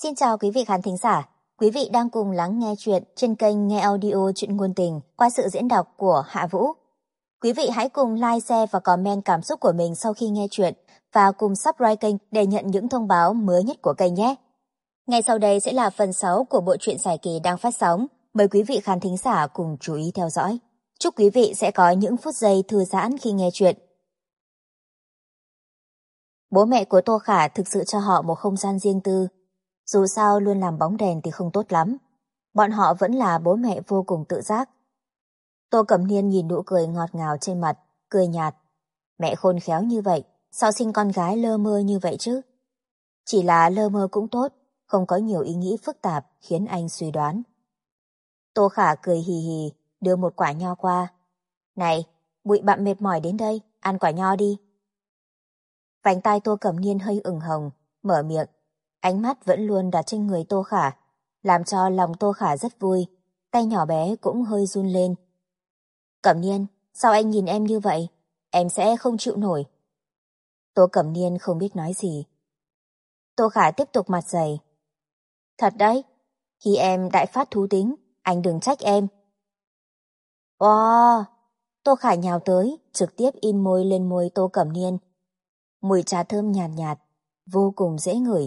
Xin chào quý vị khán thính giả. Quý vị đang cùng lắng nghe chuyện trên kênh Nghe Audio Chuyện Ngôn Tình qua sự diễn đọc của Hạ Vũ. Quý vị hãy cùng like, share và comment cảm xúc của mình sau khi nghe chuyện và cùng subscribe kênh để nhận những thông báo mới nhất của kênh nhé. Ngay sau đây sẽ là phần 6 của bộ truyện dài kỳ đang phát sóng. Mời quý vị khán thính giả cùng chú ý theo dõi. Chúc quý vị sẽ có những phút giây thư giãn khi nghe chuyện. Bố mẹ của Tô Khả thực sự cho họ một không gian riêng tư. Dù sao luôn làm bóng đèn thì không tốt lắm. Bọn họ vẫn là bố mẹ vô cùng tự giác. Tô Cẩm Niên nhìn nụ cười ngọt ngào trên mặt, cười nhạt. Mẹ khôn khéo như vậy, sao sinh con gái lơ mơ như vậy chứ? Chỉ là lơ mơ cũng tốt, không có nhiều ý nghĩ phức tạp khiến anh suy đoán. Tô Khả cười hì hì, đưa một quả nho qua. Này, bụi bặm mệt mỏi đến đây, ăn quả nho đi. Vành tai Tô Cẩm Niên hơi ửng hồng, mở miệng. Ánh mắt vẫn luôn đặt trên người Tô Khả, làm cho lòng Tô Khả rất vui, tay nhỏ bé cũng hơi run lên. Cẩm Niên, sao anh nhìn em như vậy? Em sẽ không chịu nổi. Tô Cẩm Niên không biết nói gì. Tô Khả tiếp tục mặt dày. Thật đấy, khi em đại phát thú tính, anh đừng trách em. Wow! Tô Khả nhào tới, trực tiếp in môi lên môi Tô Cẩm Niên. Mùi trà thơm nhàn nhạt, vô cùng dễ ngửi.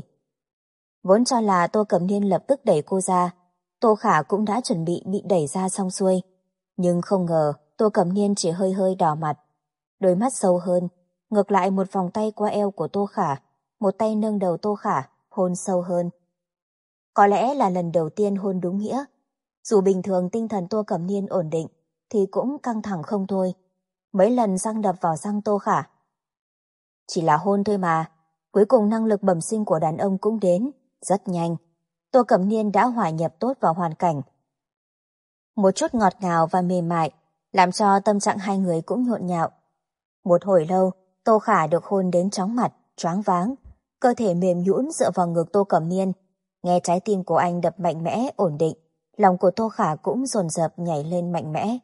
Vốn cho là Tô Cẩm Niên lập tức đẩy cô ra, Tô Khả cũng đã chuẩn bị đẩy ra xong xuôi. Nhưng không ngờ Tô Cẩm Niên chỉ hơi hơi đỏ mặt, đôi mắt sâu hơn, ngược lại một vòng tay qua eo của Tô Khả, một tay nâng đầu Tô Khả, hôn sâu hơn. Có lẽ là lần đầu tiên hôn đúng nghĩa. Dù bình thường tinh thần Tô Cẩm Niên ổn định, thì cũng căng thẳng không thôi. Mấy lần răng đập vào răng Tô Khả. Chỉ là hôn thôi mà, cuối cùng năng lực bẩm sinh của đàn ông cũng đến. Rất nhanh, Tô Cẩm Niên đã hòa nhập tốt vào hoàn cảnh. Một chút ngọt ngào và mềm mại, làm cho tâm trạng hai người cũng nhộn nhạo. Một hồi lâu, Tô Khả được hôn đến chóng mặt, choáng váng, cơ thể mềm nhũn dựa vào ngực Tô Cẩm Niên. Nghe trái tim của anh đập mạnh mẽ, ổn định, lòng của Tô Khả cũng dồn dập nhảy lên mạnh mẽ.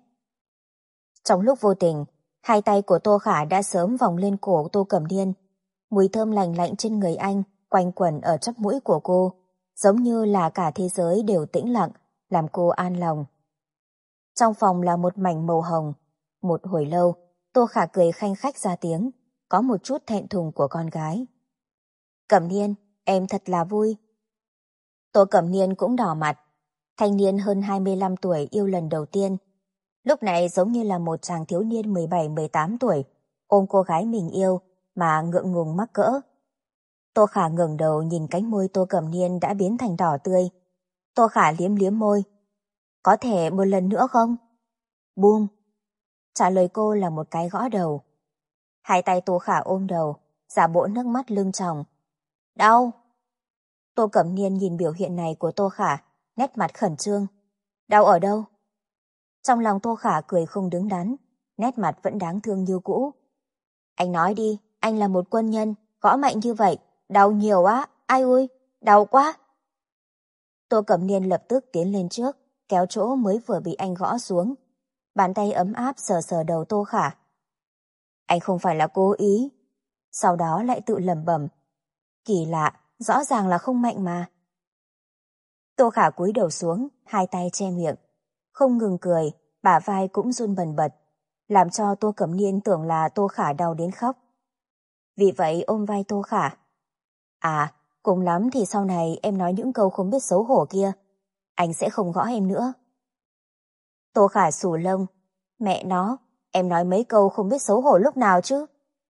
Trong lúc vô tình, hai tay của Tô Khả đã sớm vòng lên cổ Tô Cẩm Niên. Mùi thơm lành lạnh trên người anh quanh quẩn ở chóp mũi của cô, giống như là cả thế giới đều tĩnh lặng, làm cô an lòng. Trong phòng là một mảnh màu hồng. Một hồi lâu, Tô Khả cười khanh khách ra tiếng, có một chút thẹn thùng của con gái. Cẩm Niên, em thật là vui. Tô Cẩm Niên cũng đỏ mặt. Thanh niên hơn 25 tuổi yêu lần đầu tiên. Lúc này giống như là một chàng thiếu niên 17-18 tuổi, ôm cô gái mình yêu mà ngượng ngùng mắc cỡ. Tô Khả ngẩng đầu nhìn cánh môi Tô Cẩm Niên đã biến thành đỏ tươi. Tô Khả liếm liếm môi. Có thể một lần nữa không? Bum! Trả lời cô là một cái gõ đầu. Hai tay Tô Khả ôm đầu, giả bộ nước mắt lưng tròng. Đau! Tô Cẩm Niên nhìn biểu hiện này của Tô Khả, nét mặt khẩn trương. Đau ở đâu? Trong lòng Tô Khả cười không đứng đắn, nét mặt vẫn đáng thương như cũ. Anh nói đi, anh là một quân nhân, gõ mạnh như vậy, đau nhiều á, ai ui, đau quá. Tô Cẩm Niên lập tức tiến lên trước, kéo chỗ mới vừa bị anh gõ xuống. Bàn tay ấm áp sờ sờ đầu Tô Khả. Anh không phải là cố ý. Sau đó lại tự lẩm bẩm. Kỳ lạ, rõ ràng là không mạnh mà. Tô Khả cúi đầu xuống, hai tay che miệng. Không ngừng cười, bả vai cũng run bần bật, làm cho Tô Cẩm Niên tưởng là Tô Khả đau đến khóc. Vì vậy ôm vai Tô Khả. À, cùng lắm thì sau này em nói những câu không biết xấu hổ kia, anh sẽ không gõ em nữa. Tô Khả xù lông. Mẹ nó, em nói mấy câu không biết xấu hổ lúc nào chứ?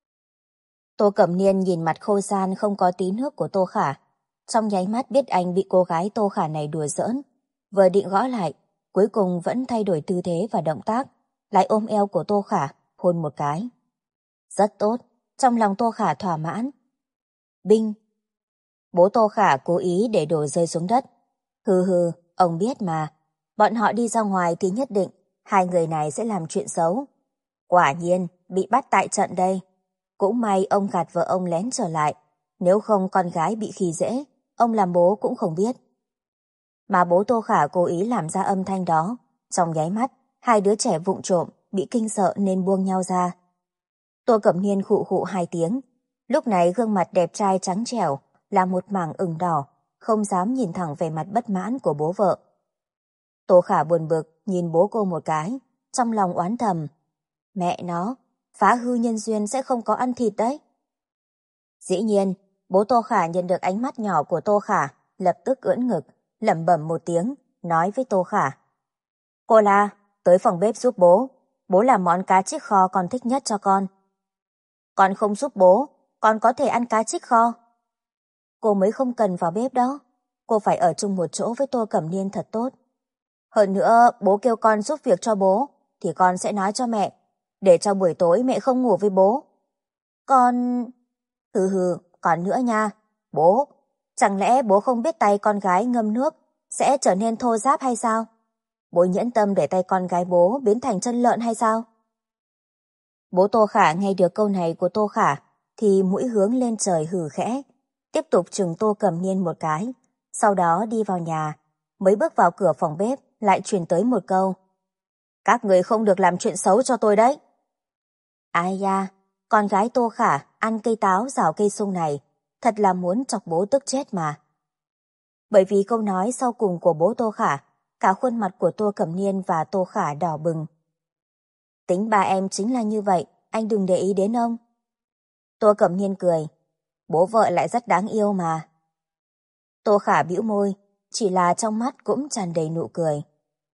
Tô Cẩm Niên nhìn mặt khô gian không có tí nước của Tô Khả. Trong nháy mắt biết anh bị cô gái Tô Khả này đùa giỡn. Vừa định gõ lại, cuối cùng vẫn thay đổi tư thế và động tác, lại ôm eo của Tô Khả, hôn một cái. Rất tốt, trong lòng Tô Khả thỏa mãn. Binh! Bố Tô Khả cố ý để đồ rơi xuống đất. Hừ hừ, ông biết mà. Bọn họ đi ra ngoài thì nhất định hai người này sẽ làm chuyện xấu. Quả nhiên, bị bắt tại trận đây. Cũng may ông gạt vợ ông lén trở lại. Nếu không con gái bị khi dễ, ông làm bố cũng không biết. Mà bố Tô Khả cố ý làm ra âm thanh đó. Trong nháy mắt, hai đứa trẻ vụng trộm, bị kinh sợ nên buông nhau ra. Tô Cẩm Niên khụ khụ hai tiếng. Lúc này gương mặt đẹp trai trắng trẻo là một mảng ửng đỏ, không dám nhìn thẳng về mặt bất mãn của bố vợ. Tô Khả buồn bực nhìn bố cô một cái, trong lòng oán thầm. Mẹ nó, phá hư nhân duyên sẽ không có ăn thịt đấy. Dĩ nhiên, bố Tô Khả nhận được ánh mắt nhỏ của Tô Khả, lập tức ưỡn ngực, lẩm bẩm một tiếng, nói với Tô Khả. Cô La, tới phòng bếp giúp bố làm món cá chiếc kho con thích nhất cho con. Con không giúp bố, con có thể ăn cá chiếc kho. Cô mới không cần vào bếp đó, cô phải ở chung một chỗ với Tô Cẩm Niên thật tốt. Hơn nữa, bố kêu con giúp việc cho bố, thì con sẽ nói cho mẹ, để cho buổi tối mẹ không ngủ với bố. Con... còn nữa nha, bố, chẳng lẽ bố không biết tay con gái ngâm nước sẽ trở nên thô ráp hay sao? Bố nhẫn tâm để tay con gái bố biến thành chân lợn hay sao? Bố Tô Khả nghe được câu này của Tô Khả thì mũi hướng lên trời hừ khẽ, tiếp tục chừng Tô Cẩm Niên một cái, sau đó đi vào nhà, mới bước vào cửa phòng bếp lại truyền tới một câu. Các người không được làm chuyện xấu cho tôi đấy. Ai da, con gái Tô Khả ăn cây táo rào cây sung này, thật là muốn chọc bố tức chết mà. Bởi vì câu nói sau cùng của bố Tô Khả, cả khuôn mặt của Tô Cẩm Niên và Tô Khả đỏ bừng. Tính ba em chính là như vậy, anh đừng để ý đến ông. Tô Cẩm Niên cười, bố vợ lại rất đáng yêu mà. Tô Khả bĩu môi, chỉ là trong mắt cũng tràn đầy nụ cười.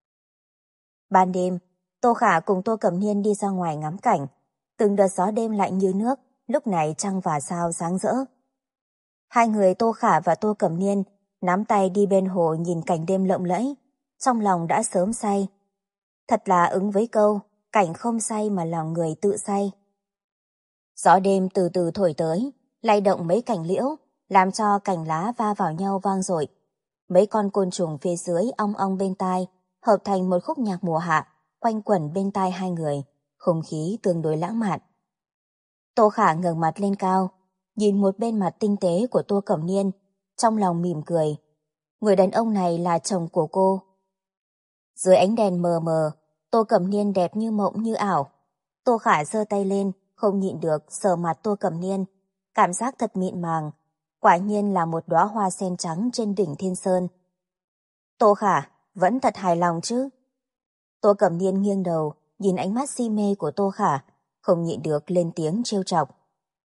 Ban đêm, Tô Khả cùng Tô Cẩm Niên đi ra ngoài ngắm cảnh, từng đợt gió đêm lạnh như nước, lúc này trăng và sao sáng rỡ. Hai người Tô Khả và Tô Cẩm Niên nắm tay đi bên hồ nhìn cảnh đêm lộng lẫy, trong lòng đã sớm say. Thật là ứng với câu, cảnh không say mà lòng người tự say. Gió đêm từ từ thổi tới, lay động mấy cành liễu, làm cho cành lá va vào nhau vang dội. Mấy con côn trùng phía dưới ong ong bên tai, hợp thành một khúc nhạc mùa hạ, quanh quẩn bên tai hai người, không khí tương đối lãng mạn. Tô Khả ngẩng mặt lên cao, nhìn một bên mặt tinh tế của Tô Cẩm Niên, trong lòng mỉm cười. Người đàn ông này là chồng của cô. Dưới ánh đèn mờ mờ, Tô Cẩm Niên đẹp như mộng như ảo. Tô Khả giơ tay lên, không nhịn được sờ mặt Tô Cẩm Niên, cảm giác thật mịn màng, quả nhiên là một đóa hoa sen trắng trên đỉnh Thiên Sơn. Tô Khả, vẫn thật hài lòng chứ? Tô Cẩm Niên nghiêng đầu, nhìn ánh mắt si mê của Tô Khả, không nhịn được lên tiếng trêu chọc.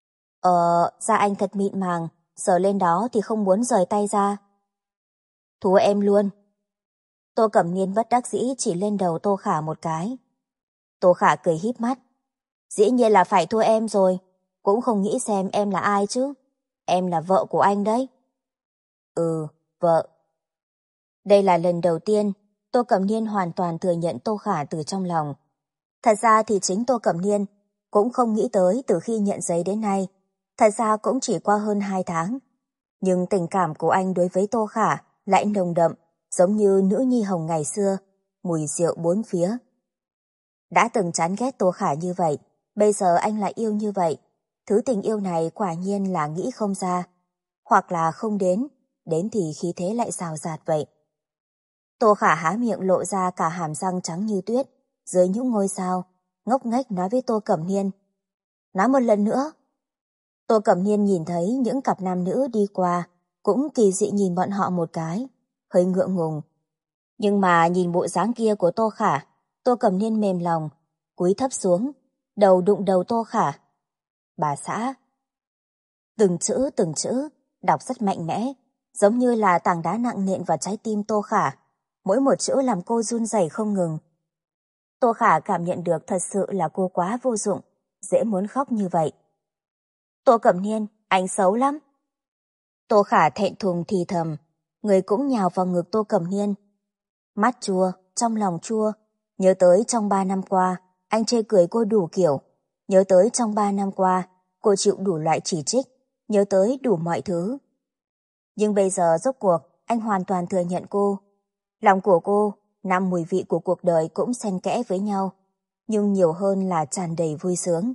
Da anh thật mịn màng, sờ lên đó thì không muốn rời tay ra. Thua em luôn. Tô Cẩm Niên bất đắc dĩ chỉ lên đầu Tô Khả một cái. Tô Khả cười híp mắt. Dĩ nhiên là phải thua em rồi, cũng không nghĩ xem em là ai chứ. Em là vợ của anh đấy. Ừ, vợ. Đây là lần đầu tiên Tô Cẩm Niên hoàn toàn thừa nhận Tô Khả từ trong lòng. Thật ra thì chính Tô Cẩm Niên cũng không nghĩ tới từ khi nhận giấy đến nay. Thật ra cũng chỉ qua hơn 2 tháng. Nhưng tình cảm của anh đối với Tô Khả lại nồng đậm, giống như nữ nhi hồng ngày xưa, mùi rượu bốn phía. Đã từng chán ghét Tô Khả như vậy, bây giờ anh lại yêu như vậy. Thứ tình yêu này quả nhiên là nghĩ không ra. Hoặc là không đến thì khí thế lại rào rạt vậy. Tô Khả há miệng lộ ra cả hàm răng trắng như tuyết, dưới những ngôi sao, ngốc nghếch nói với Tô Cẩm Niên. Nói một lần nữa. Tô Cẩm Niên nhìn thấy những cặp nam nữ đi qua, cũng kỳ dị nhìn bọn họ một cái, hơi ngượng ngùng. Nhưng mà nhìn bộ dáng kia của Tô Khả, Tô Cẩm Niên mềm lòng, cúi thấp xuống, đầu đụng đầu Tô Khả. Bà xã. Từng chữ, đọc rất mạnh mẽ, giống như là tảng đá nặng nện vào trái tim Tô Khả. Mỗi một chữ làm cô run rẩy không ngừng. Tô Khả cảm nhận được thật sự là cô quá vô dụng, dễ muốn khóc như vậy. Tô Cẩm Niên, anh xấu lắm. Tô Khả thẹn thùng thì thầm, người cũng nhào vào ngực Tô Cẩm Niên. Mắt chua, trong lòng chua, nhớ tới trong 3 năm qua, anh chê cười cô đủ kiểu, nhớ tới trong 3 năm qua, cô chịu đủ loại chỉ trích, nhớ tới đủ mọi thứ. Nhưng bây giờ rốt cuộc, anh hoàn toàn thừa nhận cô. Lòng của cô, 5 mùi vị của cuộc đời cũng xen kẽ với nhau, nhưng nhiều hơn là tràn đầy vui sướng.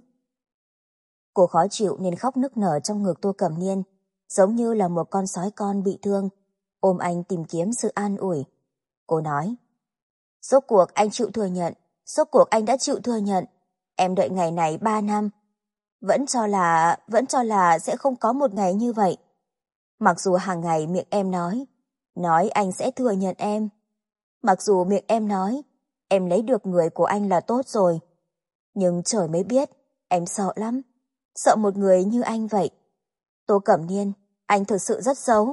Cô khó chịu nên khóc nức nở trong ngực Tô Cẩm Niên, giống như là một con sói con bị thương, ôm anh tìm kiếm sự an ủi. Cô nói, rốt cuộc anh chịu thừa nhận, rốt cuộc anh đã chịu thừa nhận, em đợi ngày này 3 năm, vẫn cho là sẽ không có một ngày như vậy. Mặc dù hàng ngày miệng em nói anh sẽ thừa nhận em. Mặc dù miệng em nói, em lấy được người của anh là tốt rồi. Nhưng trời mới biết, em sợ lắm. Sợ một người như anh vậy. Tô Cẩm Niên, anh thực sự rất xấu.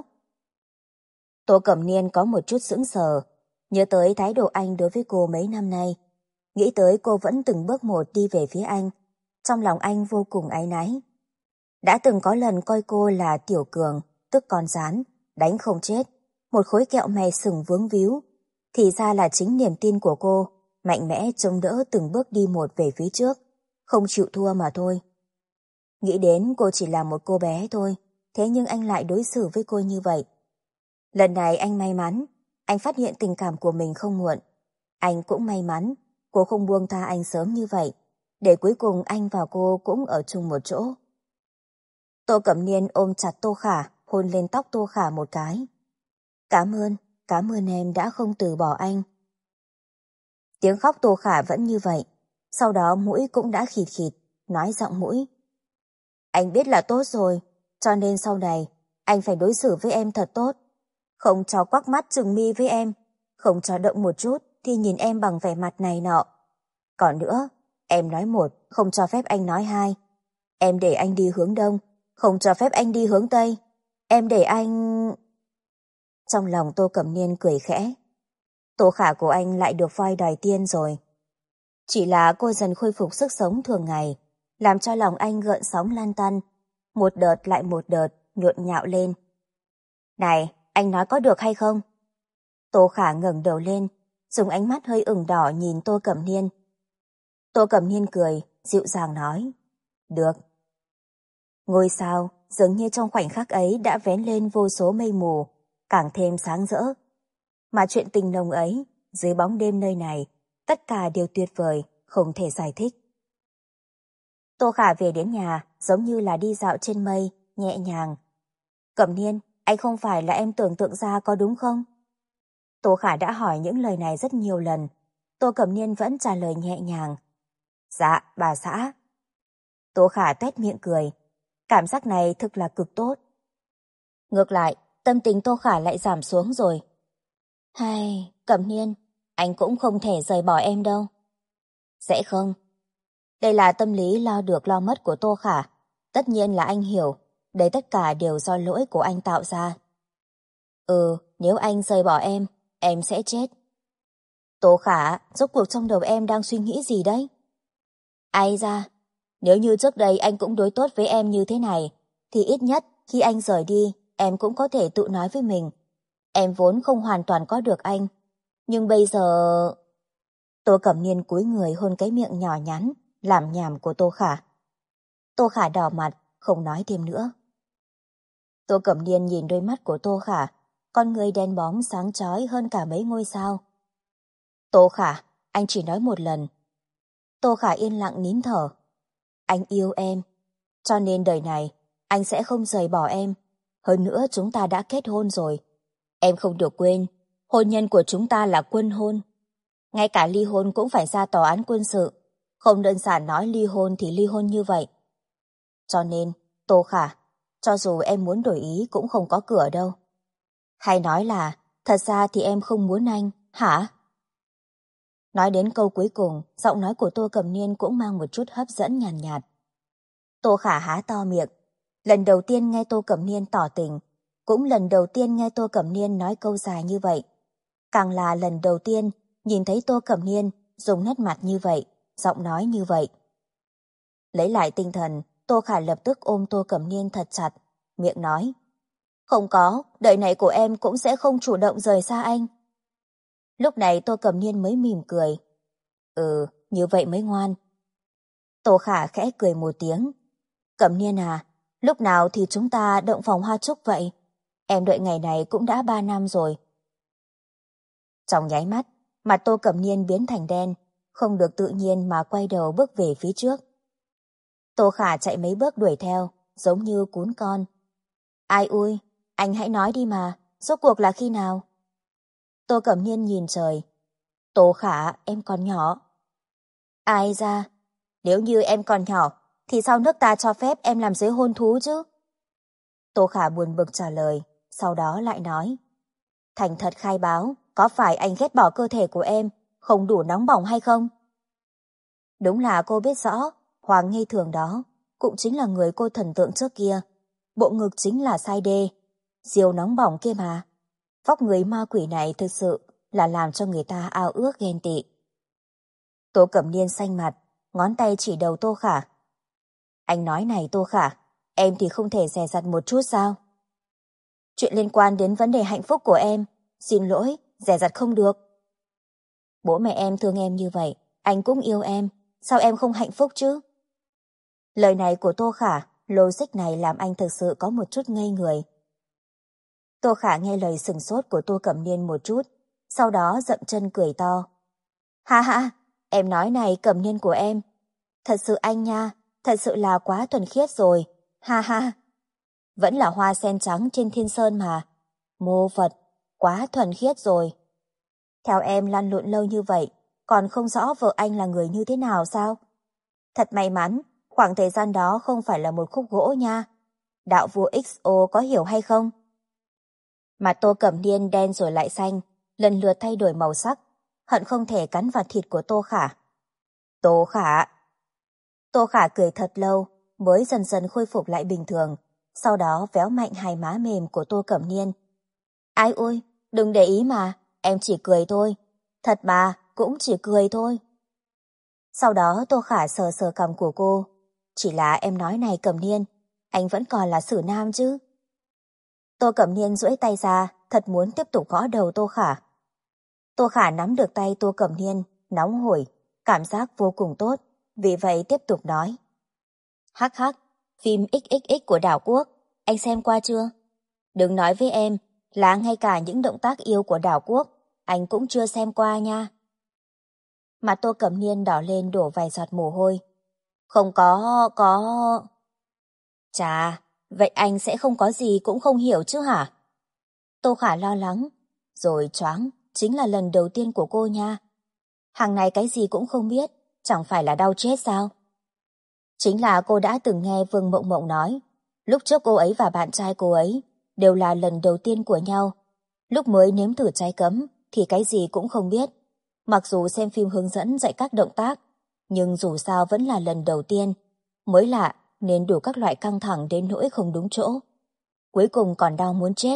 Tô Cẩm Niên có một chút sững sờ, nhớ tới thái độ anh đối với cô mấy năm nay. Nghĩ tới cô vẫn từng bước một đi về phía anh. Trong lòng anh vô cùng áy náy. Đã từng có lần coi cô là tiểu cường, tức con rán, đánh không chết, một khối kẹo mè sừng vướng víu. Thì ra là chính niềm tin của cô, mạnh mẽ chống đỡ từng bước đi một về phía trước, không chịu thua mà thôi. Nghĩ đến cô chỉ là một cô bé thôi, thế nhưng anh lại đối xử với cô như vậy. Lần này anh may mắn, anh phát hiện tình cảm của mình không muộn. Anh cũng may mắn, cô không buông tha anh sớm như vậy, để cuối cùng anh và cô cũng ở chung một chỗ. Tô Cẩm Niên ôm chặt Tô Khả, hôn lên tóc Tô Khả một cái. Cảm ơn em đã không từ bỏ anh. Tiếng khóc Tô Khả vẫn như vậy, sau đó mũi cũng đã khịt khịt, nói giọng mũi. Anh biết là tốt rồi, cho nên sau này anh phải đối xử với em thật tốt. Không cho quắc mắt trừng mi với em, không cho động một chút thì nhìn em bằng vẻ mặt này nọ. Còn nữa, em nói một, không cho phép anh nói hai. Em để anh đi hướng đông, không cho phép anh đi hướng tây. Em để anh... Trong lòng Tô Cẩm Niên cười khẽ. Tô Khả của anh lại được voi đòi tiên rồi. Chỉ là cô dần khôi phục sức sống thường ngày, làm cho lòng anh gợn sóng lan tăn, một đợt lại một đợt, nhộn nhạo lên. Này, anh nói có được hay không? Tô Khả ngẩng đầu lên, dùng ánh mắt hơi ửng đỏ nhìn Tô Cẩm Niên. Tô Cẩm Niên cười, dịu dàng nói. Được. Ngôi sao dường như trong khoảnh khắc ấy đã vén lên vô số mây mù, càng thêm sáng rỡ. Mà chuyện tình nồng ấy, dưới bóng đêm nơi này, tất cả đều tuyệt vời, không thể giải thích. Tô Khả về đến nhà, giống như là đi dạo trên mây, nhẹ nhàng. Cẩm Niên, anh không phải là em tưởng tượng ra có đúng không? Tô Khả đã hỏi những lời này rất nhiều lần. Tô Cẩm Niên vẫn trả lời nhẹ nhàng. Dạ, bà xã. Tô Khả tuét miệng cười. Cảm giác này thực là cực tốt. Ngược lại, tâm tình Tô Khả lại giảm xuống rồi. Hay, Cẩm Niên, anh cũng không thể rời bỏ em đâu. Sẽ không. Đây là tâm lý lo được lo mất của Tô Khả. Tất nhiên là anh hiểu, đây tất cả đều do lỗi của anh tạo ra. Nếu anh rời bỏ em sẽ chết. Tô Khả, rốt cuộc trong đầu em đang suy nghĩ gì đấy? Ai ra, nếu như trước đây anh cũng đối tốt với em như thế này, thì ít nhất khi anh rời đi, em cũng có thể tự nói với mình. Em vốn không hoàn toàn có được anh. Nhưng bây giờ... Tô Cẩm Niên cúi người hôn cái miệng nhỏ nhắn, làm nhảm của Tô Khả. Tô Khả đỏ mặt, không nói thêm nữa. Tô Cẩm Niên nhìn đôi mắt của Tô Khả, con người đen bóng sáng chói hơn cả mấy ngôi sao. Tô Khả, anh chỉ nói một lần. Tô Khả yên lặng nín thở. Anh yêu em, cho nên đời này anh sẽ không rời bỏ em. Hơn nữa chúng ta đã kết hôn rồi. Em không được quên, hôn nhân của chúng ta là quân hôn. Ngay cả ly hôn cũng phải ra tòa án quân sự. Không đơn giản nói ly hôn thì ly hôn như vậy. Cho nên, Tô Khả, cho dù em muốn đổi ý cũng không có cửa đâu. Hay nói là, thật ra thì em không muốn anh, hả? Nói đến câu cuối cùng, giọng nói của Tô Cẩm Niên cũng mang một chút hấp dẫn nhàn nhạt. Tô Khả há to miệng. Lần đầu tiên nghe Tô Cẩm Niên tỏ tình, cũng lần đầu tiên nghe Tô Cẩm Niên nói câu dài như vậy. Càng là lần đầu tiên nhìn thấy Tô Cẩm Niên dùng nét mặt như vậy, giọng nói như vậy. Lấy lại tinh thần, Tô Khả lập tức ôm Tô Cẩm Niên thật chặt, miệng nói. Không có, đời này của em cũng sẽ không chủ động rời xa anh. Lúc này Tô Cẩm Niên mới mỉm cười. Như vậy mới ngoan. Tô Khả khẽ cười một tiếng. Cẩm Niên à, lúc nào thì chúng ta động phòng hoa trúc vậy? Em đợi ngày này cũng đã 3 năm rồi. Trong nháy mắt, mặt Tô Cẩm Niên biến thành đen, không được tự nhiên mà quay đầu bước về phía trước. Tô Khả chạy mấy bước đuổi theo, giống như cún con. Ai ui, anh hãy nói đi mà, rốt cuộc là khi nào? Tô Cẩm Niên nhìn trời. Tô Khả, em còn nhỏ. Ai ra, nếu như em còn nhỏ, thì sao nước ta cho phép em làm giới hôn thú chứ? Tô Khả buồn bực trả lời, sau đó lại nói. Thành thật khai báo, có phải anh ghét bỏ cơ thể của em, không đủ nóng bỏng hay không? Đúng là cô biết rõ, Hoàng Nghi Thường đó, cũng chính là người cô thần tượng trước kia. Bộ ngực chính là size D, siêu nóng bỏng kia mà. Vóc người ma quỷ này thực sự là làm cho người ta ao ước ghen tị. Tô Cẩm Niên xanh mặt, ngón tay chỉ đầu Tô Khả. Anh nói này Tô Khả, em thì không thể dè dặt một chút sao? Chuyện liên quan đến vấn đề hạnh phúc của em, xin lỗi, dè dặt không được. Bố mẹ em thương em như vậy, anh cũng yêu em, sao em không hạnh phúc chứ? Lời này của Tô Khả, logic này làm anh thực sự có một chút ngây người. Tô Khả nghe lời sừng sốt của Tô Cẩm Niên một chút, sau đó dậm chân cười to. Ha ha, em nói này Cẩm Niên của em, thật sự anh nha, thật sự là quá thuần khiết rồi, ha ha. Vẫn là hoa sen trắng trên thiên sơn mà, mô Phật, quá thuần khiết rồi. Theo em lăn lộn lâu như vậy, còn không rõ vợ anh là người như thế nào sao? Thật may mắn, khoảng thời gian đó không phải là một khúc gỗ nha. Đạo vua XO có hiểu hay không? Mặt Tô Cẩm Niên đen rồi lại xanh, lần lượt thay đổi màu sắc, hận không thể cắn vào thịt của Tô Khả. Tô Khả! Tô Khả cười thật lâu, mới dần dần khôi phục lại bình thường, sau đó véo mạnh hai má mềm của Tô Cẩm Niên. Ai ôi, đừng để ý mà, em chỉ cười thôi. Thật mà, cũng chỉ cười thôi. Sau đó Tô Khả sờ sờ cằm của cô. Chỉ là em nói này Cẩm Niên, anh vẫn còn là xử nam chứ. Tô Cẩm Niên duỗi tay ra, thật muốn tiếp tục gõ đầu Tô Khả. Tô Khả nắm được tay Tô Cẩm Niên, nóng hổi, cảm giác vô cùng tốt, vì vậy tiếp tục nói. Hắc hắc, phim XXX của Đảo Quốc, anh xem qua chưa? Đừng nói với em là ngay cả những động tác yêu của Đảo Quốc, anh cũng chưa xem qua nha. Mặt Tô Cẩm Niên đỏ lên đổ vài giọt mồ hôi. Không có... Chà, vậy anh sẽ không có gì cũng không hiểu chứ hả? Tô Khả lo lắng, rồi choáng, chính là lần đầu tiên của cô nha. Hàng này cái gì cũng không biết, chẳng phải là đau chết sao? Chính là cô đã từng nghe Vương Mộng Mộng nói, lúc trước cô ấy và bạn trai cô ấy đều là lần đầu tiên của nhau. Lúc mới nếm thử trái cấm thì cái gì cũng không biết. Mặc dù xem phim hướng dẫn dạy các động tác, nhưng dù sao vẫn là lần đầu tiên. Mới lạ nên đủ các loại căng thẳng đến nỗi không đúng chỗ. Cuối cùng còn đau muốn chết.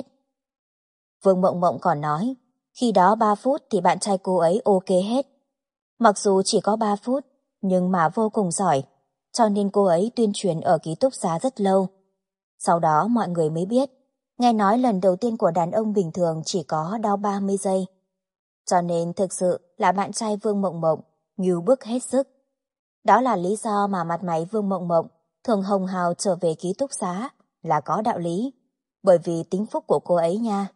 Vương Mộng Mộng còn nói, khi đó 3 phút thì bạn trai cô ấy ok hết. Mặc dù chỉ có 3 phút, nhưng mà vô cùng giỏi, cho nên cô ấy tuyên truyền ở ký túc xá rất lâu. Sau đó mọi người mới biết, nghe nói lần đầu tiên của đàn ông bình thường chỉ có đau 30 giây. Cho nên thực sự là bạn trai Vương Mộng Mộng ngưu bức hết sức. Đó là lý do mà mặt mày Vương Mộng Mộng thường hồng hào trở về ký túc xá là có đạo lý, bởi vì tính phúc của cô ấy nha.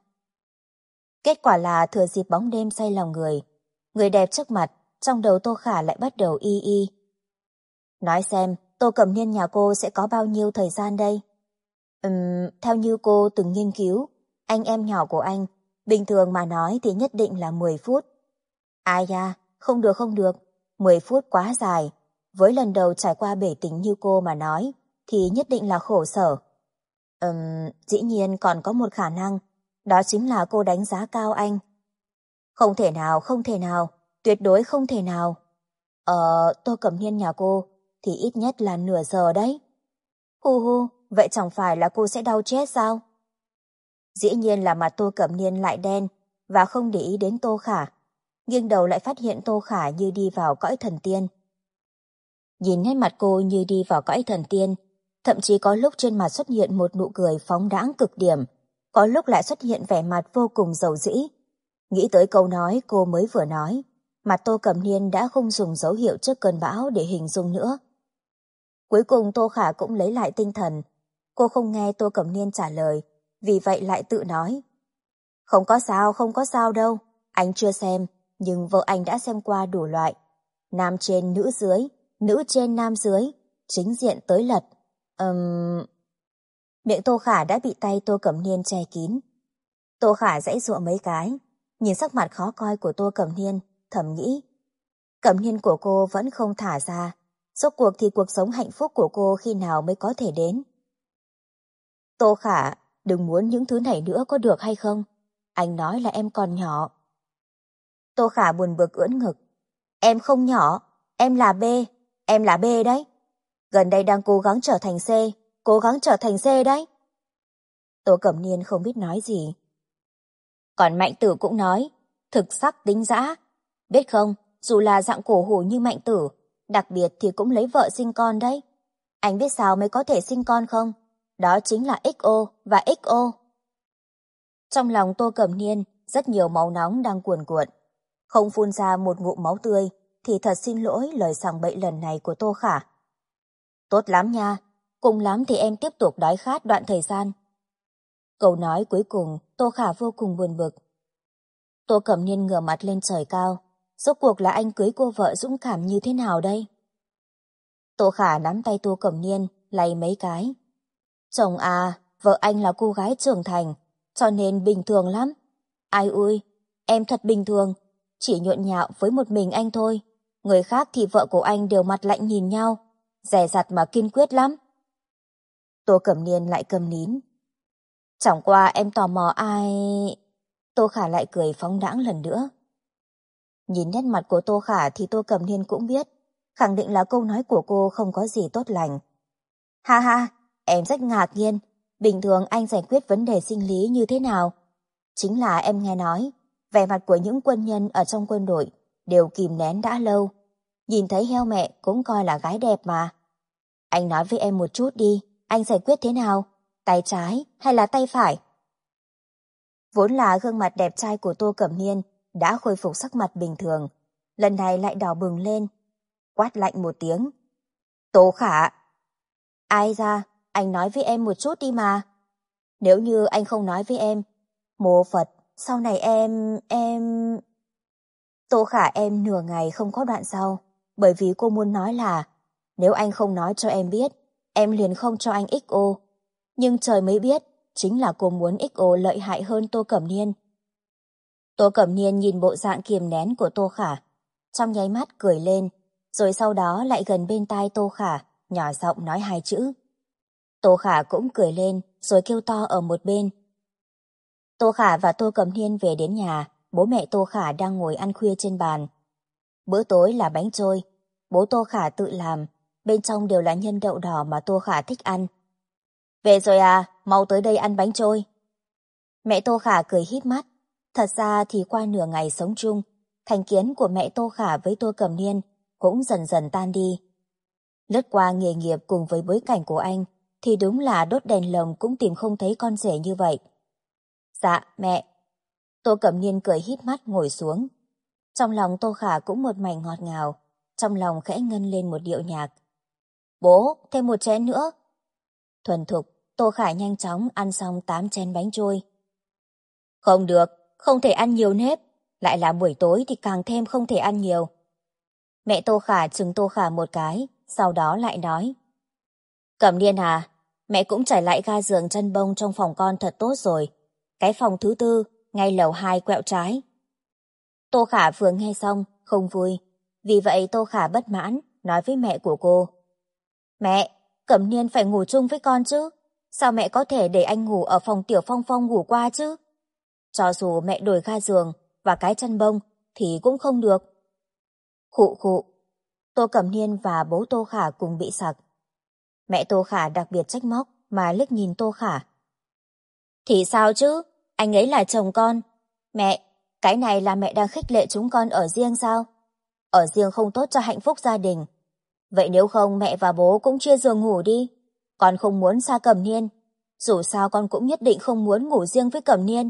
Kết quả là thừa dịp bóng đêm say lòng người đẹp trước mặt, trong đầu Tô Khả lại bắt đầu y y. Nói xem, Tô Cẩm Niên nhà cô sẽ có bao nhiêu thời gian đây? Theo như cô từng nghiên cứu, anh em nhỏ của anh, bình thường mà nói thì nhất định là 10 phút. Ai da, không được không được, 10 phút quá dài. Với lần đầu trải qua bể tình như cô mà nói, thì nhất định là khổ sở. Dĩ nhiên còn có một khả năng, đó chính là cô đánh giá cao anh. Không thể nào, tuyệt đối không thể nào. Tô Cẩm Niên nhà cô thì ít nhất là nửa giờ đấy. Hu hu, vậy chẳng phải là cô sẽ đau chết sao? Dĩ nhiên là mặt Tô Cẩm Niên lại đen và không để ý đến Tô Khả. Nghiêng đầu lại phát hiện Tô Khả như đi vào cõi thần tiên. Nhìn nét mặt cô như đi vào cõi thần tiên, thậm chí có lúc trên mặt xuất hiện một nụ cười phóng đãng cực điểm, có lúc lại xuất hiện vẻ mặt vô cùng dầu dĩ. Nghĩ tới câu nói cô mới vừa nói, mặt Tô Cẩm Niên đã không dùng dấu hiệu trước cơn bão để hình dung nữa. Cuối cùng Tô Khả cũng lấy lại tinh thần. Cô không nghe Tô Cẩm Niên trả lời, vì vậy lại tự nói. Không có sao đâu. Anh chưa xem, nhưng vợ anh đã xem qua đủ loại. Nam trên nữ dưới, nữ trên nam dưới, chính diện tới lật. Miệng Tô Khả đã bị tay Tô Cẩm Niên che kín. Tô Khả giãy giụa mấy cái, nhìn sắc mặt khó coi của Tô Cẩm Niên, thầm nghĩ. Cẩm Niên của cô vẫn không thả ra, rốt cuộc thì cuộc sống hạnh phúc của cô khi nào mới có thể đến. Tô Khả, đừng muốn những thứ này nữa có được hay không? Anh nói là em còn nhỏ. Tô Khả buồn bực ưỡn ngực. Em không nhỏ, em là B đấy. Gần đây đang cố gắng trở thành C, cố gắng trở thành C đấy. Tô Cẩm Niên không biết nói gì. Còn Mạnh Tử cũng nói, thực sắc tính dã. Biết không, dù là dạng cổ hủ như Mạnh Tử, đặc biệt thì cũng lấy vợ sinh con đấy. Anh biết sao mới có thể sinh con không? Đó chính là XO và XO. Trong lòng Tô Cẩm Niên, rất nhiều máu nóng đang cuồn cuộn. Không phun ra một ngụm máu tươi, thì thật xin lỗi lời sằng bậy lần này của Tô Khả. Tốt lắm nha, cùng lắm thì em tiếp tục đói khát đoạn thời gian. Câu nói cuối cùng, Tô Khả vô cùng buồn bực. Tô Cẩm Niên ngửa mặt lên trời cao, rốt cuộc là anh cưới cô vợ dũng cảm như thế nào đây? Tô Khả nắm tay Tô Cẩm Niên, lay mấy cái. Chồng à, vợ anh là cô gái trưởng thành, cho nên bình thường lắm. Ai ui, em thật bình thường, chỉ nhộn nhạo với một mình anh thôi. Người khác thì vợ của anh đều mặt lạnh nhìn nhau, dè dặt mà kiên quyết lắm. Tô Cẩm Niên lại câm nín. Chẳng qua em tò mò ai... Tô Khả lại cười phóng đãng lần nữa. Nhìn nét mặt của Tô Khả thì Tô Cẩm Niên cũng biết, khẳng định là câu nói của cô không có gì tốt lành. Ha ha, em rất ngạc nhiên, bình thường anh giải quyết vấn đề sinh lý như thế nào? Chính là em nghe nói, vẻ mặt của những quân nhân ở trong quân đội đều kìm nén đã lâu. Nhìn thấy heo mẹ cũng coi là gái đẹp mà. Anh nói với em một chút đi, anh giải quyết thế nào? Tay trái hay là tay phải? Vốn là gương mặt đẹp trai của Tô Cẩm Niên đã khôi phục sắc mặt bình thường, lần này lại đỏ bừng lên, quát lạnh một tiếng. Tô Khả! Ai ra, anh nói với em một chút đi mà. Nếu như anh không nói với em, mô Phật, sau này em... Tô Khả em nửa ngày không có đoạn sau, bởi vì cô muốn nói là nếu anh không nói cho em biết, em liền không cho anh XO. Nhưng trời mới biết, chính là cô muốn XO lợi hại hơn Tô Cẩm Niên. Tô Cẩm Niên nhìn bộ dạng kiềm nén của Tô Khả, trong nháy mắt cười lên, rồi sau đó lại gần bên tai Tô Khả, nhỏ giọng nói hai chữ. Tô Khả cũng cười lên, rồi kêu to ở một bên. Tô Khả và Tô Cẩm Niên về đến nhà, bố mẹ Tô Khả đang ngồi ăn khuya trên bàn. Bữa tối là bánh trôi, bố Tô Khả tự làm, bên trong đều là nhân đậu đỏ mà Tô Khả thích ăn. Về rồi à, mau tới đây ăn bánh trôi. Mẹ Tô Khả cười híp mắt, thật ra thì qua nửa ngày sống chung, thành kiến của mẹ Tô Khả với Tô Cẩm Niên cũng dần dần tan đi. Lướt qua nghề nghiệp cùng với bối cảnh của anh, thì đúng là đốt đèn lồng cũng tìm không thấy con rể như vậy. Dạ, mẹ. Tô Cẩm Niên cười híp mắt ngồi xuống. Trong lòng Tô Khả cũng một mảnh ngọt ngào, trong lòng khẽ ngân lên một điệu nhạc. Bố, thêm một chén nữa. Thuần thục, Tô Khả nhanh chóng ăn xong 8 chén bánh trôi. Không được, không thể ăn nhiều nếp, lại là buổi tối thì càng thêm không thể ăn nhiều. Mẹ Tô Khả chừng Tô Khả một cái, sau đó lại nói. Cẩm Niên à, mẹ cũng trải lại ga giường chăn bông trong phòng con thật tốt rồi. Cái phòng thứ 4, ngay lầu 2 quẹo trái. Tô Khả vừa nghe xong, không vui. Vì vậy Tô Khả bất mãn, nói với mẹ của cô. Mẹ, Cẩm Niên phải ngủ chung với con chứ. Sao mẹ có thể để anh ngủ ở phòng Tiểu Phong Phong ngủ qua chứ? Cho dù mẹ đổi ga giường và cái chăn bông thì cũng không được. Khụ khụ. Tô Cẩm Niên và bố Tô Khả cùng bị sặc. Mẹ Tô Khả đặc biệt trách móc mà liếc nhìn Tô Khả. Thì sao chứ? Anh ấy là chồng con. Mẹ, cái này là mẹ đang khích lệ chúng con ở riêng sao? Ở riêng không tốt cho hạnh phúc gia đình. Vậy nếu không mẹ và bố cũng chia giường ngủ đi. Con không muốn xa Cẩm Niên. Dù sao con cũng nhất định không muốn ngủ riêng với Cẩm Niên.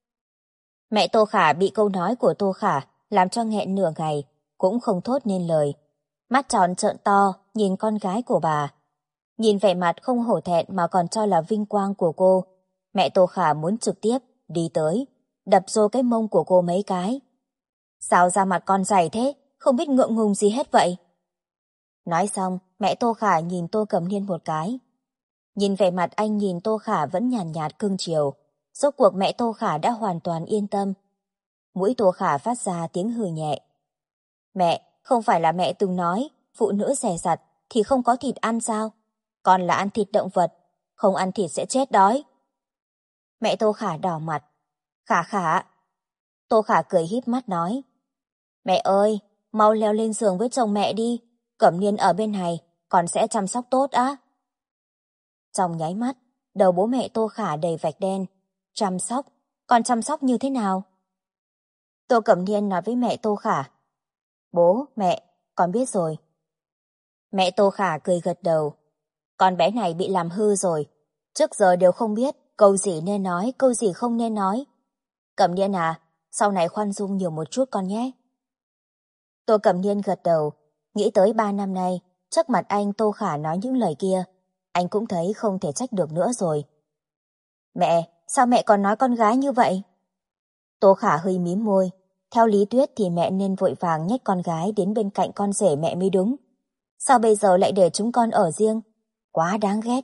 Mẹ Tô Khả bị câu nói của Tô Khả làm cho nghẹn nửa ngày, cũng không thốt nên lời. Mắt tròn trợn to nhìn con gái của bà. Nhìn vẻ mặt không hổ thẹn mà còn cho là vinh quang của cô, mẹ Tô Khả muốn trực tiếp đi tới, đập vô cái mông của cô mấy cái. Sao da mặt con dày thế, không biết ngượng ngùng gì hết vậy? Nói xong, mẹ Tô Khả nhìn Tô Cẩm Niên một cái. Nhìn vẻ mặt anh nhìn Tô Khả vẫn nhàn nhạt cưng chiều, rốt cuộc mẹ Tô Khả đã hoàn toàn yên tâm. Mũi Tô Khả phát ra tiếng hừ nhẹ. Mẹ, không phải là mẹ từng nói phụ nữ dè dặt thì không có thịt ăn sao? Con là ăn thịt động vật, không ăn thịt sẽ chết đói. Mẹ Tô Khả đỏ mặt. Khả Khả. Tô Khả cười híp mắt nói. Mẹ ơi, mau leo lên giường với chồng mẹ đi, Cẩm Niên ở bên này, con sẽ chăm sóc tốt á. Trong nháy mắt, đầu bố mẹ Tô Khả đầy vạch đen. Chăm sóc? Con chăm sóc như thế nào? Tô Cẩm Niên nói với mẹ Tô Khả. Bố, mẹ, con biết rồi. Mẹ Tô Khả cười gật đầu. Con bé này bị làm hư rồi. Trước giờ đều không biết câu gì nên nói, câu gì không nên nói. Cẩm Niên à, sau này khoan dung nhiều một chút con nhé. Tô Cẩm Niên gật đầu, nghĩ tới 3 năm nay, trước mặt anh Tô Khả nói những lời kia, anh cũng thấy không thể trách được nữa rồi. Mẹ, sao mẹ còn nói con gái như vậy? Tô Khả hơi mím môi, theo lý thuyết thì mẹ nên vội vàng nhét con gái đến bên cạnh con rể mẹ mới đúng. Sao bây giờ lại để chúng con ở riêng? Quá đáng ghét.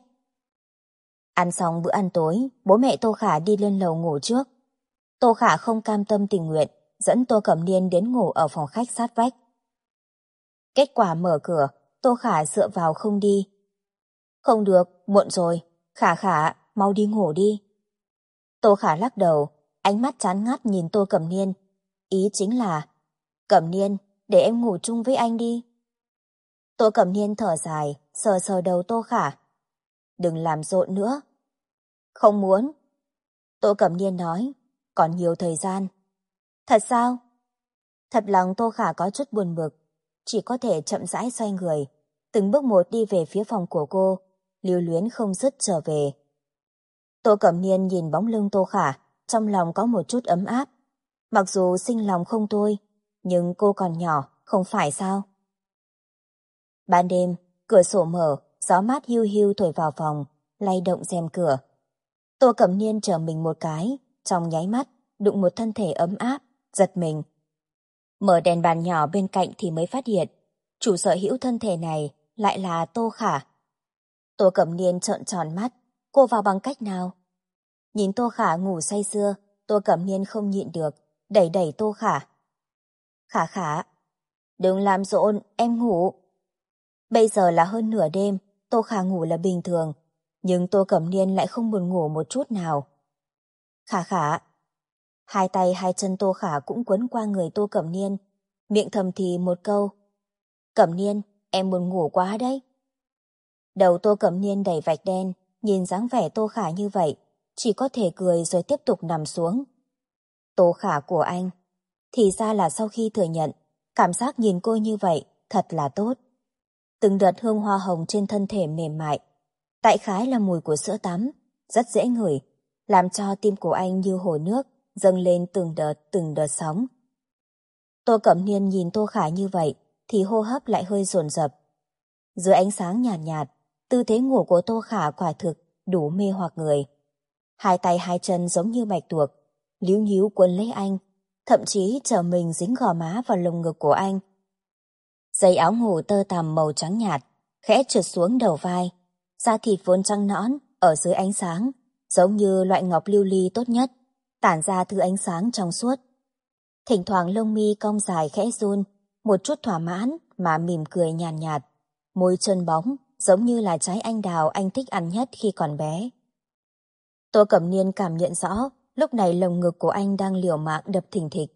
Ăn xong bữa ăn tối, bố mẹ Tô Khả đi lên lầu ngủ trước. Tô Khả không cam tâm tình nguyện, dẫn Tô Cẩm Niên đến ngủ ở phòng khách sát vách. Kết quả mở cửa, Tô Khả dựa vào không đi. Không được, muộn rồi, Khả Khả, mau đi ngủ đi. Tô Khả lắc đầu, ánh mắt chán ngắt nhìn Tô Cẩm Niên. Ý chính là, Cẩm Niên, để em ngủ chung với anh đi. Tô Cẩm Niên thở dài, sờ sờ đầu Tô Khả. Đừng làm rộn nữa. Không muốn. Tô Cẩm Niên nói, còn nhiều thời gian. Thật sao? Thật lòng Tô Khả có chút buồn bực, chỉ có thể chậm rãi xoay người, từng bước một đi về phía phòng của cô, lưu luyến không dứt trở về. Tô Cẩm Niên nhìn bóng lưng Tô Khả, trong lòng có một chút ấm áp. Mặc dù sinh lòng không thôi, nhưng cô còn nhỏ, không phải sao? Ban đêm, cửa sổ mở, gió mát hiu hiu thổi vào phòng, lay động rèm cửa. Tô Cẩm Niên trở mình một cái, trong nháy mắt, đụng một thân thể ấm áp, giật mình. Mở đèn bàn nhỏ bên cạnh thì mới phát hiện, chủ sở hữu thân thể này lại là Tô Khả. Tô Cẩm Niên trợn tròn mắt, cô vào bằng cách nào? Nhìn Tô Khả ngủ say sưa, Tô Cẩm Niên không nhịn được, đẩy đẩy Tô Khả. Khả Khả, đừng làm rộn, em ngủ. Bây giờ là hơn nửa đêm, Tô Khả ngủ là bình thường, nhưng Tô Cẩm Niên lại không buồn ngủ một chút nào. Khả Khả. Hai tay hai chân Tô Khả cũng quấn qua người Tô Cẩm Niên, miệng thầm thì một câu. Cẩm Niên, em buồn ngủ quá đấy. Đầu Tô Cẩm Niên đầy vạch đen, nhìn dáng vẻ Tô Khả như vậy, chỉ có thể cười rồi tiếp tục nằm xuống. Tô Khả của anh. Thì ra là sau khi thừa nhận, cảm giác nhìn cô như vậy thật là tốt. Từng đợt hương hoa hồng trên thân thể mềm mại, đại khái là mùi của sữa tắm, rất dễ ngửi, làm cho tim của anh như hồ nước, dâng lên từng đợt sóng. Tô Cẩm Niên nhìn Tô Khả như vậy, thì hô hấp lại hơi dồn dập. Dưới ánh sáng nhạt nhạt, tư thế ngủ của Tô Khả quả thực đủ mê hoặc người. Hai tay hai chân giống như bạch tuộc, líu nhíu quấn lấy anh, thậm chí trở mình dính gò má vào lồng ngực của anh. Dây áo ngủ tơ tằm màu trắng nhạt, khẽ trượt xuống đầu vai, da thịt vốn trắng nõn ở dưới ánh sáng, giống như loại ngọc lưu ly tốt nhất, tản ra thứ ánh sáng trong suốt. Thỉnh thoảng lông mi cong dài khẽ run, một chút thỏa mãn mà mỉm cười nhàn nhạt, môi trơn bóng giống như là trái anh đào anh thích ăn nhất khi còn bé. Tô Cẩm Niên cảm nhận rõ, lúc này lồng ngực của anh đang liều mạng đập thình thịch.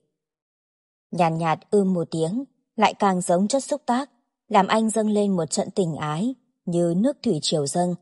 Nhàn nhạt một tiếng, lại càng giống chất xúc tác, làm anh dâng lên một trận tình ái, như nước thủy triều dâng.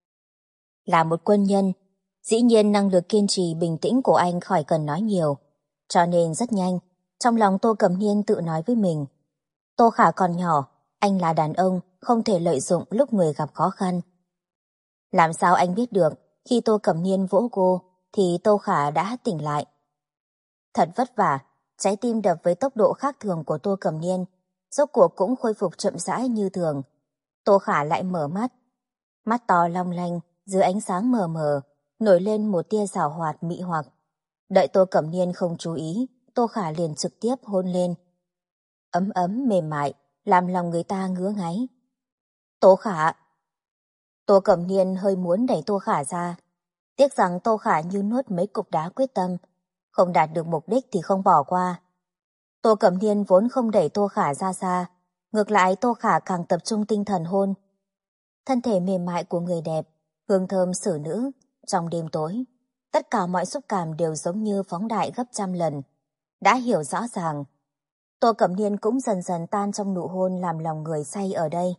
Là một quân nhân, dĩ nhiên năng lực kiên trì bình tĩnh của anh khỏi cần nói nhiều, cho nên rất nhanh, trong lòng Tô Cẩm Niên tự nói với mình. Tô Khả còn nhỏ, anh là đàn ông, không thể lợi dụng lúc người gặp khó khăn. Làm sao anh biết được, khi Tô Cẩm Niên vỗ cô, thì Tô Khả đã tỉnh lại. Thật vất vả, trái tim đập với tốc độ khác thường của Tô Cẩm Niên, rốt cuộc cũng khôi phục chậm rãi như thường. Tô Khả lại mở mắt. Mắt to long lanh, dưới ánh sáng mờ mờ, nổi lên một tia giảo hoạt mị hoặc. Đợi Tô Cẩm Niên không chú ý, Tô Khả liền trực tiếp hôn lên. Ấm ấm mềm mại, làm lòng người ta ngứa ngáy. Tô Khả. Tô Cẩm Niên hơi muốn đẩy Tô Khả ra. Tiếc rằng Tô Khả như nuốt mấy cục đá quyết tâm, không đạt được mục đích thì không bỏ qua. Tô Cẩm Niên vốn không đẩy Tô Khả ra xa, ngược lại Tô Khả càng tập trung tinh thần hôn. Thân thể mềm mại của người đẹp, hương thơm xử nữ, trong đêm tối. Tất cả mọi xúc cảm đều giống như phóng đại gấp trăm lần. Đã hiểu rõ ràng. Tô Cẩm Niên cũng dần dần tan trong nụ hôn làm lòng người say ở đây.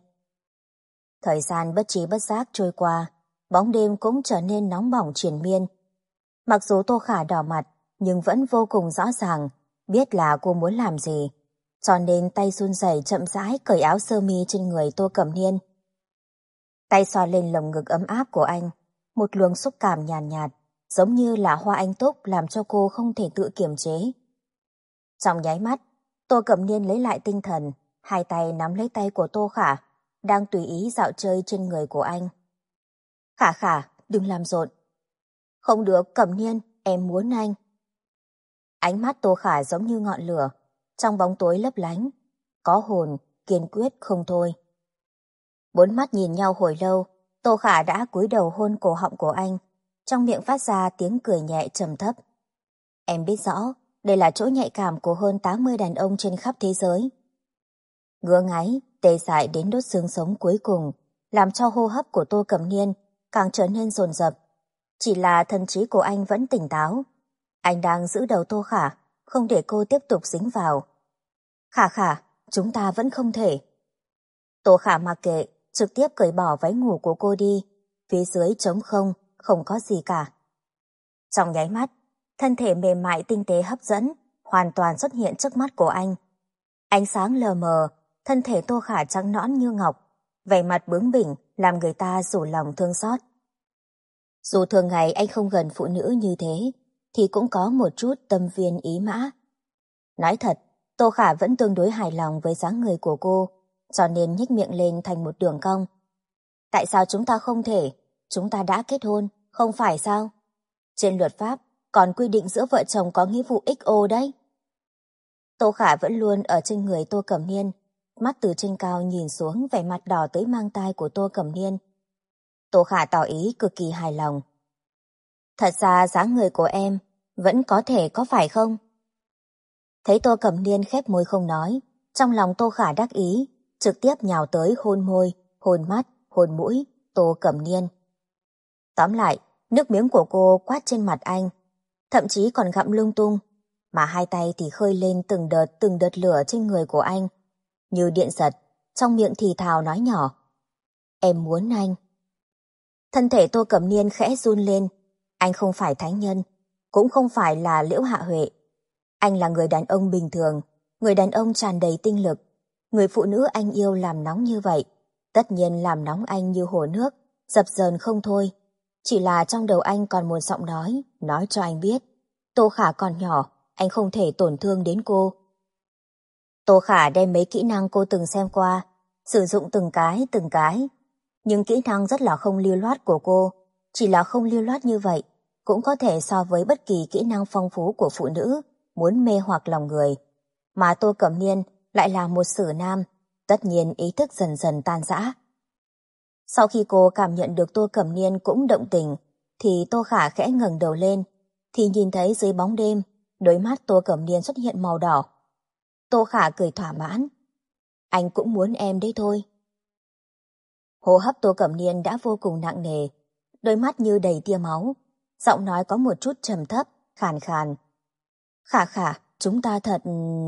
Thời gian bất trí bất giác trôi qua, bóng đêm cũng trở nên nóng bỏng triền miên. Mặc dù Tô Khả đỏ mặt, nhưng vẫn vô cùng rõ ràng, biết là cô muốn làm gì. Cho nên tay run rẩy chậm rãi cởi áo sơ mi trên người Tô Cẩm Niên. Tay xoa lên lồng ngực ấm áp của anh, một luồng xúc cảm nhàn nhạt, giống như là hoa anh túc làm cho cô không thể tự kiềm chế. Trong nháy mắt, Tô Cẩm Niên lấy lại tinh thần, hai tay nắm lấy tay của Tô Khả, đang tùy ý dạo chơi trên người của anh. Khả Khả, đừng làm rộn. Không được, Cẩm Niên, em muốn anh. Ánh mắt Tô Khả giống như ngọn lửa, trong bóng tối lấp lánh, có hồn, kiên quyết không thôi. Bốn mắt nhìn nhau hồi lâu, Tô Khả đã cúi đầu hôn cổ họng của anh, trong miệng phát ra tiếng cười nhẹ trầm thấp. Em biết rõ, đây là chỗ nhạy cảm của hơn 80 đàn ông trên khắp thế giới. Ngứa ngáy, tê dại đến đốt xương sống cuối cùng, làm cho hô hấp của Tô Cẩm Niên càng trở nên dồn dập. Chỉ là thần trí của anh vẫn tỉnh táo. Anh đang giữ đầu Tô Khả, không để cô tiếp tục dính vào. Khả Khả, chúng ta vẫn không thể. Tô Khả mặc kệ, trực tiếp cởi bỏ váy ngủ của cô đi, phía dưới trống không, không có gì cả. Trong nháy mắt, thân thể mềm mại tinh tế hấp dẫn, hoàn toàn xuất hiện trước mắt của anh. Ánh sáng lờ mờ, thân thể Tô Khả trắng nõn như ngọc, vẻ mặt bướng bỉnh làm người ta rủ lòng thương xót. Dù thường ngày anh không gần phụ nữ như thế, thì cũng có một chút tâm viên ý mã. Nói thật, Tô Khả vẫn tương đối hài lòng với dáng người của cô, cho nên nhếch miệng lên thành một đường cong. Tại sao chúng ta không thể? Chúng ta đã kết hôn, không phải sao? Trên luật pháp, còn quy định giữa vợ chồng có nghĩa vụ XO đấy. Tô Khả vẫn luôn ở trên người Tô Cẩm Niên, mắt từ trên cao nhìn xuống vẻ mặt đỏ tới mang tai của Tô Cẩm Niên. Tô Khả tỏ ý cực kỳ hài lòng. Thật ra dáng người của em vẫn có thể có phải không? Thấy Tô Cẩm Niên khép môi không nói, trong lòng Tô Khả đắc ý, trực tiếp nhào tới hôn môi, hôn mắt, hôn mũi, Tô Cẩm Niên. Tóm lại, nước miếng của cô quát trên mặt anh, thậm chí còn gặm lung tung, mà hai tay thì khơi lên từng đợt lửa trên người của anh. Như điện giật, trong miệng thì thào nói nhỏ. Em muốn anh. Thân thể Tô Cẩm Niên khẽ run lên, anh không phải thánh nhân, cũng không phải là Liễu Hạ Huệ. Anh là người đàn ông bình thường, người đàn ông tràn đầy tinh lực. Người phụ nữ anh yêu làm nóng như vậy, tất nhiên làm nóng anh như hồ nước, dập dờn không thôi. Chỉ là trong đầu anh còn một giọng nói cho anh biết, Tô Khả còn nhỏ, anh không thể tổn thương đến cô. Tô Khả đem mấy kỹ năng cô từng xem qua, sử dụng từng cái. Nhưng kỹ năng rất là không lưu loát của cô, chỉ là không lưu loát như vậy, cũng có thể so với bất kỳ kỹ năng phong phú của phụ nữ, muốn mê hoặc lòng người. Mà Tô Cẩm Niên lại là một sử nam, tất nhiên ý thức dần dần tan rã. Sau khi cô cảm nhận được Tô Cẩm Niên cũng động tình, thì Tô Khả khẽ ngẩng đầu lên, thì nhìn thấy dưới bóng đêm, đôi mắt Tô Cẩm Niên xuất hiện màu đỏ. Tô Khả cười thỏa mãn. Anh cũng muốn em đấy thôi. Hô hấp Tô Cẩm Niên đã vô cùng nặng nề, đôi mắt như đầy tia máu, giọng nói có một chút trầm thấp, khàn khàn. Khả Khả, chúng ta thật...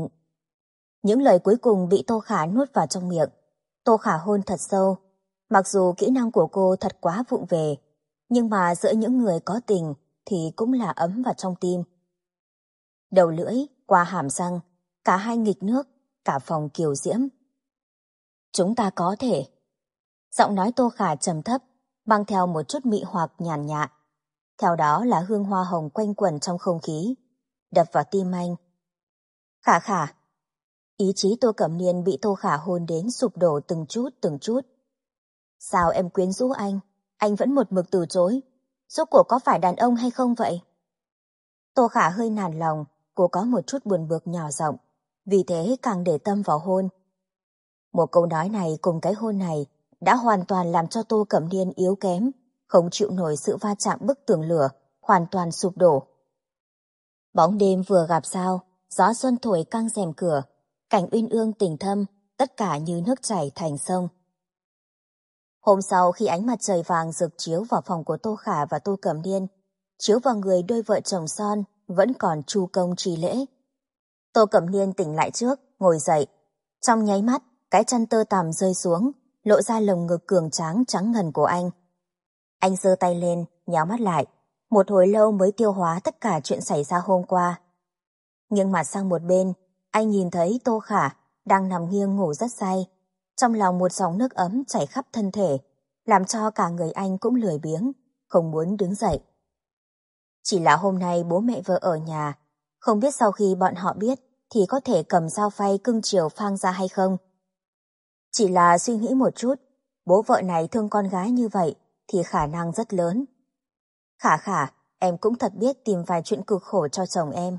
Những lời cuối cùng bị Tô Khả nuốt vào trong miệng. Tô Khả hôn thật sâu. Mặc dù kỹ năng của cô thật quá vụng về, nhưng mà giữa những người có tình thì cũng là ấm vào trong tim. Đầu lưỡi, qua hàm răng, cả hai nghịch nước, cả phòng kiều diễm. Chúng ta có thể. Giọng nói Tô Khả trầm thấp, mang theo một chút mị hoặc nhàn nhạt. Theo đó là hương hoa hồng quanh quẩn trong không khí, đập vào tim anh. Khả Khả. Ý chí Tô Cẩm Niên bị Tô Khả hôn đến sụp đổ từng chút. Sao em quyến rũ anh vẫn một mực từ chối. Rốt cuộc có phải đàn ông hay không vậy? Tô Khả hơi nản lòng, cô có một chút buồn bực nhỏ giọng, vì thế càng để tâm vào hôn. Một câu nói này cùng cái hôn này đã hoàn toàn làm cho Tô Cẩm Niên yếu kém, không chịu nổi sự va chạm bức tường lửa, hoàn toàn sụp đổ. Bóng đêm vừa gặp sao, gió xuân thổi căng rèm cửa, cảnh uyên ương tình thâm, tất cả như nước chảy thành sông. Hôm sau khi ánh mặt trời vàng rực chiếu vào phòng của Tô Khả và Tô Cẩm Niên, chiếu vào người đôi vợ chồng son vẫn còn chu công trì lễ. Tô Cẩm Niên tỉnh lại trước, ngồi dậy. Trong nháy mắt, cái chân tơ tằm rơi xuống, lộ ra lồng ngực cường tráng trắng ngần của anh. Anh giơ tay lên, nhắm mắt lại, một hồi lâu mới tiêu hóa tất cả chuyện xảy ra hôm qua. Nghiêng mặt sang một bên, anh nhìn thấy Tô Khả đang nằm nghiêng ngủ rất say. Trong lòng một dòng nước ấm chảy khắp thân thể, làm cho cả người anh cũng lười biếng, không muốn đứng dậy. Chỉ là hôm nay bố mẹ vợ ở nhà, không biết sau khi bọn họ biết thì có thể cầm dao phay cưng chiều phang ra hay không. Chỉ là suy nghĩ một chút, bố vợ này thương con gái như vậy thì khả năng rất lớn. Khả, em cũng thật biết tìm vài chuyện cực khổ cho chồng em.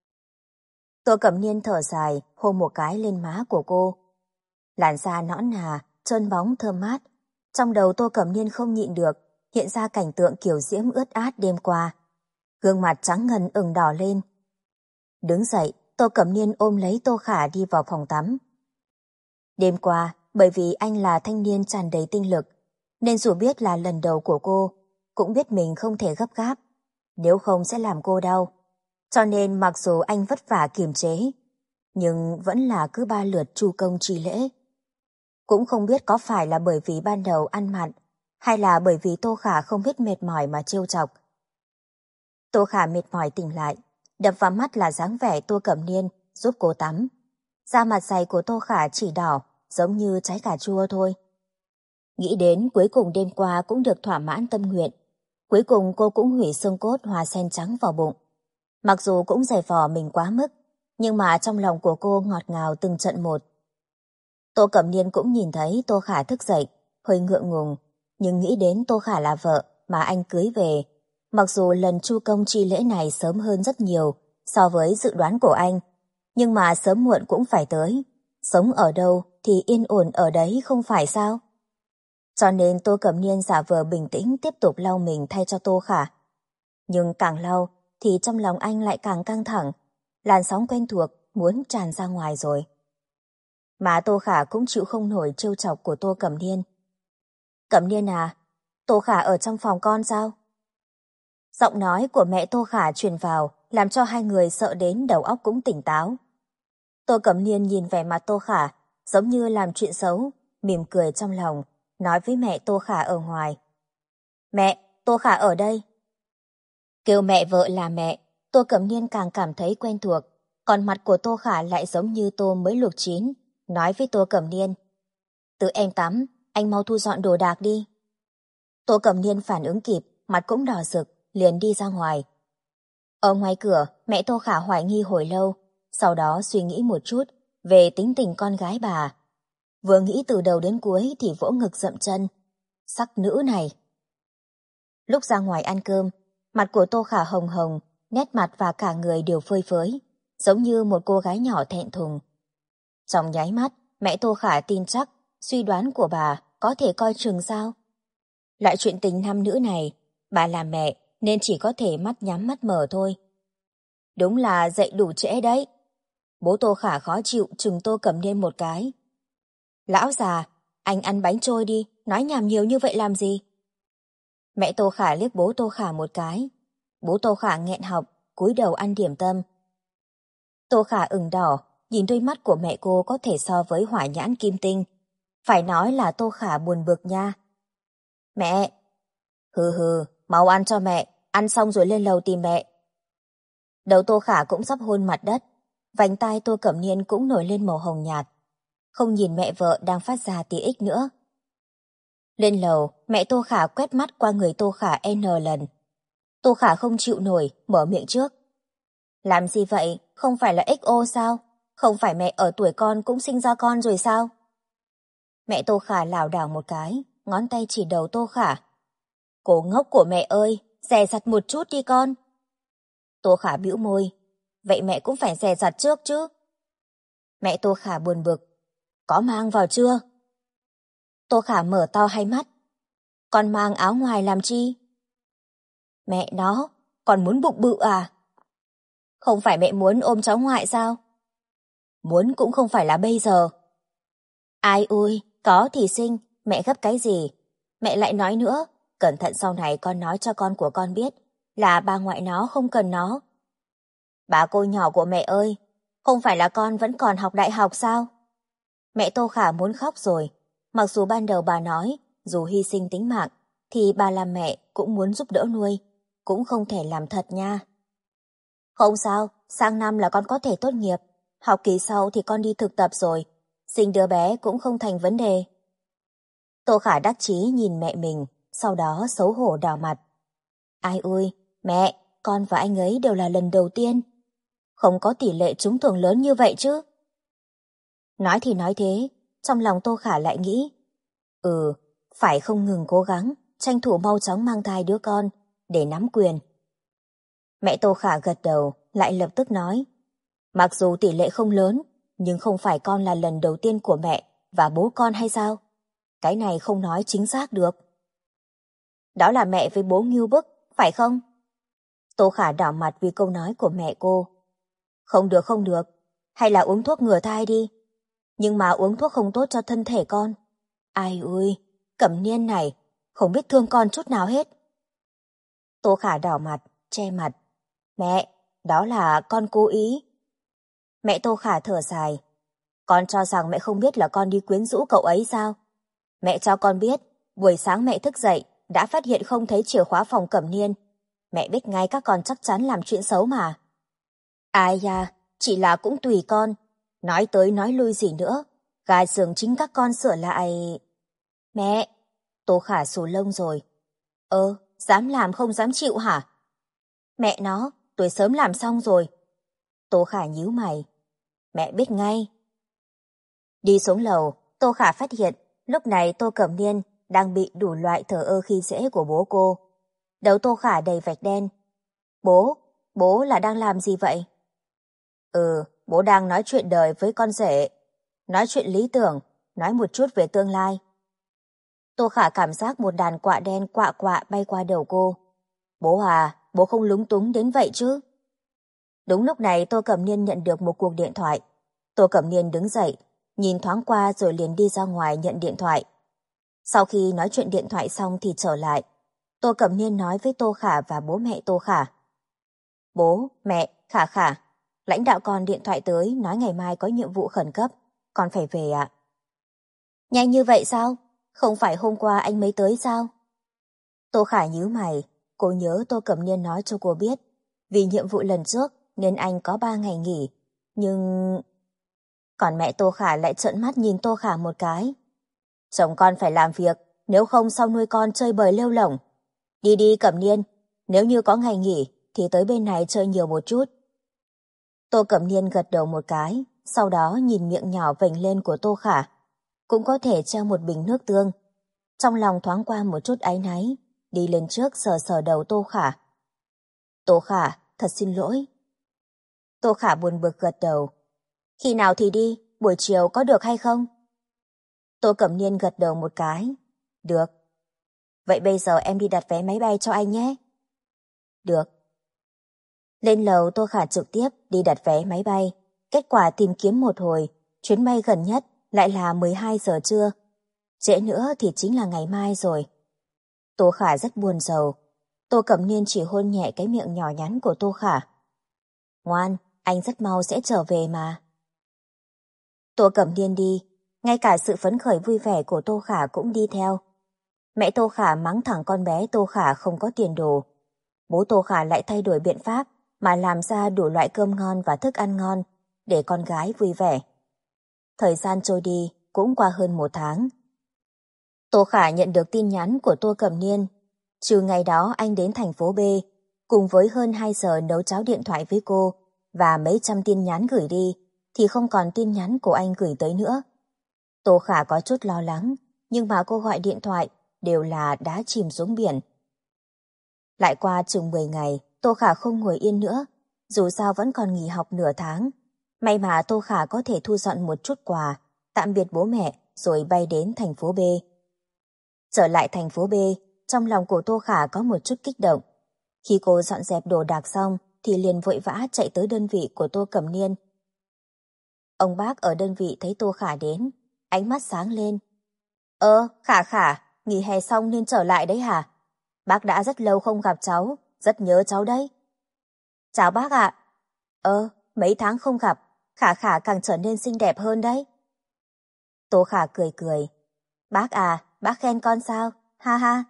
Tô Cẩm Niên thở dài, hôn một cái lên má của cô. Làn da nõn nà, trơn bóng thơm mát. Trong đầu Tô Cẩm Niên không nhịn được, hiện ra cảnh tượng kiều diễm ướt át đêm qua. Gương mặt trắng ngần ửng đỏ lên. Đứng dậy, Tô Cẩm Niên ôm lấy Tô Khả đi vào phòng tắm. Đêm qua, bởi vì anh là thanh niên tràn đầy tinh lực, nên dù biết là lần đầu của cô, cũng biết mình không thể gấp gáp, nếu không sẽ làm cô đau. Cho nên mặc dù anh vất vả kiềm chế, nhưng vẫn là cứ 3 lượt chu công trì lễ. Cũng không biết có phải là bởi vì ban đầu ăn mặn, hay là bởi vì Tô Khả không biết mệt mỏi mà trêu chọc. Tô Khả mệt mỏi tỉnh lại, đập vào mắt là dáng vẻ Tô Cẩm Niên giúp cô tắm. Da mặt dày của Tô Khả chỉ đỏ, giống như trái cà chua thôi. Nghĩ đến cuối cùng đêm qua cũng được thỏa mãn tâm nguyện. Cuối cùng cô cũng hủy xương cốt hoa sen trắng vào bụng. Mặc dù cũng dày vò mình quá mức, nhưng mà trong lòng của cô ngọt ngào từng trận một. Tô Cẩm Niên cũng nhìn thấy Tô Khả thức dậy, hơi ngượng ngùng, nhưng nghĩ đến Tô Khả là vợ mà anh cưới về. Mặc dù lần chu công chi lễ này sớm hơn rất nhiều so với dự đoán của anh, nhưng mà sớm muộn cũng phải tới. Sống ở đâu thì yên ổn ở đấy không phải sao? Cho nên Tô Cẩm Niên giả vờ bình tĩnh tiếp tục lau mình thay cho Tô Khả. Nhưng càng lau thì trong lòng anh lại càng căng thẳng, làn sóng quen thuộc muốn tràn ra ngoài rồi. Mà Tô Khả cũng chịu không nổi trêu chọc của Tô Cẩm Niên. Cẩm Niên à, Tô Khả ở trong phòng con sao? Giọng nói của mẹ Tô Khả truyền vào làm cho hai người sợ đến đầu óc cũng tỉnh táo. Tô Cẩm Niên nhìn vẻ mặt Tô Khả giống như làm chuyện xấu, mỉm cười trong lòng, nói với mẹ Tô Khả ở ngoài. Mẹ, Tô Khả ở đây. Kêu mẹ vợ là mẹ, Tô Cẩm Niên càng cảm thấy quen thuộc, còn mặt của Tô Khả lại giống như tôm mới luộc chín, nói với Tô Cẩm Niên. Tự em tắm, anh mau thu dọn đồ đạc đi. Tô Cẩm Niên phản ứng kịp, mặt cũng đỏ rực, liền đi ra ngoài. Ở ngoài cửa, mẹ Tô Khả hoài nghi hồi lâu, sau đó suy nghĩ một chút về tính tình con gái bà. Vừa nghĩ từ đầu đến cuối thì vỗ ngực dậm chân. Sắc nữ này. Lúc ra ngoài ăn cơm, mặt của Tô Khả hồng hồng, nét mặt và cả người đều phơi phới, giống như một cô gái nhỏ thẹn thùng. Trong nháy mắt, mẹ Tô Khả tin chắc suy đoán của bà có thể coi chừng sao. Loại chuyện tình nam nữ này, bà là mẹ nên chỉ có thể mắt nhắm mắt mở thôi. Đúng là dậy đủ trễ đấy. Bố Tô Khả khó chịu chừng Tô Cẩm Niên một cái. Lão già, anh ăn bánh trôi đi, nói nhảm nhiều như vậy làm gì? Mẹ Tô Khả liếc bố Tô Khả một cái. Bố Tô Khả nghẹn họng, cúi đầu ăn điểm tâm. Tô Khả ửng đỏ, nhìn đôi mắt của mẹ cô có thể so với hỏa nhãn kim tinh. Phải nói là Tô Khả buồn bực nha. Mẹ! Hừ, mau ăn cho mẹ, ăn xong rồi lên lầu tìm mẹ. Đầu Tô Khả cũng sắp hôn mặt đất, vành tai Tô Cẩm Niên cũng nổi lên màu hồng nhạt. Không nhìn mẹ vợ đang phát ra tí ích nữa. Lên lầu, mẹ Tô Khả quét mắt qua người Tô Khả N lần. Tô Khả không chịu nổi, mở miệng trước. Làm gì vậy? Không phải là XO sao? Không phải mẹ ở tuổi con cũng sinh ra con rồi sao? Mẹ Tô Khả lảo đảo một cái, ngón tay chỉ đầu Tô Khả. Cô ngốc của mẹ ơi, dè dặt một chút đi con. Tô Khả bĩu môi. Vậy mẹ cũng phải dè dặt trước chứ. Mẹ Tô Khả buồn bực. Có mang vào chưa? Tô Khả mở to hai mắt. Con mang áo ngoài làm chi? Mẹ nó, còn muốn bụng bự à? Không phải mẹ muốn ôm cháu ngoại sao? Muốn cũng không phải là bây giờ. Ai ui, có thì sinh, mẹ gấp cái gì? Mẹ lại nói nữa, cẩn thận sau này con nói cho con của con biết là bà ngoại nó không cần nó. Bà cô nhỏ của mẹ ơi, không phải là con vẫn còn học đại học sao? Mẹ Tô Khả muốn khóc rồi. Mặc dù ban đầu bà nói, dù hy sinh tính mạng, thì bà làm mẹ cũng muốn giúp đỡ nuôi, cũng không thể làm thật nha. Không sao, sang năm là con có thể tốt nghiệp, học kỳ sau thì con đi thực tập rồi, sinh đứa bé cũng không thành vấn đề. Tô Khả đắc chí nhìn mẹ mình, sau đó xấu hổ đỏ mặt. Ai ui, mẹ, con và anh ấy đều là lần đầu tiên. Không có tỷ lệ trúng thưởng lớn như vậy chứ. Nói thì nói thế, trong lòng Tô Khả lại nghĩ. Phải không ngừng cố gắng, tranh thủ mau chóng mang thai đứa con, để nắm quyền. Mẹ Tô Khả gật đầu, lại lập tức nói. Mặc dù tỷ lệ không lớn, nhưng không phải con là lần đầu tiên của mẹ và bố con hay sao? Cái này không nói chính xác được. Đó là mẹ với bố ngưu bức, phải không? Tô Khả đỏ mặt vì câu nói của mẹ cô. Không được không được, hay là uống thuốc ngừa thai đi. Nhưng mà uống thuốc không tốt cho thân thể con. Ai ui, Cẩm Niên này, không biết thương con chút nào hết. Tô Khả đỏ mặt, che mặt. Mẹ, đó là con cố ý. Mẹ Tô Khả thở dài. Con cho rằng mẹ không biết là con đi quyến rũ cậu ấy sao? Mẹ cho con biết, buổi sáng mẹ thức dậy, đã phát hiện không thấy chìa khóa phòng Cẩm Niên. Mẹ biết ngay các con chắc chắn làm chuyện xấu mà. Ai da, chỉ là cũng tùy con. Nói tới nói lui gì nữa. Gà giường chính các con sửa lại. Mẹ, Tô Khả xù lông rồi. Dám làm không dám chịu hả? Mẹ nó, tôi sớm làm xong rồi. Tô Khả nhíu mày. Mẹ biết ngay. Đi xuống lầu, Tô Khả phát hiện lúc này Tô Cẩm Niên đang bị đủ loại thờ ơ khi dễ của bố cô. Đầu Tô Khả đầy vạch đen. Bố là đang làm gì vậy? Bố đang nói chuyện đời với con rể. Nói chuyện lý tưởng, nói một chút về tương lai. Tô Khả cảm giác một đàn quạ đen quạ quạ bay qua đầu cô. Bố à, bố không lúng túng đến vậy chứ? Đúng lúc này Tô Cẩm Niên nhận được một cuộc điện thoại. Tô Cẩm Niên đứng dậy, nhìn thoáng qua rồi liền đi ra ngoài nhận điện thoại. Sau khi nói chuyện điện thoại xong thì trở lại. Tô Cẩm Niên nói với Tô Khả và bố mẹ Tô Khả. Bố, mẹ, Khả, lãnh đạo con điện thoại tới nói ngày mai có nhiệm vụ khẩn cấp, con phải về ạ. Nhanh như vậy sao? Không phải hôm qua anh mới tới sao? Tô Khả nhíu mày, cô nhớ Tô Cẩm Niên nói cho cô biết, vì nhiệm vụ lần trước nên anh có 3 ngày nghỉ, nhưng... Còn mẹ Tô Khả lại trợn mắt nhìn Tô Khả một cái. Chồng con phải làm việc, nếu không sau nuôi con chơi bời lêu lổng. Đi đi Cẩm Niên, nếu như có ngày nghỉ thì tới bên này chơi nhiều một chút. Tô Cẩm Niên gật đầu một cái, sau đó nhìn miệng nhỏ vểnh lên của Tô Khả. Cũng có thể treo một bình nước tương. Trong lòng thoáng qua một chút áy náy, đi lên trước sờ sờ đầu Tô Khả. Tô Khả, thật xin lỗi. Tô Khả buồn bực gật đầu. Khi nào thì đi, buổi chiều có được hay không? Tô Cẩm Niên gật đầu một cái. Được. Vậy bây giờ em đi đặt vé máy bay cho anh nhé. Được. Lên lầu Tô Khả trực tiếp đi đặt vé máy bay. Kết quả tìm kiếm một hồi, chuyến bay gần nhất lại là 12 giờ trưa. Trễ nữa thì chính là ngày mai rồi. Tô Khả rất buồn rầu. Tô Cẩm Niên chỉ hôn nhẹ cái miệng nhỏ nhắn của Tô Khả. Ngoan, anh rất mau sẽ trở về mà. Tô Cẩm Niên đi, ngay cả sự phấn khởi vui vẻ của Tô Khả cũng đi theo. Mẹ Tô Khả mắng thẳng con bé Tô Khả không có tiền đồ. Bố Tô Khả lại thay đổi biện pháp mà làm ra đủ loại cơm ngon và thức ăn ngon để con gái vui vẻ. Thời gian trôi đi cũng qua hơn 1 tháng. Tô Khả nhận được tin nhắn của Tô Cẩm Niên. Trừ ngày đó anh đến thành phố B, cùng với hơn 2 giờ nấu cháo điện thoại với cô và mấy trăm tin nhắn gửi đi, thì không còn tin nhắn của anh gửi tới nữa. Tô Khả có chút lo lắng, nhưng mà cô gọi điện thoại đều là đá chìm xuống biển. Lại qua chừng 10 ngày, Tô Khả không ngồi yên nữa, dù sao vẫn còn nghỉ học nửa tháng. May mà Tô Khả có thể thu dọn một chút quà, tạm biệt bố mẹ rồi bay đến thành phố B. Trở lại thành phố B, trong lòng của Tô Khả có một chút kích động. Khi cô dọn dẹp đồ đạc xong thì liền vội vã chạy tới đơn vị của Tô Cẩm Niên. Ông bác ở đơn vị thấy Tô Khả đến, ánh mắt sáng lên. Khả, nghỉ hè xong nên trở lại đấy hả? Bác đã rất lâu không gặp cháu, rất nhớ cháu đấy. Chào bác ạ. Mấy tháng không gặp, Khả Khả càng trở nên xinh đẹp hơn đấy. Tô Khả cười cười. Bác à, bác khen con sao? Ha ha.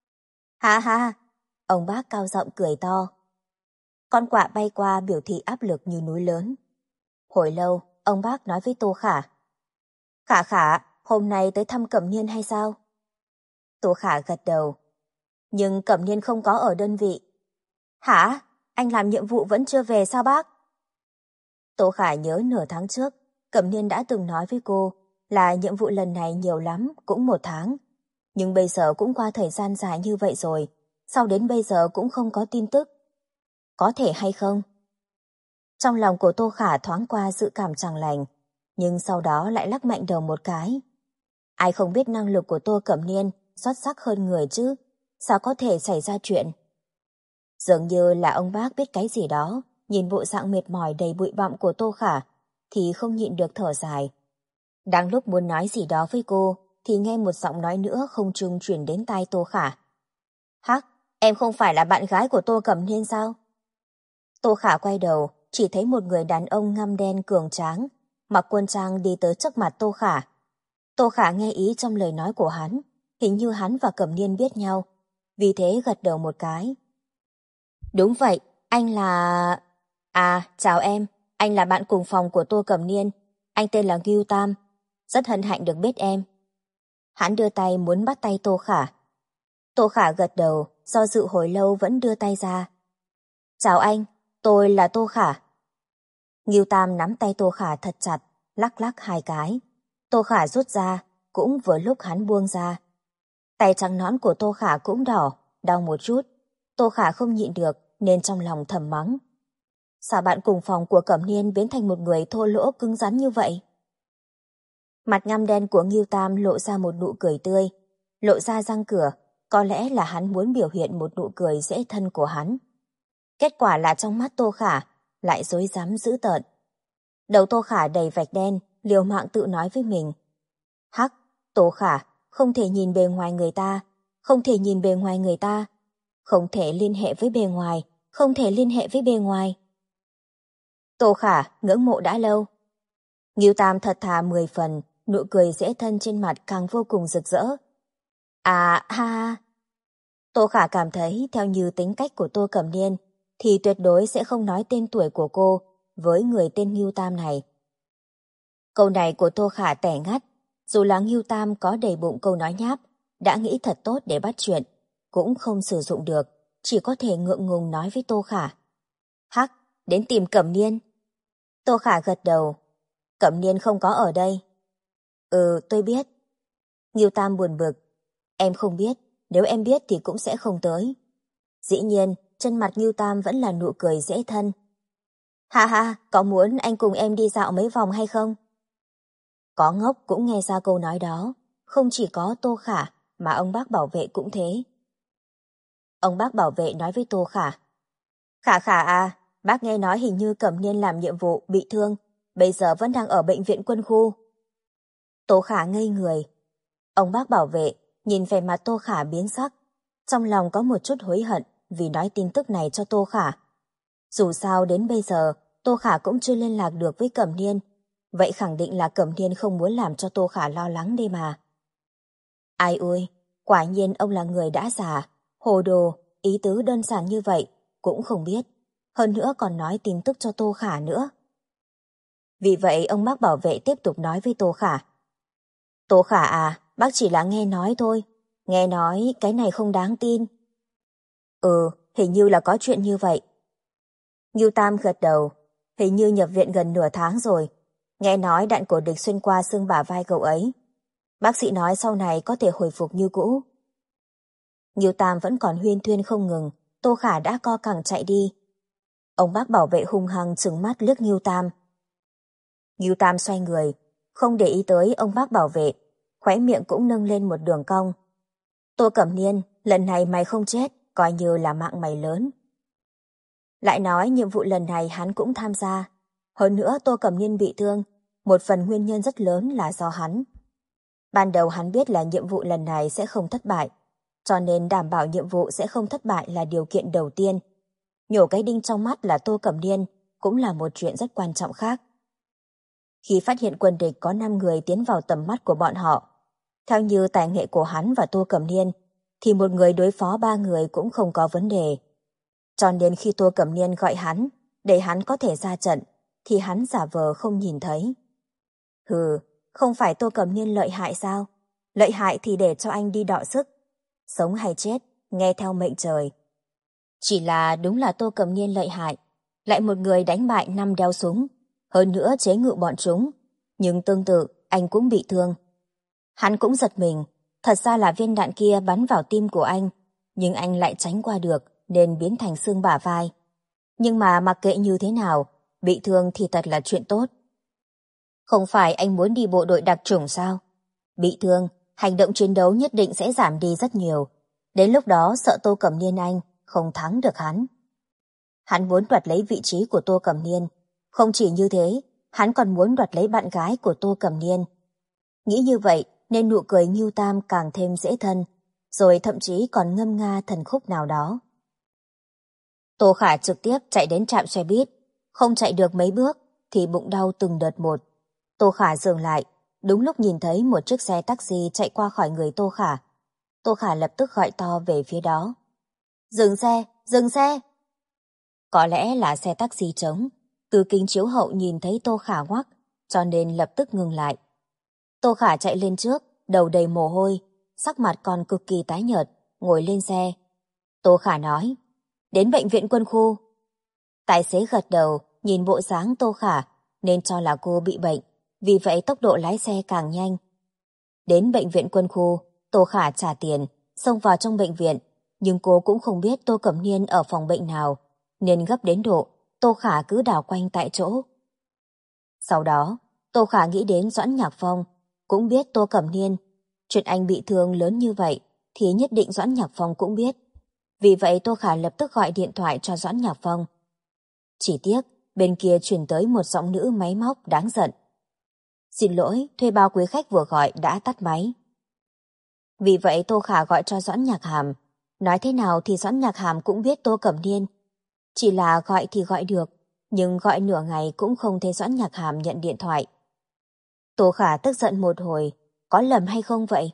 Ha ha. Ông bác cao giọng cười to. Con quạ bay qua biểu thị áp lực như núi lớn. Hồi lâu, ông bác nói với Tô Khả. Khả Khả, hôm nay tới thăm Cẩm Niên hay sao? Tô Khả gật đầu. Nhưng Cẩm Niên không có ở đơn vị. Hả? Anh làm nhiệm vụ vẫn chưa về sao bác? Tô Khả nhớ nửa tháng trước, Cẩm Niên đã từng nói với cô là nhiệm vụ lần này nhiều lắm, cũng 1 tháng. Nhưng bây giờ cũng qua thời gian dài như vậy rồi, sao đến bây giờ cũng không có tin tức? Có thể hay không? Trong lòng của Tô Khả thoáng qua dự cảm chẳng lành, nhưng sau đó lại lắc mạnh đầu một cái. Ai không biết năng lực của Tô Cẩm Niên xuất sắc hơn người chứ, sao có thể xảy ra chuyện? Dường như là ông bác biết cái gì đó, nhìn bộ dạng mệt mỏi đầy bụi bặm của Tô Khả, thì không nhịn được thở dài. Đang lúc muốn nói gì đó với cô, thì nghe một giọng nói nữa không trung truyền đến tai Tô Khả. Hắc, em không phải là bạn gái của Tô Cẩm Niên sao? Tô Khả quay đầu, chỉ thấy một người đàn ông ngăm đen cường tráng, mặc quân trang đi tới trước mặt Tô Khả. Tô Khả nghe ý trong lời nói của hắn, hình như hắn và Cẩm Niên biết nhau, vì thế gật đầu một cái. Đúng vậy, anh là... À, chào em, anh là bạn cùng phòng của Tô Cẩm Niên, anh tên là Ngưu Tam, rất hân hạnh được biết em. Hắn đưa tay muốn bắt tay Tô Khả. Tô Khả gật đầu, do dự hồi lâu vẫn đưa tay ra. Chào anh, tôi là Tô Khả. Ngưu Tam nắm tay Tô Khả thật chặt, lắc lắc 2 cái. Tô Khả rút ra, cũng vừa lúc hắn buông ra. Tay trắng nõn của Tô Khả cũng đỏ, đau một chút. Tô Khả không nhịn được nên trong lòng thầm mắng. Sao bạn cùng phòng của Cẩm Niên biến thành một người thô lỗ cứng rắn như vậy? Mặt ngăm đen của Ngưu Tam lộ ra một nụ cười tươi, lộ ra răng cửa, có lẽ là hắn muốn biểu hiện một nụ cười dễ thân của hắn. Kết quả là trong mắt Tô Khả lại rối rắm dữ tợn. Đầu Tô Khả đầy vạch đen, liều mạng tự nói với mình. Hắc, Tô Khả, không thể nhìn bề ngoài người ta, không thể nhìn bề ngoài người ta, không thể liên hệ với bề ngoài, không thể liên hệ với bề ngoài. Tô Khả ngưỡng mộ đã lâu. Ngưu Tam thật thà 10 phần, nụ cười dễ thân trên mặt càng vô cùng rực rỡ. À ha! Tô Khả cảm thấy theo như tính cách của Tô Cẩm Niên thì tuyệt đối sẽ không nói tên tuổi của cô với người tên Ngưu Tam này. Câu này của Tô Khả tẻ ngắt, dù là Ngưu Tam có đầy bụng câu nói nháp, đã nghĩ thật tốt để bắt chuyện, cũng không sử dụng được, chỉ có thể ngượng ngùng nói với Tô Khả. Hắc, đến tìm Cẩm Niên. Tô Khả gật đầu. Cẩm Niên không có ở đây. Ừ, tôi biết. Ngưu Tam buồn bực. Em không biết, nếu em biết thì cũng sẽ không tới. Dĩ nhiên, trên mặt Ngưu Tam vẫn là nụ cười dễ thân. Ha ha, có muốn anh cùng em đi dạo mấy vòng hay không? Có ngốc cũng nghe ra câu nói đó, không chỉ có Tô Khả mà ông bác bảo vệ cũng thế. Ông bác bảo vệ nói với Tô Khả. Khả Khả à, bác nghe nói hình như Cẩm Niên làm nhiệm vụ bị thương, bây giờ vẫn đang ở bệnh viện quân khu. Tô Khả ngây người. Ông bác bảo vệ nhìn vẻ mặt Tô Khả biến sắc, trong lòng có một chút hối hận vì nói tin tức này cho Tô Khả. Dù sao đến bây giờ, Tô Khả cũng chưa liên lạc được với Cẩm Niên, vậy khẳng định là Cẩm Niên không muốn làm cho Tô Khả lo lắng đây mà. Ai ôi, quả nhiên ông là người đã già, hồ đồ, ý tứ đơn giản như vậy, cũng không biết. Hơn nữa còn nói tin tức cho Tô Khả nữa. Vì vậy ông bác bảo vệ tiếp tục nói với Tô Khả. Tô Khả à, bác chỉ là nghe nói thôi. Nghe nói cái này không đáng tin. Ừ, hình như là có chuyện như vậy. Ngưu Tam gật đầu. Hình như nhập viện gần nửa tháng rồi. Nghe nói đạn của địch xuyên qua xương bả vai cậu ấy. Bác sĩ nói sau này có thể hồi phục như cũ. Ngưu Tam vẫn còn huyên thuyên không ngừng. Tô Khả đã co cẳng chạy đi. Ông bác bảo vệ hung hăng trừng mắt liếc Ngưu Tam. Ngưu Tam xoay người, không để ý tới ông bác bảo vệ, khóe miệng cũng nâng lên một đường cong. Tô Cẩm Niên, lần này mày không chết, coi như là mạng mày lớn. Lại nói nhiệm vụ lần này hắn cũng tham gia. Hơn nữa Tô Cẩm Niên bị thương, một phần nguyên nhân rất lớn là do hắn. Ban đầu hắn biết là nhiệm vụ lần này sẽ không thất bại, cho nên đảm bảo nhiệm vụ sẽ không thất bại là điều kiện đầu tiên. Nhổ cái đinh trong mắt là Tô Cẩm Niên cũng là một chuyện rất quan trọng khác. Khi phát hiện quân địch có 5 người tiến vào tầm mắt của bọn họ, theo như tài nghệ của hắn và Tô Cẩm Niên, thì một người đối phó 3 người cũng không có vấn đề. Cho nên khi Tô Cẩm Niên gọi hắn, để hắn có thể ra trận, thì hắn giả vờ không nhìn thấy. Hừ, không phải Tô Cẩm Niên lợi hại sao? Lợi hại thì để cho anh đi đọ sức. Sống hay chết, nghe theo mệnh trời. Chỉ là đúng là Tô Cẩm Niên lợi hại, lại một người đánh bại 5 đeo súng, hơn nữa chế ngự bọn chúng. Nhưng tương tự, anh cũng bị thương. Hắn cũng giật mình, thật ra là viên đạn kia bắn vào tim của anh, nhưng anh lại tránh qua được nên biến thành xương bả vai. Nhưng mà mặc kệ như thế nào, bị thương thì thật là chuyện tốt. Không phải anh muốn đi bộ đội đặc chủng sao? Bị thương, hành động chiến đấu nhất định sẽ giảm đi rất nhiều. Đến lúc đó sợ Tô Cẩm Niên anh không thắng được hắn. Hắn muốn đoạt lấy vị trí của Tô Cẩm Niên. Không chỉ như thế, hắn còn muốn đoạt lấy bạn gái của Tô Cẩm Niên. Nghĩ như vậy nên nụ cười Ngưu Tam càng thêm dễ thân, rồi thậm chí còn ngâm nga thần khúc nào đó. Tô Khả trực tiếp chạy đến trạm xe buýt, không chạy được mấy bước thì bụng đau từng đợt một. Tô Khả dừng lại, đúng lúc nhìn thấy một chiếc xe taxi chạy qua khỏi người Tô Khả. Tô Khả lập tức gọi to về phía đó. Dừng xe, dừng xe! Có lẽ là xe taxi trống, từ kính chiếu hậu nhìn thấy Tô Khả ngoắc, cho nên lập tức ngừng lại. Tô Khả chạy lên trước, đầu đầy mồ hôi, sắc mặt còn cực kỳ tái nhợt, ngồi lên xe. Tô Khả nói, đến bệnh viện quân khu. Tài xế gật đầu, nhìn bộ dáng Tô Khả, nên cho là cô bị bệnh, vì vậy tốc độ lái xe càng nhanh. Đến bệnh viện quân khu, Tô Khả trả tiền, xông vào trong bệnh viện, nhưng cô cũng không biết Tô Cẩm Niên ở phòng bệnh nào, nên gấp đến độ Tô Khả cứ đảo quanh tại chỗ. Sau đó, Tô Khả nghĩ đến Doãn Nhạc Phong, cũng biết Tô Cẩm Niên. Chuyện anh bị thương lớn như vậy thì nhất định Doãn Nhạc Phong cũng biết. Vì vậy Tô Khả lập tức gọi điện thoại cho Doãn Nhạc Phong. Chỉ tiếc, bên kia truyền tới một giọng nữ máy móc đáng giận. Xin lỗi, thuê bao quý khách vừa gọi đã tắt máy. Vì vậy Tô Khả gọi cho Doãn Nhạc Hàm. Nói thế nào thì Doãn Nhạc Hàm cũng biết Tô Cẩm Niên. Chỉ là gọi thì gọi được, nhưng gọi nửa ngày cũng không thấy Doãn Nhạc Hàm nhận điện thoại. Tô Khả tức giận một hồi, có lầm hay không vậy?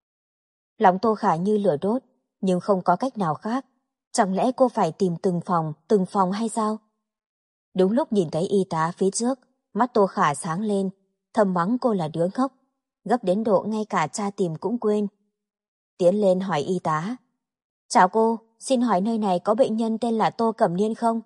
Lòng Tô Khả như lửa đốt, nhưng không có cách nào khác. Chẳng lẽ cô phải tìm từng phòng hay sao? Đúng lúc nhìn thấy y tá phía trước, mắt Tô Khả sáng lên, thầm mắng cô là đứa ngốc, gấp đến độ ngay cả tra tìm cũng quên. Tiến lên hỏi y tá. Chào cô, xin hỏi nơi này có bệnh nhân tên là Tô Cẩm Niên không?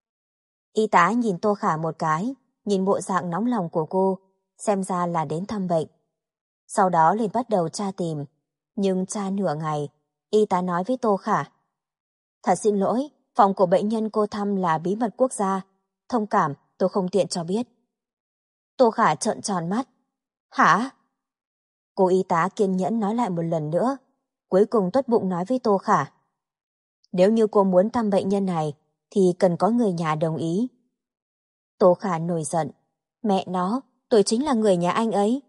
Y tá nhìn Tô Khả một cái, nhìn bộ dạng nóng lòng của cô, xem ra là đến thăm bệnh. Sau đó liền bắt đầu tra tìm, nhưng tra nửa ngày, y tá nói với Tô Khả. Thật xin lỗi, phòng của bệnh nhân cô thăm là bí mật quốc gia, thông cảm, tôi không tiện cho biết. Tô Khả trợn tròn mắt. Hả? Cô y tá kiên nhẫn nói lại một lần nữa, cuối cùng tốt bụng nói với Tô Khả. Nếu như cô muốn thăm bệnh nhân này, thì cần có người nhà đồng ý. Tô Khả nổi giận. Mẹ nó, tôi chính là người nhà anh ấy.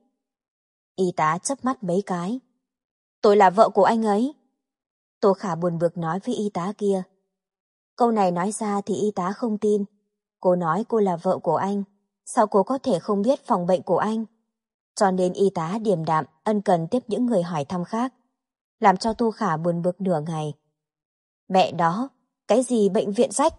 Y tá chớp mắt mấy cái. Tôi là vợ của anh ấy. Tô Khả buồn bực nói với y tá kia. Câu này nói ra thì y tá không tin. Cô nói cô là vợ của anh, sao cô có thể không biết phòng bệnh của anh? Cho nên y tá điềm đạm, ân cần tiếp những người hỏi thăm khác, làm cho Tô Khả buồn bực nửa ngày. Mẹ đó, cái gì bệnh viện rách?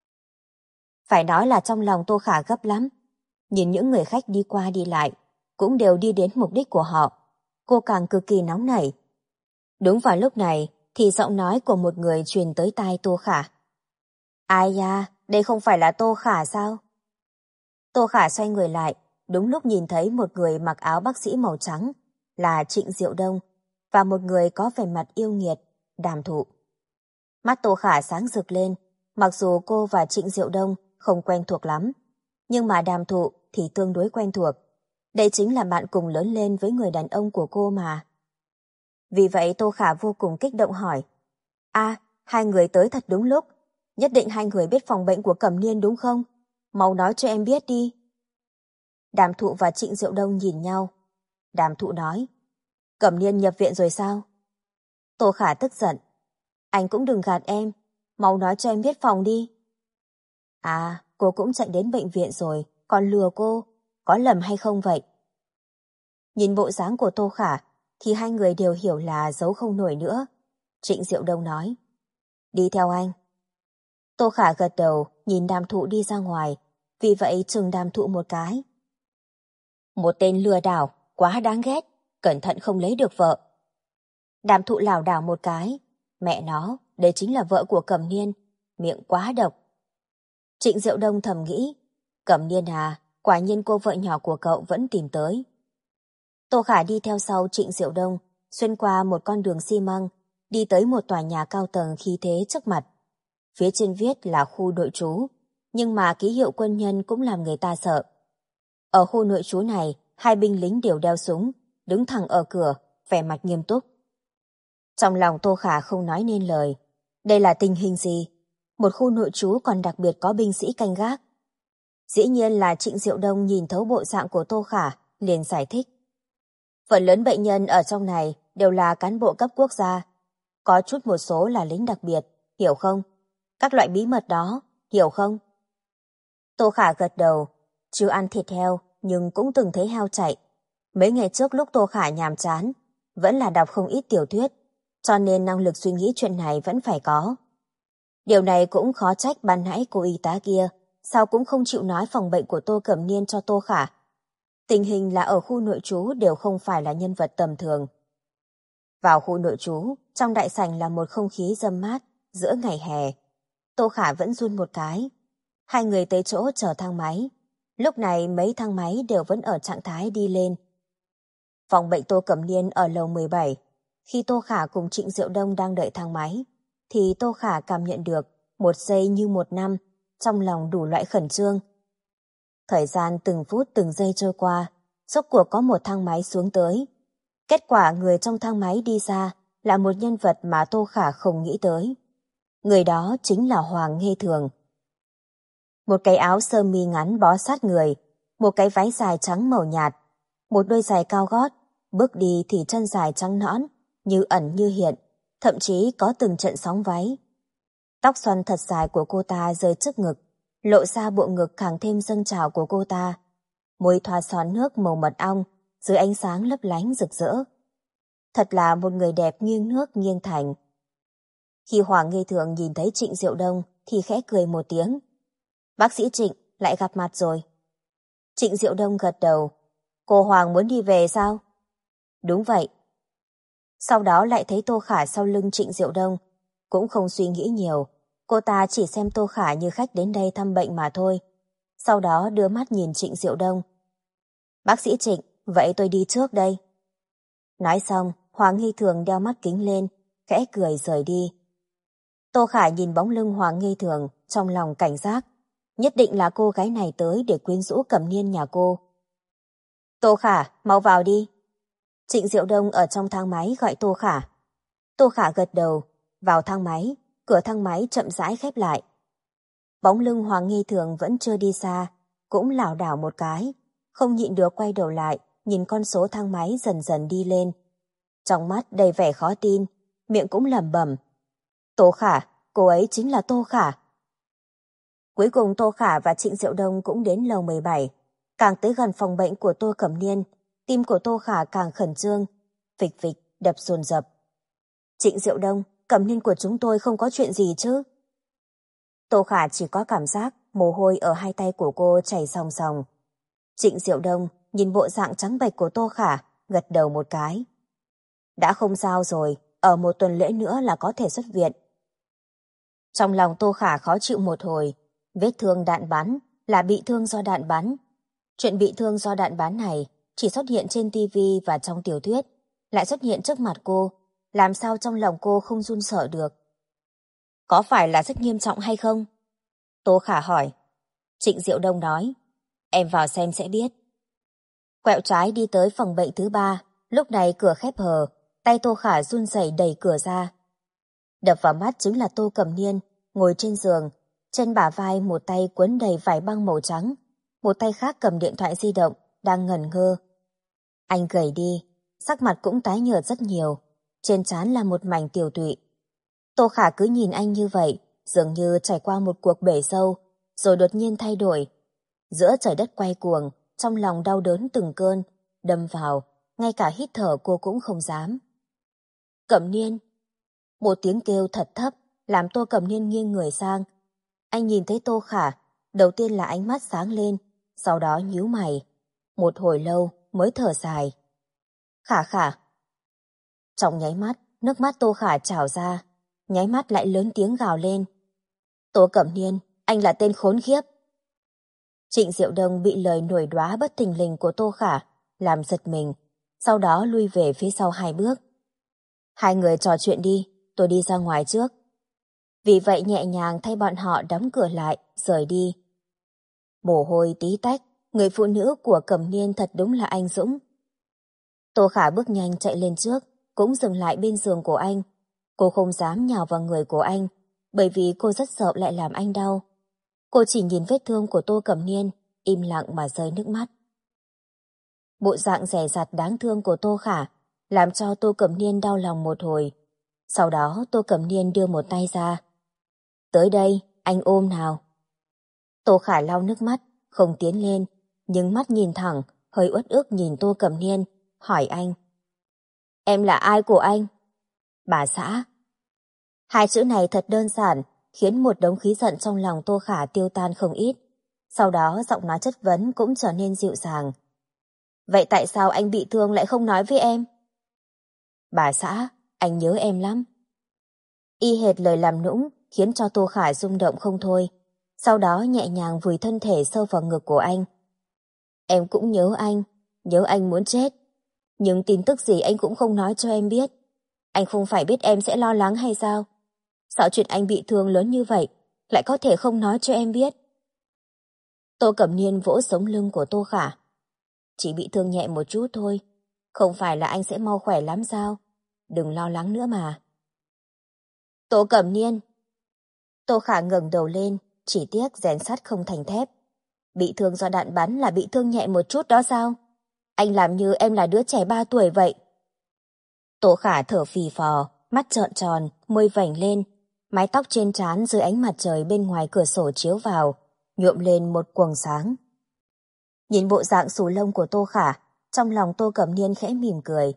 Phải nói là trong lòng Tô Khả gấp lắm. Nhìn những người khách đi qua đi lại, cũng đều đi đến mục đích của họ. Cô càng cực kỳ nóng nảy. Đúng vào lúc này, thì giọng nói của một người truyền tới tai Tô Khả. Ai da, đây không phải là Tô Khả sao? Tô Khả xoay người lại, đúng lúc nhìn thấy một người mặc áo bác sĩ màu trắng, là Trịnh Diệu Đông, và một người có vẻ mặt yêu nghiệt, Đàm Thụ. Mắt Tô Khả sáng rực lên, mặc dù cô và Trịnh Diệu Đông không quen thuộc lắm, nhưng mà Đàm Thụ thì tương đối quen thuộc. Đây chính là bạn cùng lớn lên với người đàn ông của cô mà. Vì vậy Tô Khả vô cùng kích động hỏi. Hai người tới thật đúng lúc. Nhất định hai người biết phòng bệnh của Cẩm Niên đúng không? Mau nói cho em biết đi. Đàm Thụ và Trịnh Diệu Đông nhìn nhau. Đàm Thụ nói. Cẩm Niên nhập viện rồi sao? Tô Khả tức giận. Anh cũng đừng gạt em, mau nói cho em biết phòng đi. À, cô cũng chạy đến bệnh viện rồi, còn lừa cô, có lầm hay không vậy? Nhìn bộ dáng của Tô Khả thì hai người đều hiểu là giấu không nổi nữa. Trịnh Diệu Đông nói, đi theo anh. Tô Khả gật đầu, nhìn Đàm Thụ đi ra ngoài, vì vậy chừng Đàm Thụ một cái. Một tên lừa đảo, quá đáng ghét, cẩn thận không lấy được vợ. Đàm Thụ lảo đảo một cái, mẹ nó, đây chính là vợ của Cẩm Niên, miệng quá độc. Trịnh Diệu Đông thầm nghĩ, Cẩm Niên à, quả nhiên cô vợ nhỏ của cậu vẫn tìm tới. Tô Khả đi theo sau Trịnh Diệu Đông, xuyên qua một con đường xi măng, đi tới một tòa nhà cao tầng khí thế trước mặt. Phía trên viết là khu nội trú, nhưng mà ký hiệu quân nhân cũng làm người ta sợ. Ở khu nội trú này, hai binh lính đều đeo súng, đứng thẳng ở cửa, vẻ mặt nghiêm túc. Trong lòng Tô Khả không nói nên lời. Đây là tình hình gì? Một khu nội trú còn đặc biệt có binh sĩ canh gác. Dĩ nhiên là Trịnh Diệu Đông nhìn thấu bộ dạng của Tô Khả, liền giải thích. Phần lớn bệnh nhân ở trong này đều là cán bộ cấp quốc gia. Có chút một số là lính đặc biệt, hiểu không? Các loại bí mật đó, hiểu không? Tô Khả gật đầu, chưa ăn thịt heo nhưng cũng từng thấy heo chạy. Mấy ngày trước lúc Tô Khả nhàm chán, vẫn là đọc không ít tiểu thuyết, cho nên năng lực suy nghĩ chuyện này vẫn phải có. Điều này cũng khó trách ban nãy cô y tá kia, sao cũng không chịu nói phòng bệnh của Tô Cẩm Niên cho Tô Khả. Tình hình là ở khu nội trú đều không phải là nhân vật tầm thường. Vào khu nội trú, trong đại sảnh là một không khí râm mát, giữa ngày hè. Tô Khả vẫn run một cái. Hai người tới chỗ chờ thang máy. Lúc này mấy thang máy đều vẫn ở trạng thái đi lên. Phòng bệnh Tô Cẩm Niên ở lầu 17. Khi Tô Khả cùng Trịnh Diệu Đông đang đợi thang máy, thì Tô Khả cảm nhận được một giây như một năm, trong lòng đủ loại khẩn trương. Thời gian từng phút từng giây trôi qua, rốt cuộc có một thang máy xuống tới. Kết quả người trong thang máy đi ra là một nhân vật mà Tô Khả không nghĩ tới. Người đó chính là Hoàng Nghê Thường. Một cái áo sơ mi ngắn bó sát người, một cái váy dài trắng màu nhạt, một đôi giày cao gót, bước đi thì chân dài trắng nõn, như ẩn như hiện, thậm chí có từng trận sóng váy. Tóc xoăn thật dài của cô ta rơi trước ngực, lộ ra bộ ngực càng thêm dâng trào của cô ta. Môi thoa son nước màu mật ong, dưới ánh sáng lấp lánh rực rỡ. Thật là một người đẹp nghiêng nước nghiêng thành. Khi Hoàng Nghê Thường nhìn thấy Trịnh Diệu Đông thì khẽ cười một tiếng. Bác sĩ Trịnh, lại gặp mặt rồi. Trịnh Diệu Đông gật đầu. Cô Hoàng muốn đi về sao? Đúng vậy. Sau đó lại thấy Tô Khả sau lưng Trịnh Diệu Đông. Cũng không suy nghĩ nhiều, cô ta chỉ xem Tô Khả như khách đến đây thăm bệnh mà thôi. Sau đó đưa mắt nhìn Trịnh Diệu Đông. Bác sĩ Trịnh, vậy tôi đi trước đây. Nói xong, Hoàng Nghi Thường đeo mắt kính lên, khẽ cười rời đi. Tô Khả nhìn bóng lưng Hoàng Nghi Thường, trong lòng cảnh giác. Nhất định là cô gái này tới để quyến rũ Cẩm Niên nhà cô. Tô Khả, mau vào đi. Trịnh Diệu Đông ở trong thang máy gọi Tô Khả. Tô Khả gật đầu, vào thang máy, cửa thang máy chậm rãi khép lại. Bóng lưng Hoàng Nghi Thường vẫn chưa đi xa, cũng lảo đảo một cái, không nhịn được quay đầu lại, nhìn con số thang máy dần dần đi lên. Trong mắt đầy vẻ khó tin, miệng cũng lẩm bẩm. Tô Khả, cô ấy chính là Tô Khả. Cuối cùng Tô Khả và Trịnh Diệu Đông cũng đến lầu 17. Càng tới gần phòng bệnh của Tô Cẩm Niên, tim của Tô Khả càng khẩn trương, phịch phịch, đập dồn dập. Trịnh Diệu Đông, Cẩm Niên của chúng tôi không có chuyện gì chứ? Tô Khả chỉ có cảm giác mồ hôi ở hai tay của cô chảy ròng ròng. Trịnh Diệu Đông nhìn bộ dạng trắng bệch của Tô Khả, gật đầu một cái. Đã không sao rồi, ở một tuần lễ nữa là có thể xuất viện. Trong lòng Tô Khả khó chịu một hồi, vết thương đạn bắn là bị thương do đạn bắn. Chuyện bị thương do đạn bắn này chỉ xuất hiện trên TV và trong tiểu thuyết, lại xuất hiện trước mặt cô, làm sao trong lòng cô không run sợ được. Có phải là rất nghiêm trọng hay không? Tô Khả hỏi. Trịnh Diệu Đông nói, em vào xem sẽ biết. Quẹo trái đi tới phòng bệnh thứ 3, lúc này cửa khép hờ, tay Tô Khả run rẩy đẩy cửa ra. Đập vào mắt chính là Tô Cẩm Niên, ngồi trên giường, trên bả vai một tay quấn đầy vải băng màu trắng, một tay khác cầm điện thoại di động, đang ngẩn ngơ. Anh gầy đi, sắc mặt cũng tái nhợt rất nhiều, trên trán là một mảnh tiều tụy. Tô Khả cứ nhìn anh như vậy, dường như trải qua một cuộc bể sâu, rồi đột nhiên thay đổi. Giữa trời đất quay cuồng, trong lòng đau đớn từng cơn, đâm vào, ngay cả hít thở cô cũng không dám. Cẩm Niên! Một tiếng kêu thật thấp, làm Tô Cẩm Niên nghiêng người sang. Anh nhìn thấy Tô Khả, đầu tiên là ánh mắt sáng lên, sau đó nhíu mày. Một hồi lâu mới thở dài. Khả Khả! Trong nháy mắt, nước mắt Tô Khả trào ra, nháy mắt lại lớn tiếng gào lên. Tô Cẩm Niên, anh là tên khốn khiếp! Trịnh Diệu Đông bị lời nổi đoá bất thình lình của Tô Khả làm giật mình, sau đó lui về phía sau 2 bước. Hai người trò chuyện đi, tôi đi ra ngoài trước. Vì vậy nhẹ nhàng thay bọn họ đóng cửa lại, rời đi. Mồ hôi tí tách, người phụ nữ của Cẩm Niên thật đúng là anh dũng. Tô Khả bước nhanh chạy lên trước, cũng dừng lại bên giường của anh. Cô không dám nhào vào người của anh, bởi vì cô rất sợ lại làm anh đau. Cô chỉ nhìn vết thương của Tô Cẩm Niên, im lặng mà rơi nước mắt. Bộ dạng dè dặt đáng thương của Tô Khả làm cho Tô Cẩm Niên đau lòng một hồi. Sau đó Tô Cẩm Niên đưa một tay ra. Tới đây, anh ôm nào. Tô Khả lau nước mắt, không tiến lên, nhưng mắt nhìn thẳng, hơi uất ức nhìn Tô Cẩm Niên, hỏi anh. Em là ai của anh? Bà xã. Hai chữ này thật đơn giản, khiến một đống khí giận trong lòng Tô Khả tiêu tan không ít. Sau đó giọng nói chất vấn cũng trở nên dịu dàng. Vậy tại sao anh bị thương lại không nói với em? Bà xã, anh nhớ em lắm. Y hệt lời làm nũng khiến cho Tô Khả rung động không thôi. Sau đó nhẹ nhàng vùi thân thể sâu vào ngực của anh. Em cũng nhớ anh muốn chết. Nhưng tin tức gì anh cũng không nói cho em biết. Anh không phải biết em sẽ lo lắng hay sao? Sao chuyện anh bị thương lớn như vậy lại có thể không nói cho em biết? Tô Cẩm Niên vỗ sống lưng của Tô Khả. Chỉ bị thương nhẹ một chút thôi, không phải là anh sẽ mau khỏe lắm sao? Đừng lo lắng nữa mà. Tô Cẩm Niên! Tô Khả ngẩng đầu lên, chỉ tiếc rèn sắt không thành thép. Bị thương do đạn bắn là bị thương nhẹ một chút đó sao? Anh làm như em là đứa trẻ 3 tuổi vậy. Tô Khả thở phì phò, mắt trợn tròn, môi vểnh lên, mái tóc trên trán dưới ánh mặt trời bên ngoài cửa sổ chiếu vào, nhuộm lên một quầng sáng. Nhìn bộ dạng xù lông của Tô Khả, trong lòng Tô Cẩm Niên khẽ mỉm cười.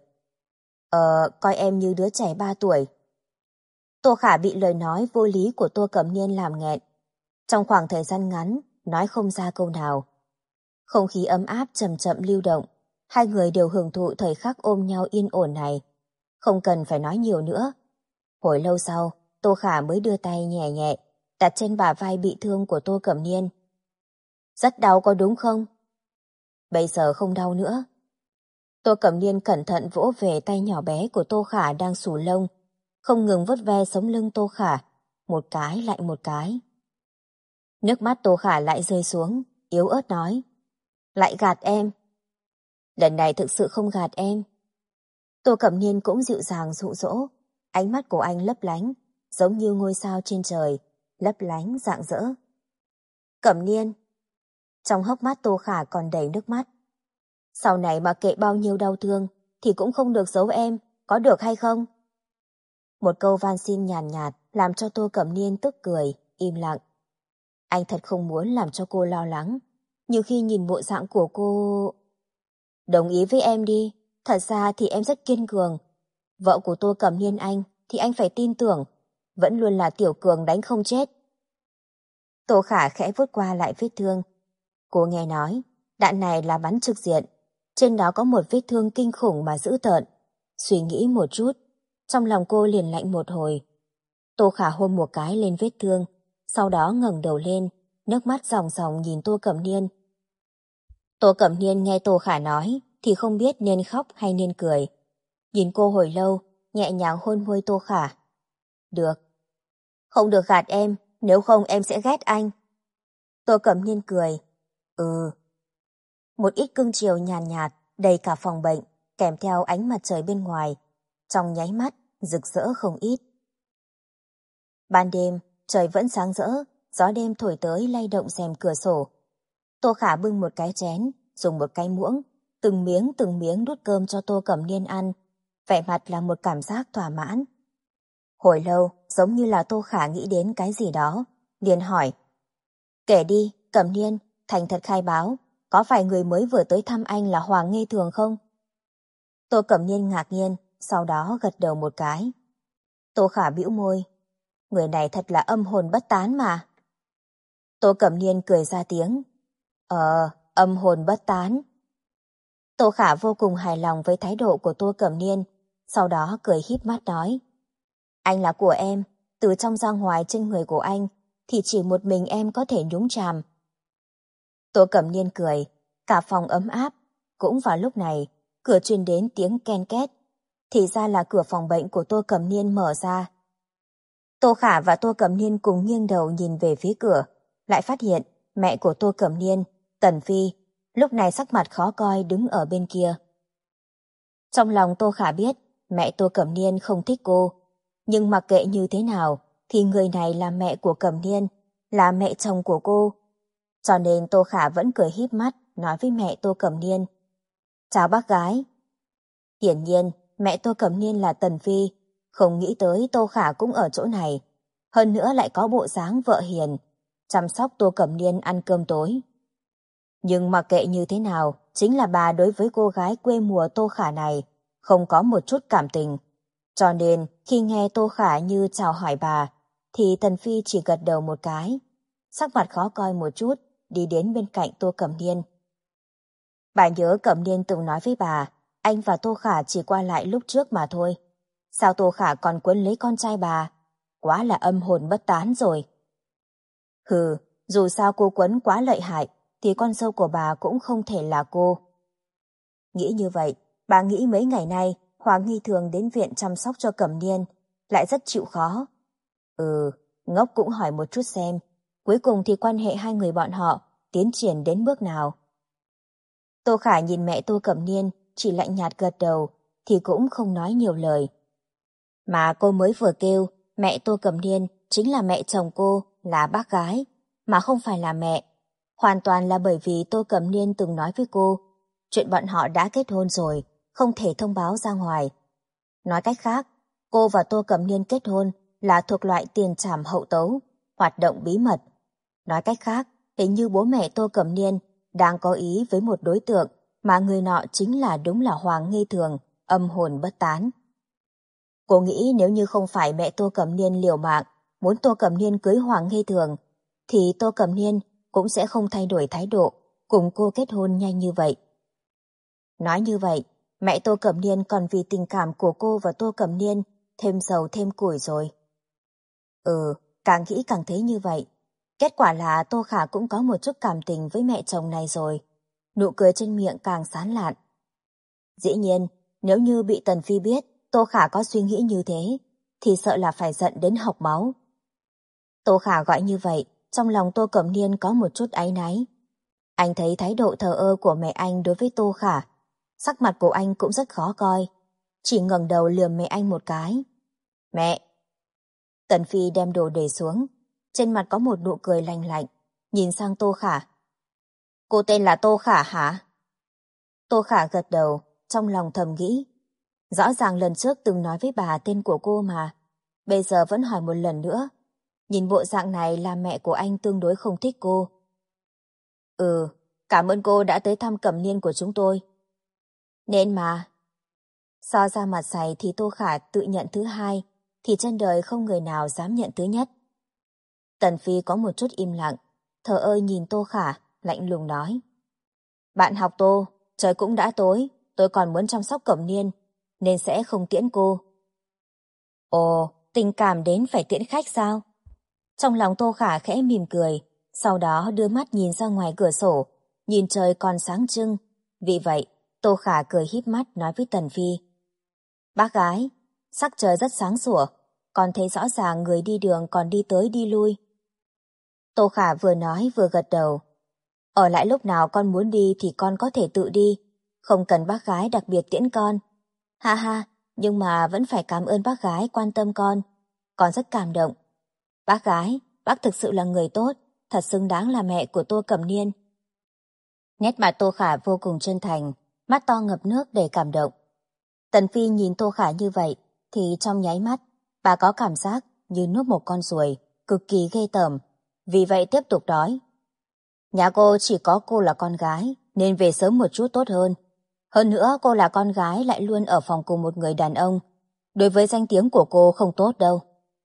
Coi em như đứa trẻ 3 tuổi. Tô Khả bị lời nói vô lý của Tô Cẩm Niên làm nghẹn. Trong khoảng thời gian ngắn, nói không ra câu nào. Không khí ấm áp chậm chậm lưu động, hai người đều hưởng thụ thời khắc ôm nhau yên ổn này. Không cần phải nói nhiều nữa. Hồi lâu sau, Tô Khả mới đưa tay nhẹ nhẹ, đặt trên bả vai bị thương của Tô Cẩm Niên. Rất đau có đúng không? Bây giờ không đau nữa. Tô Cẩm Niên cẩn thận vỗ về tay nhỏ bé của Tô Khả đang xù lông, không ngừng vuốt ve sống lưng Tô Khả, một cái lại một cái. Nước mắt Tô Khả lại rơi xuống, yếu ớt nói. Lại gạt em. Lần này thực sự không gạt em. Tô Cẩm Niên cũng dịu dàng dụ dỗ, ánh mắt của anh lấp lánh, giống như ngôi sao trên trời, lấp lánh rạng rỡ. Cẩm Niên. Trong hốc mắt Tô Khả còn đầy nước mắt. Sau này mà kệ bao nhiêu đau thương thì cũng không được giấu em, có được hay không? Một câu van xin nhàn nhạt làm cho Tô Cẩm Niên tức cười, im lặng. Anh thật không muốn làm cho cô lo lắng, nhưng khi nhìn bộ dạng của cô... Đồng ý với em đi, thật ra thì em rất kiên cường. Vợ của Tô Cẩm Niên anh thì anh phải tin tưởng, vẫn luôn là tiểu cường đánh không chết. Tô Khả khẽ vuốt qua lại vết thương. Cô nghe nói, đạn này là bắn trực diện, trên đó có một vết thương kinh khủng mà dữ tợn. Suy nghĩ một chút, trong lòng cô liền lạnh một hồi. Tô Khả hôn một cái lên vết thương, sau đó ngẩng đầu lên, nước mắt ròng ròng nhìn Tô Cẩm Niên. Tô Cẩm Niên nghe Tô Khả nói thì không biết nên khóc hay nên cười. Nhìn cô hồi lâu, nhẹ nhàng hôn môi Tô Khả. Được. Không được gạt em, nếu không em sẽ ghét anh. Tô Cẩm Niên cười. Ừ. Một ít cưng chiều nhàn nhạt, đầy cả phòng bệnh, kèm theo ánh mặt trời bên ngoài. Trong nháy mắt, rực rỡ không ít. Ban đêm, trời vẫn sáng rỡ, gió đêm thổi tới lay động rèm cửa sổ. Tô Khả bưng một cái chén, dùng một cái muỗng, từng miếng đút cơm cho Tô Cẩm Niên ăn, vẻ mặt là một cảm giác thỏa mãn. Hồi lâu, giống như là Tô Khả nghĩ đến cái gì đó, liền hỏi. Kể đi, Cẩm Niên, thành thật khai báo, có phải người mới vừa tới thăm anh là Hoàng Nghê Thường không? Tô Cẩm Niên ngạc nhiên, sau đó gật đầu một cái. Tô Khả bĩu môi. Người này thật là âm hồn bất tán mà. Tô Cẩm Niên cười ra tiếng. Âm hồn bất tán. Tô Khả vô cùng hài lòng với thái độ của Tô Cẩm Niên, sau đó cười híp mắt nói. Anh là của em, từ trong ra ngoài trên người của anh, thì chỉ một mình em có thể nhúng chàm. Tô Cẩm Niên cười, cả phòng ấm áp. Cũng vào lúc này, cửa truyền đến tiếng ken két. Thì ra là cửa phòng bệnh của Tô Cẩm Niên mở ra. Tô Khả và Tô Cẩm Niên cùng nghiêng đầu nhìn về phía cửa, lại phát hiện mẹ của Tô Cẩm Niên, Tần Phi, lúc này sắc mặt khó coi đứng ở bên kia. Trong lòng Tô Khả biết mẹ Tô Cẩm Niên không thích cô, nhưng mặc kệ như thế nào thì người này là mẹ của Cẩm Niên, là mẹ chồng của cô. Cho nên Tô Khả vẫn cười híp mắt nói với mẹ Tô Cẩm Niên. Chào bác gái. Hiển nhiên mẹ Tô Cẩm Niên là Tần Phi, không nghĩ tới Tô Khả cũng ở chỗ này. Hơn nữa lại có bộ dáng vợ hiền, chăm sóc Tô Cẩm Niên ăn cơm tối. Nhưng mặc kệ như thế nào, chính là bà đối với cô gái quê mùa Tô Khả này không có một chút cảm tình. Cho nên khi nghe Tô Khả như chào hỏi bà, thì Tần Phi chỉ gật đầu một cái, sắc mặt khó coi một chút, đi đến bên cạnh Tô Cẩm Niên. Bà nhớ Cẩm Niên từng nói với bà, anh và Tô Khả chỉ qua lại lúc trước mà thôi. Sao Tô Khả còn quấn lấy con trai bà? Quá là âm hồn bất tán rồi. Hừ, dù sao cô quấn quá lợi hại, thì con dâu của bà cũng không thể là cô. Nghĩ như vậy, bà nghĩ mấy ngày nay Hoàng Nghi Thường đến viện chăm sóc cho Cẩm Niên, lại rất chịu khó. Ngốc cũng hỏi một chút xem, cuối cùng thì quan hệ hai người bọn họ tiến triển đến bước nào. Tô Khả nhìn mẹ Tô Cẩm Niên, chỉ lạnh nhạt gật đầu, thì cũng không nói nhiều lời. Mà cô mới vừa kêu, mẹ Tô Cẩm Niên chính là mẹ chồng cô, là bác gái, mà không phải là mẹ. Hoàn toàn là bởi vì Tô Cẩm Niên từng nói với cô, chuyện bọn họ đã kết hôn rồi, không thể thông báo ra ngoài. Nói cách khác, cô và Tô Cẩm Niên kết hôn là thuộc loại tiền trảm hậu tấu, hoạt động bí mật. Nói cách khác, hình như bố mẹ Tô Cẩm Niên đang có ý với một đối tượng mà người nọ chính là đúng là Hoàng Nghi Thường, âm hồn bất tán. Cô nghĩ nếu như không phải mẹ Tô Cẩm Niên liều mạng muốn Tô Cẩm Niên cưới Hoàng Nghi Thường, thì Tô Cẩm Niên cũng sẽ không thay đổi thái độ cùng cô kết hôn nhanh như vậy. Nói như vậy, mẹ Tô Cẩm Niên còn vì tình cảm của cô và Tô Cẩm Niên thêm dầu thêm củi rồi. Càng nghĩ càng thấy như vậy. Kết quả là Tô Khả cũng có một chút cảm tình với mẹ chồng này rồi. Nụ cười trên miệng càng sán lạn. Dĩ nhiên, nếu như bị Tần Phi biết Tô Khả có suy nghĩ như thế, thì sợ là phải giận đến hộc máu. Tô Khả gọi như vậy, trong lòng Tô Cẩm Niên có một chút áy náy. Anh thấy thái độ thờ ơ của mẹ anh đối với Tô Khả, sắc mặt của anh cũng rất khó coi, chỉ ngẩng đầu lườm mẹ anh một cái. Mẹ! Tần Phi đem đồ để xuống, trên mặt có một nụ cười lạnh lạnh, nhìn sang Tô Khả. Cô tên là Tô Khả hả? Tô Khả gật đầu, trong lòng thầm nghĩ. Rõ ràng lần trước từng nói với bà tên của cô mà, bây giờ vẫn hỏi một lần nữa. Nhìn bộ dạng này là mẹ của anh tương đối không thích cô. Cảm ơn cô đã tới thăm Cẩm Niên của chúng tôi. Nên mà. So ra mặt dày thì Tô Khả tự nhận thứ hai, thì trên đời không người nào dám nhận thứ nhất. Tần Phi có một chút im lặng, thờ ơ nhìn Tô Khả, lạnh lùng nói. Bạn học Tô, trời cũng đã tối, tôi còn muốn chăm sóc Cẩm Niên, nên sẽ không tiễn cô. Ồ, tình cảm đến phải tiễn khách sao? Trong lòng Tô Khả khẽ mỉm cười, sau đó đưa mắt nhìn ra ngoài cửa sổ, nhìn trời còn sáng trưng. Vì vậy, Tô Khả cười híp mắt nói với Tần Phi. Bác gái, sắc trời rất sáng sủa, còn thấy rõ ràng người đi đường còn đi tới đi lui. Tô Khả vừa nói vừa gật đầu. Ở lại lúc nào con muốn đi thì con có thể tự đi, không cần bác gái đặc biệt tiễn con. Ha ha, nhưng mà vẫn phải cảm ơn bác gái quan tâm con rất cảm động. Bác gái, bác thực sự là người tốt, thật xứng đáng là mẹ của Tô Cẩm Niên. Nét mặt Tô Khả vô cùng chân thành, mắt to ngập nước để cảm động. Tần Phi nhìn Tô Khả như vậy thì trong nháy mắt bà có cảm giác như nuốt một con ruồi, cực kỳ ghê tởm. Vì vậy tiếp tục nói: nhà cô chỉ có cô là con gái nên về sớm một chút tốt hơn. Hơn nữa cô là con gái lại luôn ở phòng cùng một người đàn ông. Đối với danh tiếng của cô không tốt đâu.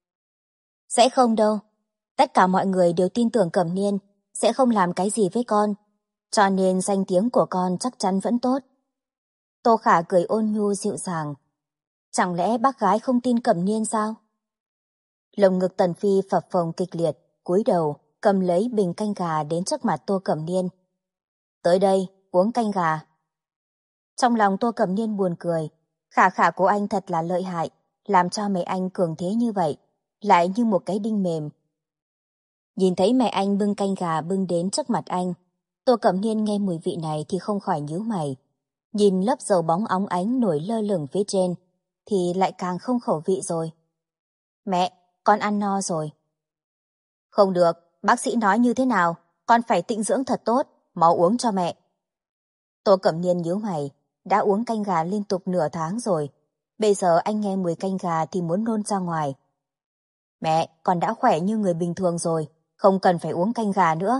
Sẽ không đâu. Tất cả mọi người đều tin tưởng Cẩm Niên sẽ không làm cái gì với con. Cho nên danh tiếng của con chắc chắn vẫn tốt. Tô Khả cười ôn nhu dịu dàng. Chẳng lẽ bác gái không tin Cẩm Niên sao? Lồng ngực Tần Phi phập phồng kịch liệt, cúi đầu cầm lấy bình canh gà đến trước mặt Tô Cẩm Niên. Tới đây, uống canh gà. Trong lòng Tô Cẩm Niên buồn cười. Khả khả của anh thật là lợi hại, làm cho mẹ anh cường thế như vậy, lại như một cái đinh mềm. Nhìn thấy mẹ anh bưng canh gà bưng đến trước mặt anh, Tô Cẩm Niên nghe mùi vị này thì không khỏi nhíu mày. Nhìn lớp dầu bóng óng ánh nổi lơ lửng phía trên, thì lại càng không khẩu vị rồi. Mẹ, con ăn no rồi. Không được, bác sĩ nói như thế nào, con phải tĩnh dưỡng thật tốt, mau uống cho mẹ. Tô Cẩm Niên nhíu mày, đã uống canh gà liên tục nửa tháng rồi. Bây giờ anh nghe mùi canh gà thì muốn nôn ra ngoài. Mẹ, con đã khỏe như người bình thường rồi, không cần phải uống canh gà nữa.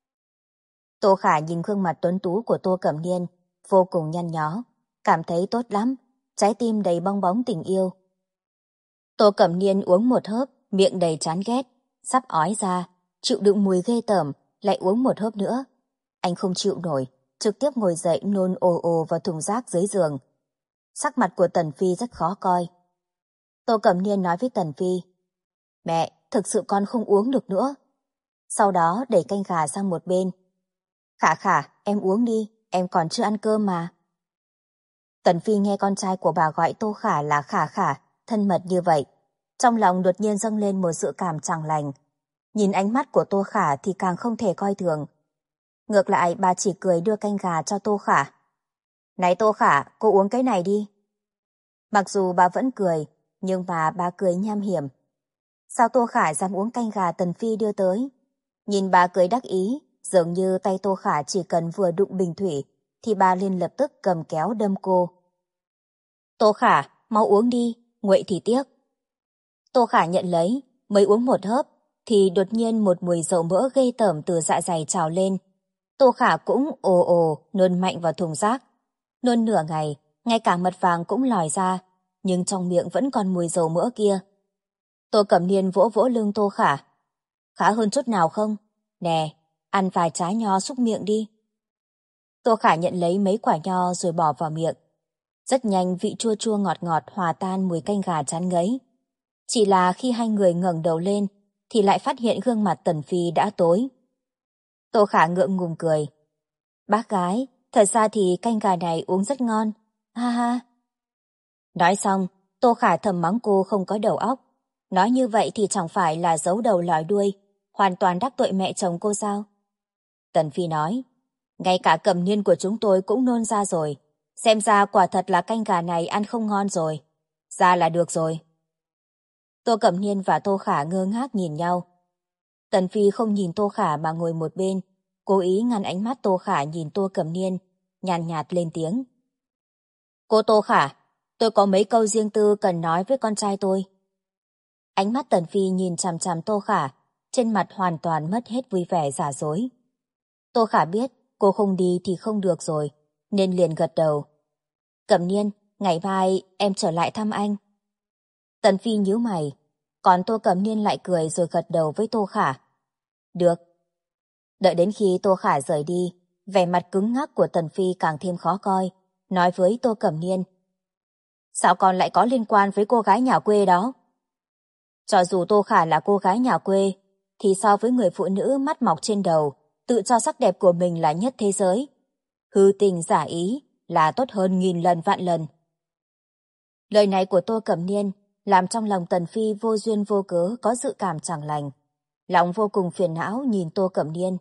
Tô Khả nhìn gương mặt tuấn tú của Tô Cẩm Niên, vô cùng nhăn nhó, cảm thấy tốt lắm, trái tim đầy bong bóng tình yêu. Tô Cẩm Niên uống một hớp, miệng đầy chán ghét, sắp ói ra, chịu đựng mùi ghê tởm, lại uống một hớp nữa. Anh không chịu nổi, trực tiếp ngồi dậy nôn ồ ồ vào thùng rác dưới giường. Sắc mặt của Tần Phi rất khó coi. Tô Cẩm Niên nói với Tần Phi: mẹ, thực sự con không uống được nữa. Sau đó đẩy canh gà sang một bên. Khả khả, em uống đi, em còn chưa ăn cơm mà. Tần Phi nghe con trai của bà gọi Tô Khả là khả khả, thân mật như vậy. Trong lòng đột nhiên dâng lên một dự cảm chẳng lành. Nhìn ánh mắt của Tô Khả thì càng không thể coi thường. Ngược lại bà chỉ cười đưa canh gà cho Tô Khả. Này Tô Khả, cô uống cái này đi. Mặc dù bà vẫn cười, nhưng mà bà cười nham hiểm. Sao Tô Khả dám uống canh gà Tần Phi đưa tới? Nhìn bà cười đắc ý, dường như tay Tô Khả chỉ cần vừa đụng bình thủy, thì bà liền lập tức cầm kéo đâm cô. Tô Khả, mau uống đi, nguội thì tiếc. Tô Khả nhận lấy, mới uống một hớp, thì đột nhiên một mùi dầu mỡ ghê tởm từ dạ dày trào lên. Tô Khả cũng ồ ồ nôn mạnh vào thùng rác. Nôn nửa ngày, ngay cả mật vàng cũng lòi ra, nhưng trong miệng vẫn còn mùi dầu mỡ kia. Tô Cẩm Niên vỗ vỗ lưng Tô Khả. Khá hơn chút nào không? Nè, ăn vài trái nho xúc miệng đi. Tô Khả nhận lấy mấy quả nho rồi bỏ vào miệng. Rất nhanh vị chua chua ngọt ngọt hòa tan mùi canh gà chán ngấy. Chỉ là khi hai người ngẩng đầu lên thì lại phát hiện gương mặt Tần Phi đã tối. Tô Khả ngượng ngùng cười. Bác gái, thật ra thì canh gà này uống rất ngon. Ha ha. Nói xong, Tô Khả thầm mắng cô không có đầu óc. Nói như vậy thì chẳng phải là giấu đầu lòi đuôi, hoàn toàn đắc tội mẹ chồng cô sao? Tần Phi nói, ngay cả Cẩm Niên của chúng tôi cũng nôn ra rồi. Xem ra quả thật là canh gà này ăn không ngon rồi. Ra là được rồi. Tô Cẩm Niên và Tô Khả ngơ ngác nhìn nhau. Tần Phi không nhìn Tô Khả mà ngồi một bên, cố ý ngăn ánh mắt Tô Khả nhìn Tô Cẩm Niên, nhàn nhạt lên tiếng. Cô Tô Khả, tôi có mấy câu riêng tư cần nói với con trai tôi. Ánh mắt Tần Phi nhìn chằm chằm Tô Khả, trên mặt hoàn toàn mất hết vui vẻ giả dối. Tô Khả biết cô không đi thì không được rồi, nên liền gật đầu. Cẩm Niên, ngày mai em trở lại thăm anh. Tần Phi nhíu mày, còn Tô Cẩm Niên lại cười rồi gật đầu với Tô Khả. Được. Đợi đến khi Tô Khả rời đi, vẻ mặt cứng ngắc của Tần Phi càng thêm khó coi, nói với Tô Cẩm Niên. Sao con lại có liên quan với cô gái nhà quê đó? Cho dù Tô Khả là cô gái nhà quê, thì so với người phụ nữ mắt mọc trên đầu, tự cho sắc đẹp của mình là nhất thế giới. Hư tình giả ý là tốt hơn nghìn lần vạn lần. Lời này của Tô Cẩm Niên làm trong lòng Tần Phi vô duyên vô cớ có dự cảm chẳng lành. Lòng vô cùng phiền não nhìn Tô Cẩm Niên.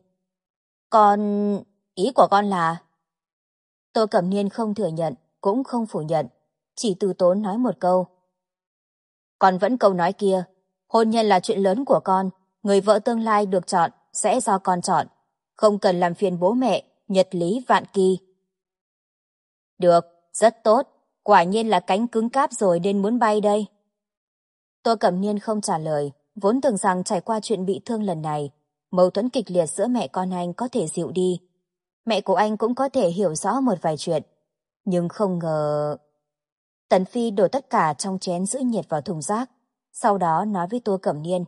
Ý của con là... Tô Cẩm Niên không thừa nhận, cũng không phủ nhận, chỉ từ tốn nói một câu. Con vẫn câu nói kia, hôn nhân là chuyện lớn của con, người vợ tương lai được chọn sẽ do con chọn, không cần làm phiền bố mẹ, nhật lý vạn kỳ. Được, rất tốt. Quả nhiên là cánh cứng cáp rồi nên muốn bay đây. Tô Cẩm Niên không trả lời, vốn tưởng rằng trải qua chuyện bị thương lần này, mâu thuẫn kịch liệt giữa mẹ con anh có thể dịu đi. Mẹ của anh cũng có thể hiểu rõ một vài chuyện. Nhưng không ngờ... Tần Phi đổ tất cả trong chén giữ nhiệt vào thùng rác, sau đó nói với Tô Cẩm Niên.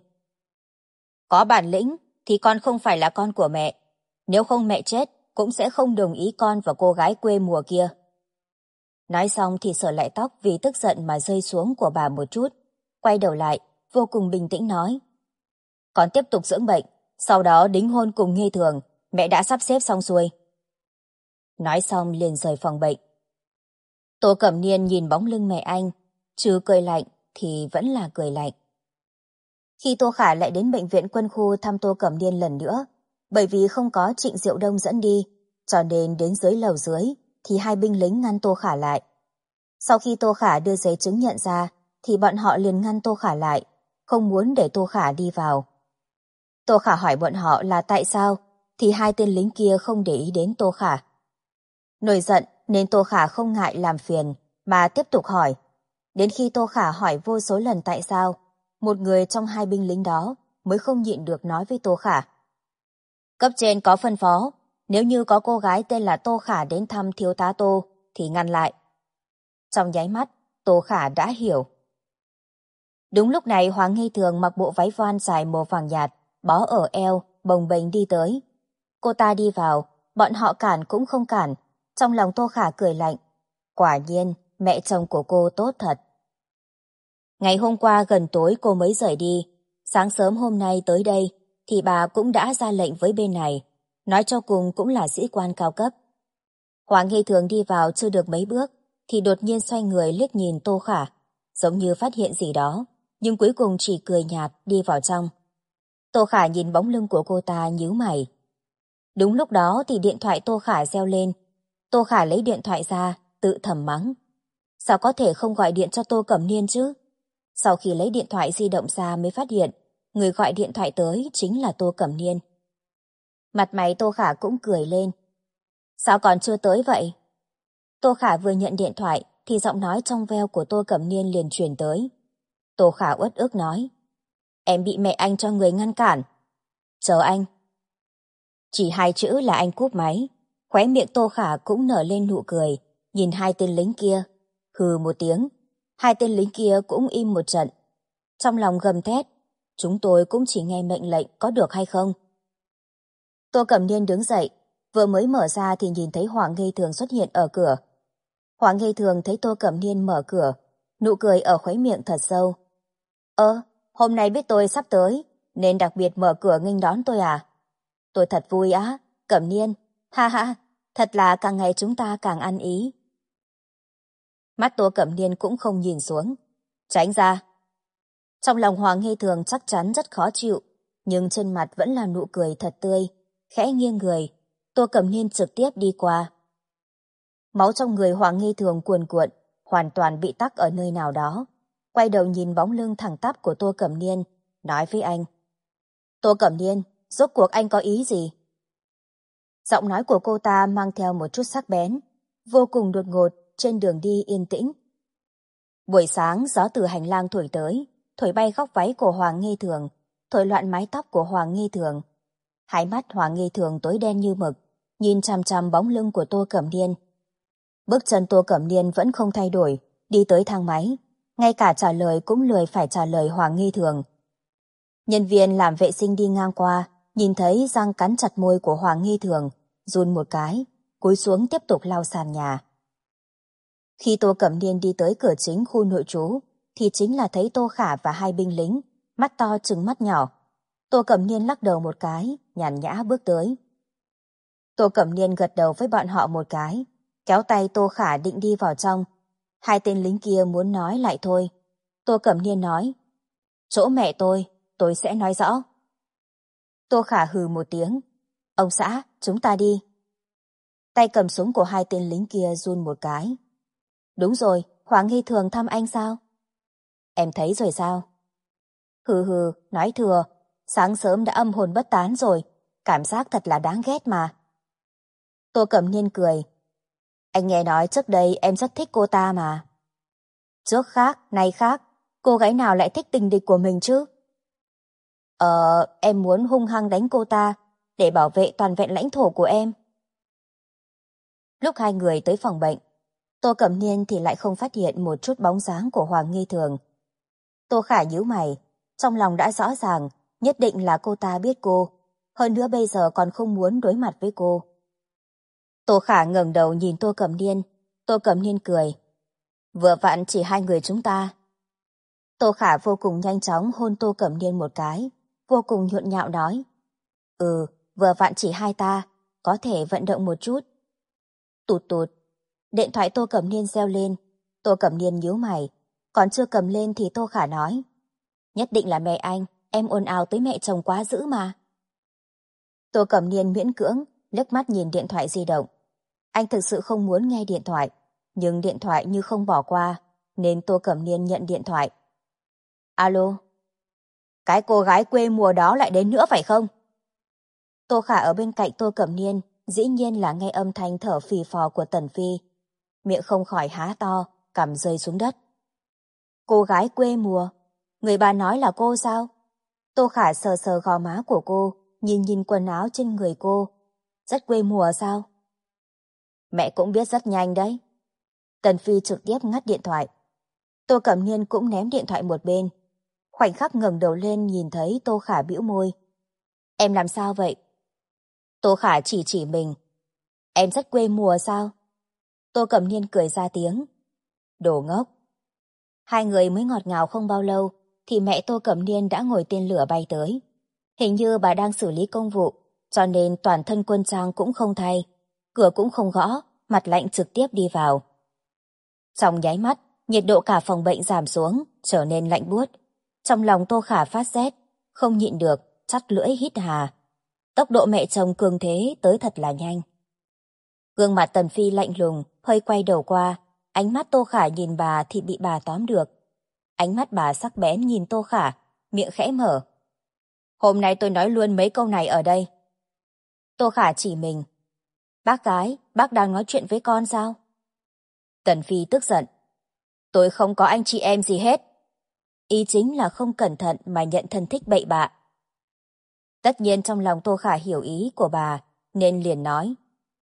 Có bản lĩnh thì con không phải là con của mẹ. Nếu không mẹ chết, cũng sẽ không đồng ý con và cô gái quê mùa kia. Nói xong thì sờ lại tóc vì tức giận mà rơi xuống của bà một chút. Quay đầu lại, vô cùng bình tĩnh nói. Con tiếp tục dưỡng bệnh, sau đó đính hôn cùng Nghi Thường, mẹ đã sắp xếp xong xuôi. Nói xong liền rời phòng bệnh. Tô Cẩm Niên nhìn bóng lưng mẹ anh, trừ cười lạnh thì vẫn là cười lạnh. Khi Tô Khả lại đến bệnh viện quân khu thăm Tô Cẩm Niên lần nữa, bởi vì không có Trịnh Diệu Đông dẫn đi, cho nên đến dưới lầu dưới thì hai binh lính ngăn Tô Khả lại. Sau khi Tô Khả đưa giấy chứng nhận ra, thì bọn họ liền ngăn Tô Khả lại, không muốn để Tô Khả đi vào. Tô Khả hỏi bọn họ là tại sao, thì hai tên lính kia không để ý đến Tô Khả. Nổi giận nên Tô Khả không ngại làm phiền, mà tiếp tục hỏi. Đến khi Tô Khả hỏi vô số lần tại sao, một người trong hai binh lính đó mới không nhịn được nói với Tô Khả. Cấp trên có phân phó, nếu như có cô gái tên là Tô Khả đến thăm thiếu tá Tô, thì ngăn lại. Trong nháy mắt, Tô Khả đã hiểu. Đúng lúc này Hoàng Nghi Thường mặc bộ váy voan dài màu vàng nhạt, bó ở eo, bồng bềnh đi tới. Cô ta đi vào, bọn họ cản cũng không cản. Trong lòng Tô Khả cười lạnh. Quả nhiên, mẹ chồng của cô tốt thật. Ngày hôm qua gần tối cô mới rời đi. Sáng sớm hôm nay tới đây, thì bà cũng đã ra lệnh với bên này. Nói cho cùng cũng là sĩ quan cao cấp. Hoàng Nghi Thường đi vào chưa được mấy bước, thì đột nhiên xoay người liếc nhìn Tô Khả, giống như phát hiện gì đó, nhưng cuối cùng chỉ cười nhạt đi vào trong. Tô Khả nhìn bóng lưng của cô ta nhíu mày. Đúng lúc đó thì điện thoại Tô Khả reo lên. Tô Khả lấy điện thoại ra, tự thầm mắng. Sao có thể không gọi điện cho Tô Cẩm Niên chứ? Sau khi lấy điện thoại di động ra mới phát hiện, người gọi điện thoại tới chính là Tô Cẩm Niên. Mặt mày Tô Khả cũng cười lên. Sao còn chưa tới vậy? Tô Khả vừa nhận điện thoại thì giọng nói trong veo của Tô Cẩm Niên liền truyền tới. Tô Khả uất ức nói. Em bị mẹ anh cho người ngăn cản. Chờ anh. Chỉ hai chữ là anh cúp máy. Khóe miệng Tô Khả cũng nở lên nụ cười, nhìn hai tên lính kia. Hừ một tiếng. Hai tên lính kia cũng im một trận. Trong lòng gầm thét. Chúng tôi cũng chỉ nghe mệnh lệnh có được hay không? Tô Cẩm Niên đứng dậy. Vừa mới mở ra thì nhìn thấy Hoàng Nghi Thường xuất hiện ở cửa. Hoàng Nghi Thường thấy Tô Cẩm Niên mở cửa, nụ cười ở khóe miệng thật sâu. Hôm nay biết tôi sắp tới, nên đặc biệt mở cửa nghênh đón tôi à? Tôi thật vui á, Cẩm Niên, ha ha, thật là càng ngày chúng ta càng ăn ý. Mắt Tô Cẩm Niên cũng không nhìn xuống. Tránh ra. Trong lòng Hoàng Nghi Thường chắc chắn rất khó chịu, nhưng trên mặt vẫn là nụ cười thật tươi, khẽ nghiêng người, Tô Cẩm Niên trực tiếp đi qua. Máu trong người Hoàng Nghi Thường cuồn cuộn, hoàn toàn bị tắc ở nơi nào đó. Quay đầu nhìn bóng lưng thẳng tắp của Tô Cẩm Niên, nói với anh. Tô Cẩm Niên, rốt cuộc anh có ý gì? Giọng nói của cô ta mang theo một chút sắc bén, vô cùng đột ngột trên đường đi yên tĩnh. Buổi sáng gió từ hành lang thổi tới, thổi bay góc váy của Hoàng Nghi Thường, thổi loạn mái tóc của Hoàng Nghi Thường. Hai mắt Hoàng Nghi Thường tối đen như mực, nhìn chằm chằm bóng lưng của Tô Cẩm Niên. Bước chân Tô Cẩm Niên vẫn không thay đổi, đi tới thang máy, ngay cả trả lời cũng lười phải trả lời Hoàng Nghi Thường. Nhân viên làm vệ sinh đi ngang qua, nhìn thấy răng cắn chặt môi của Hoàng Nghi Thường, run một cái, cúi xuống tiếp tục lau sàn nhà. Khi Tô Cẩm Niên đi tới cửa chính khu nội trú, thì chính là thấy Tô Khả và hai binh lính, mắt to trừng mắt nhỏ. Tô Cẩm Niên lắc đầu một cái, nhàn nhã bước tới. Tô Cẩm Niên gật đầu với bọn họ một cái, kéo tay Tô Khả định đi vào trong. Hai tên lính kia muốn nói lại thôi. Tô Cẩm Niên nói, chỗ mẹ tôi sẽ nói rõ. Tô Khả hừ một tiếng, ông xã, chúng ta đi. Tay cầm súng của hai tên lính kia run một cái. Đúng rồi, Hoàng Nghi Thường thăm anh sao? Em thấy rồi sao? Hừ hừ, nói thừa, sáng sớm đã âm hồn bất tán rồi, cảm giác thật là đáng ghét mà. Tô Cẩm Niên cười. Anh nghe nói trước đây em rất thích cô ta mà. Trước khác, nay khác, cô gái nào lại thích tình địch của mình chứ? Em muốn hung hăng đánh cô ta để bảo vệ toàn vẹn lãnh thổ của em. Lúc hai người tới phòng bệnh, Tô Cẩm Niên thì lại không phát hiện một chút bóng dáng của Hoàng Nghi Thường. Tô Khả nhíu mày, trong lòng đã rõ ràng, nhất định là cô ta biết cô, hơn nữa bây giờ còn không muốn đối mặt với cô. Tô Khả ngẩng đầu nhìn Tô Cẩm Niên cười. Vừa vặn chỉ hai người chúng ta. Tô Khả vô cùng nhanh chóng hôn Tô Cẩm Niên một cái, vô cùng nhộn nhạo nói. Vừa vặn chỉ hai ta, có thể vận động một chút. Tụt tụt, điện thoại Tô Cẩm Niên reo lên. Tô Cẩm Niên nhíu mày, còn chưa cầm lên thì Tô Khả nói. Nhất định là mẹ anh, em ồn ào tới mẹ chồng quá dữ mà. Tô Cẩm Niên miễn cưỡng, liếc mắt nhìn điện thoại di động. Anh thực sự không muốn nghe điện thoại, nhưng điện thoại như không bỏ qua, nên Tô Cẩm Niên nhận điện thoại. Alo? Cái cô gái quê mùa đó lại đến nữa phải không? Tô Khả ở bên cạnh Tô Cẩm Niên, dĩ nhiên là nghe âm thanh thở phì phò của Tần Phi. Miệng không khỏi há to, cằm rơi xuống đất. Cô gái quê mùa? Người bà nói là cô sao? Tô Khả sờ sờ gò má của cô, nhìn nhìn quần áo trên người cô. Rất quê mùa sao? Mẹ cũng biết rất nhanh đấy. Tần Phi trực tiếp ngắt điện thoại. Tô Cẩm Niên cũng ném điện thoại một bên. Khoảnh khắc ngẩng đầu lên nhìn thấy Tô Khả bĩu môi. Em làm sao vậy? Tô Khả chỉ mình. Em rất quê mùa sao? Tô Cẩm Niên cười ra tiếng. Đồ ngốc. Hai người mới ngọt ngào không bao lâu thì mẹ Tô Cẩm Niên đã ngồi tên lửa bay tới. Hình như bà đang xử lý công vụ, cho nên toàn thân quân trang cũng không thay, cửa cũng không gõ, mặt lạnh trực tiếp đi vào. Trong nháy mắt, nhiệt độ cả phòng bệnh giảm xuống, trở nên lạnh buốt. Trong lòng Tô Khả phát rét, không nhịn được, chắt lưỡi hít hà. Tốc độ mẹ chồng cường thế tới thật là nhanh. Gương mặt Tần Phi lạnh lùng, hơi quay đầu qua, ánh mắt Tô Khả nhìn bà thì bị bà tóm được. Ánh mắt bà sắc bén nhìn Tô Khả, miệng khẽ mở. Hôm nay tôi nói luôn mấy câu này ở đây. Tô Khả chỉ mình. Bác gái, bác đang nói chuyện với con sao? Tần Phi tức giận. Tôi không có anh chị em gì hết. Ý chính là không cẩn thận mà nhận thân thích bậy bạ. Tất nhiên trong lòng Tô Khả hiểu ý của bà, nên liền nói.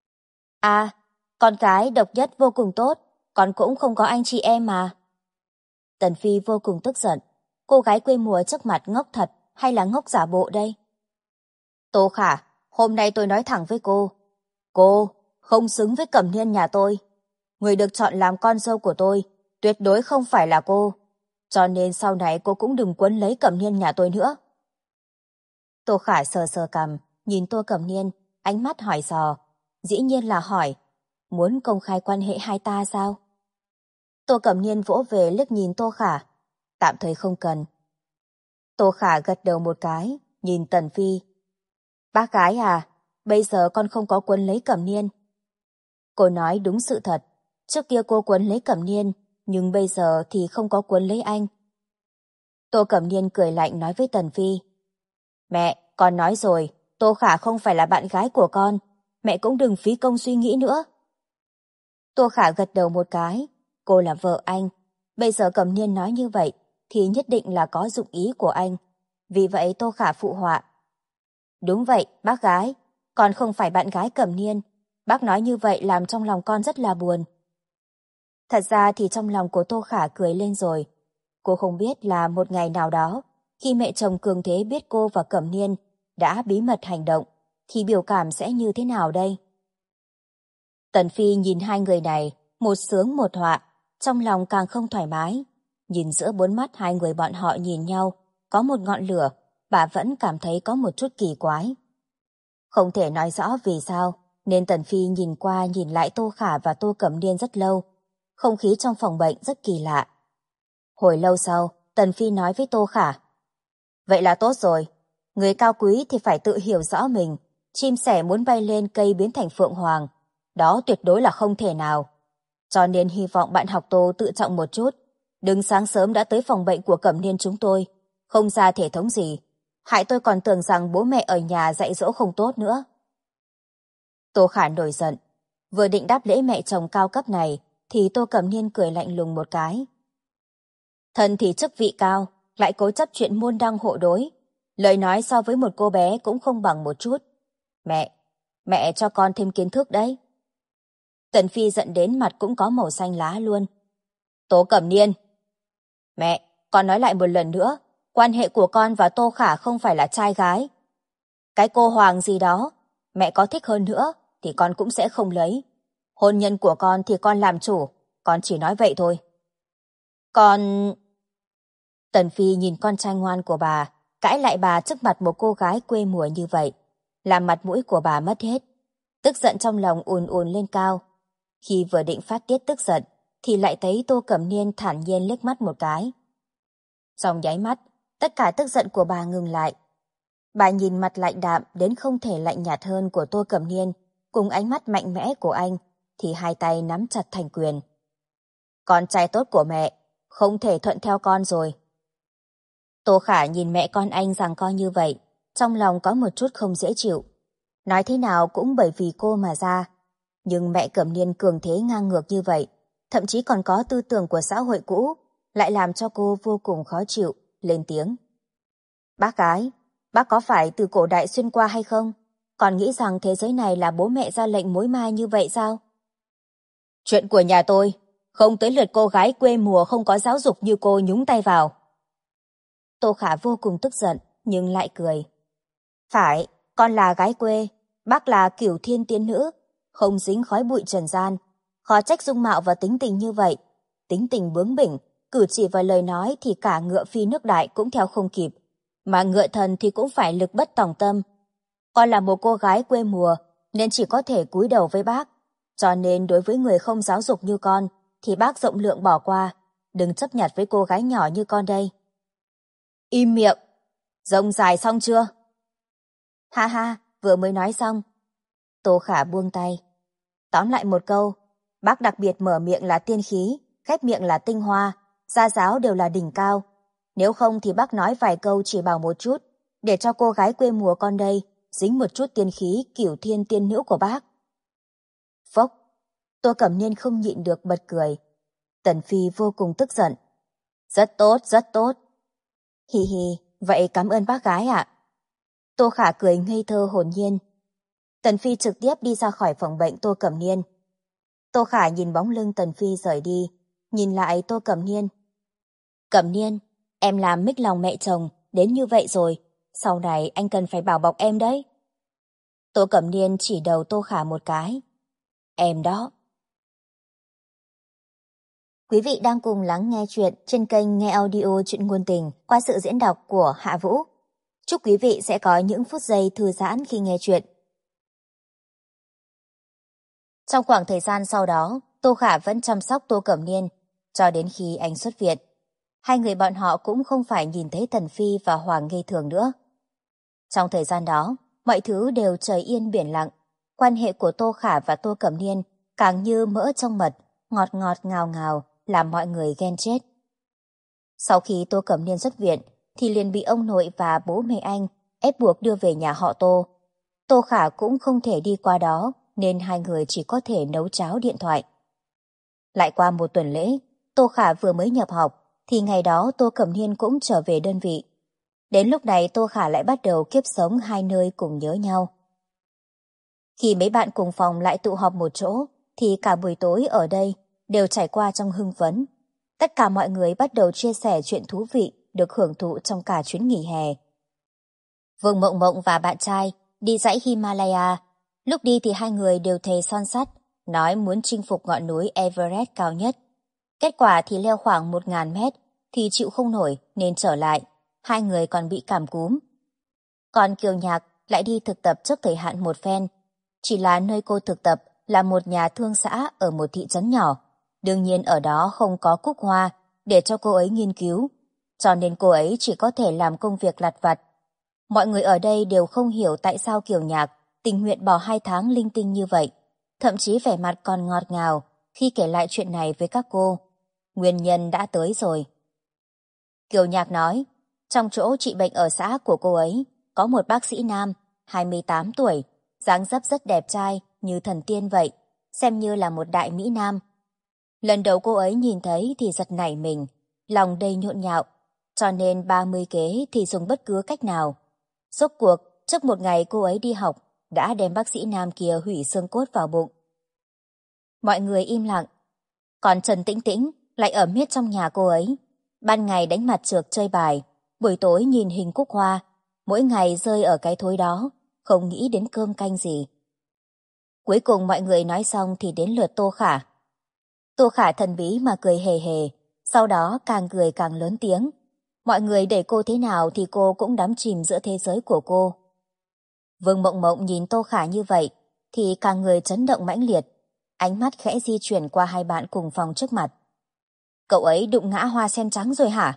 À, con gái độc nhất vô cùng tốt, con cũng không có anh chị em mà. Tần Phi vô cùng tức giận. Cô gái quê mùa trước mặt ngốc thật hay là ngốc giả bộ đây? Tô Khả, hôm nay tôi nói thẳng với cô không xứng với Cẩm Niên nhà tôi. Người được chọn làm con dâu của tôi tuyệt đối không phải là cô. Cho nên sau này cô cũng đừng quấn lấy Cẩm Niên nhà tôi nữa. Tô Khả sờ sờ cằm, nhìn Tô Cẩm Niên, ánh mắt hỏi dò. Dĩ nhiên là hỏi, muốn công khai quan hệ hai ta sao? Tô Cẩm Niên vỗ về liếc nhìn Tô Khả. Tạm thời không cần. Tô Khả gật đầu một cái, nhìn Tần Phi. Bác gái à, bây giờ con không có quấn lấy Cẩm Niên. Cô nói đúng sự thật, trước kia cô quấn lấy Cẩm Niên, nhưng bây giờ thì không có quấn lấy anh. Tô Cẩm Niên cười lạnh nói với Tần Phi. Mẹ, con nói rồi, Tô Khả không phải là bạn gái của con, mẹ cũng đừng phí công suy nghĩ nữa. Tô Khả gật đầu một cái, cô là vợ anh, bây giờ Cẩm Niên nói như vậy thì nhất định là có dụng ý của anh, vì vậy Tô Khả phụ họa. Đúng vậy, bác gái, con không phải bạn gái Cẩm Niên, bác nói như vậy làm trong lòng con rất là buồn. Thật ra thì trong lòng của Tô Khả cười lên rồi, cô không biết là một ngày nào đó, khi mẹ chồng cường thế biết cô và Cẩm Niên đã bí mật hành động, thì biểu cảm sẽ như thế nào đây? Tần Phi nhìn hai người này, một sướng một họa, trong lòng càng không thoải mái. Nhìn giữa bốn mắt hai người bọn họ nhìn nhau, có một ngọn lửa, bà vẫn cảm thấy có một chút kỳ quái. Không thể nói rõ vì sao, nên Tần Phi nhìn qua nhìn lại Tô Khả và Tô Cẩm Niên rất lâu. Không khí trong phòng bệnh rất kỳ lạ. Hồi lâu sau, Tần Phi nói với Tô Khả. Vậy là tốt rồi, người cao quý thì phải tự hiểu rõ mình. Chim sẻ muốn bay lên cây biến thành phượng hoàng, đó tuyệt đối là không thể nào. Cho nên hy vọng bạn học Tô tự trọng một chút, đừng sáng sớm đã tới phòng bệnh của Cẩm Niên chúng tôi, không ra thể thống gì. Hại tôi còn tưởng rằng bố mẹ ở nhà dạy dỗ không tốt nữa. Tô Khả nổi giận. Vừa định đáp lễ mẹ chồng cao cấp này, thì Tô Cẩm Niên cười lạnh lùng một cái. Thân thì chức vị cao, lại cố chấp chuyện môn đăng hộ đối. Lời nói so với một cô bé cũng không bằng một chút. Mẹ cho con thêm kiến thức đấy. Tần Phi giận đến mặt cũng có màu xanh lá luôn. Tố Cẩm Niên. Mẹ, con nói lại một lần nữa, quan hệ của con và Tô Khả không phải là trai gái. Cái cô Hoàng gì đó, mẹ có thích hơn nữa thì con cũng sẽ không lấy. Hôn nhân của con thì con làm chủ, con chỉ nói vậy thôi. Con... Tần Phi nhìn con trai ngoan của bà, cãi lại bà trước mặt một cô gái quê mùa như vậy, làm mặt mũi của bà mất hết. Tức giận trong lòng ùn ùn lên cao. Khi vừa định phát tiết tức giận, thì lại thấy Tô Cẩm Niên thản nhiên liếc mắt một cái. Trong nháy mắt, tất cả tức giận của bà ngừng lại. Bà nhìn mặt lạnh đạm đến không thể lạnh nhạt hơn của Tô Cẩm Niên, cùng ánh mắt mạnh mẽ của anh, thì hai tay nắm chặt thành quyền. Con trai tốt của mẹ, không thể thuận theo con rồi. Tô Khả nhìn mẹ con anh giằng co như vậy, trong lòng có một chút không dễ chịu. Nói thế nào cũng bởi vì cô mà ra. Nhưng mẹ Cẩm Niên cường thế ngang ngược như vậy, thậm chí còn có tư tưởng của xã hội cũ, lại làm cho cô vô cùng khó chịu, lên tiếng. Bác gái, bác có phải từ cổ đại xuyên qua hay không? Còn nghĩ rằng thế giới này là bố mẹ ra lệnh mối mai như vậy sao? Chuyện của nhà tôi, không tới lượt cô gái quê mùa không có giáo dục như cô nhúng tay vào. Tô Khả vô cùng tức giận, nhưng lại cười. Phải, con là gái quê, bác là cửu thiên tiên nữ, không dính khói bụi trần gian. Khó trách dung mạo và tính tình như vậy. Tính tình bướng bỉnh, cử chỉ và lời nói thì cả ngựa phi nước đại cũng theo không kịp. Mà ngựa thần thì cũng phải lực bất tòng tâm. Con là một cô gái quê mùa, nên chỉ có thể cúi đầu với bác. Cho nên đối với người không giáo dục như con, thì bác rộng lượng bỏ qua. Đừng chấp nhặt với cô gái nhỏ như con đây. Im miệng! Rông dài xong chưa? Ha ha, vừa mới nói xong. Tô Khả buông tay. Tóm lại một câu, bác đặc biệt mở miệng là tiên khí, khép miệng là tinh hoa, gia giáo đều là đỉnh cao. Nếu không thì bác nói vài câu chỉ bảo một chút, để cho cô gái quê mùa con đây dính một chút tiên khí cửu thiên tiên nữ của bác. Phốc, Tô Cẩm Niên không nhịn được bật cười. Tần Phi vô cùng tức giận. Rất tốt, rất tốt. Hi hi, vậy cảm ơn bác gái ạ. Tô Khả cười ngây thơ hồn nhiên. Tần Phi trực tiếp đi ra khỏi phòng bệnh Tô Cẩm Niên. Tô Khả nhìn bóng lưng Tần Phi rời đi, nhìn lại Tô Cẩm Niên. Cẩm Niên, em làm mích lòng mẹ chồng đến như vậy rồi, sau này anh cần phải bảo bọc em đấy. Tô Cẩm Niên chỉ đầu Tô Khả một cái. Em đó. Quý vị đang cùng lắng nghe chuyện trên kênh Nghe Audio Chuyện Ngôn Tình qua sự diễn đọc của Hạ Vũ. Chúc quý vị sẽ có những phút giây thư giãn khi nghe chuyện. Trong khoảng thời gian sau đó, Tô Khả vẫn chăm sóc Tô Cẩm Niên, cho đến khi anh xuất viện. Hai người bọn họ cũng không phải nhìn thấy Tần Phi và Hoàng Nghi Thường nữa. Trong thời gian đó, mọi thứ đều trời yên biển lặng. Quan hệ của Tô Khả và Tô Cẩm Niên càng như mỡ trong mật, ngọt ngọt ngào ngào, làm mọi người ghen chết. Sau khi Tô Cẩm Niên xuất viện, thì liền bị ông nội và bố mẹ anh ép buộc đưa về nhà họ Tô. Tô Khả cũng không thể đi qua đó, nên hai người chỉ có thể nấu cháo điện thoại. Lại qua một tuần lễ, Tô Khả vừa mới nhập học, thì ngày đó Tô Cẩm Niên cũng trở về đơn vị. Đến lúc này Tô Khả lại bắt đầu kiếp sống hai nơi cùng nhớ nhau. Khi mấy bạn cùng phòng lại tụ họp một chỗ, thì cả buổi tối ở đây đều trải qua trong hưng phấn. Tất cả mọi người bắt đầu chia sẻ chuyện thú vị được hưởng thụ trong cả chuyến nghỉ hè. Vương Mộng Mộng và bạn trai đi dãy Himalaya. Lúc đi thì hai người đều thề son sắt, nói muốn chinh phục ngọn núi Everest cao nhất. Kết quả thì leo khoảng 1000 mét thì chịu không nổi nên trở lại. Hai người còn bị cảm cúm. Còn Kiều Nhạc lại đi thực tập trước thời hạn một phen. Chỉ là nơi cô thực tập là một nhà thương xã ở một thị trấn nhỏ. Đương nhiên ở đó không có cúc hoa để cho cô ấy nghiên cứu. Cho nên cô ấy chỉ có thể làm công việc lặt vặt. Mọi người ở đây đều không hiểu tại sao Kiều Nhạc tình nguyện bỏ 2 tháng linh tinh như vậy. Thậm chí vẻ mặt còn ngọt ngào khi kể lại chuyện này với các cô. Nguyên nhân đã tới rồi. Kiều Nhạc nói, trong chỗ trị bệnh ở xã của cô ấy, có một bác sĩ nam, 28 tuổi, dáng dấp rất đẹp trai, như thần tiên vậy. xem như là một đại mỹ nam. Lần đầu cô ấy nhìn thấy thì giật nảy mình, lòng đầy nhộn nhạo, cho nên 30 kế thì dùng bất cứ cách nào. Rốt cuộc, trước một ngày cô ấy đi học, đã đem bác sĩ nam kia hủy xương cốt vào bụng. Mọi người im lặng, còn Trần Tĩnh Tĩnh lại ở miết trong nhà cô ấy. Ban ngày đánh mặt trược chơi bài, buổi tối nhìn hình cúc hoa, mỗi ngày rơi ở cái thối đó, không nghĩ đến cơm canh gì. Cuối cùng mọi người nói xong thì đến lượt Tô Khả. Tô Khả thần bí mà cười hề hề, sau đó càng cười càng lớn tiếng. Mọi người để cô thế nào thì cô cũng đắm chìm giữa thế giới của cô. Vương Mộng Mộng nhìn Tô Khả như vậy thì càng người chấn động mãnh liệt, ánh mắt khẽ di chuyển qua hai bạn cùng phòng trước mặt. Cậu ấy đụng ngã hoa sen trắng rồi hả?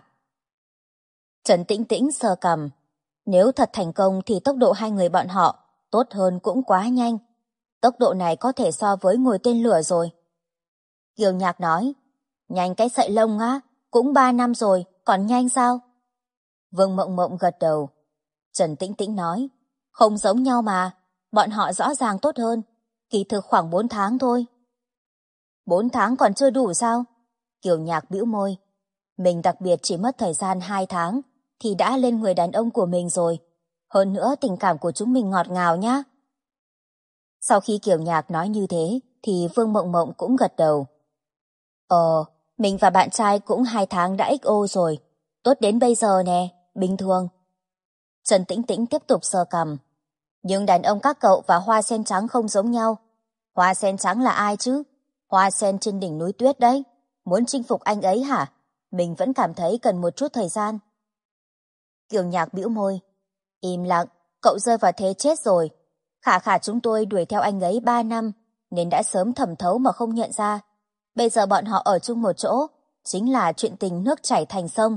Trần Tĩnh Tĩnh sờ cằm. Nếu thật thành công thì tốc độ hai người bọn họ tốt hơn cũng quá nhanh. Tốc độ này có thể so với ngồi tên lửa rồi. Kiều Nhạc nói, nhanh cái sợi lông á, cũng 3 năm rồi, còn nhanh sao? Vương Mộng Mộng gật đầu. Trần Tĩnh Tĩnh nói, không giống nhau mà, bọn họ rõ ràng tốt hơn, kỳ thực khoảng 4 tháng thôi. 4 tháng còn chưa đủ sao? Kiều Nhạc bĩu môi. Mình đặc biệt chỉ mất thời gian 2 tháng thì đã lên người đàn ông của mình rồi. Hơn nữa tình cảm của chúng mình ngọt ngào nhá. Sau khi Kiều Nhạc nói như thế thì Vương Mộng Mộng cũng gật đầu. Mình và bạn trai cũng 2 tháng đã XO rồi. Tốt đến bây giờ nè, bình thường. Trần Tĩnh Tĩnh tiếp tục sờ cằm. Nhưng đàn ông các cậu và hoa sen trắng không giống nhau. Hoa sen trắng là ai chứ? Hoa sen trên đỉnh núi tuyết đấy. Muốn chinh phục anh ấy hả? Mình vẫn cảm thấy cần một chút thời gian. Kiều Nhạc bĩu môi. Im lặng, cậu rơi vào thế chết rồi. Khả Khả chúng tôi đuổi theo anh ấy 3 năm, nên đã sớm thẩm thấu mà không nhận ra. Bây giờ bọn họ ở chung một chỗ, chính là chuyện tình nước chảy thành sông.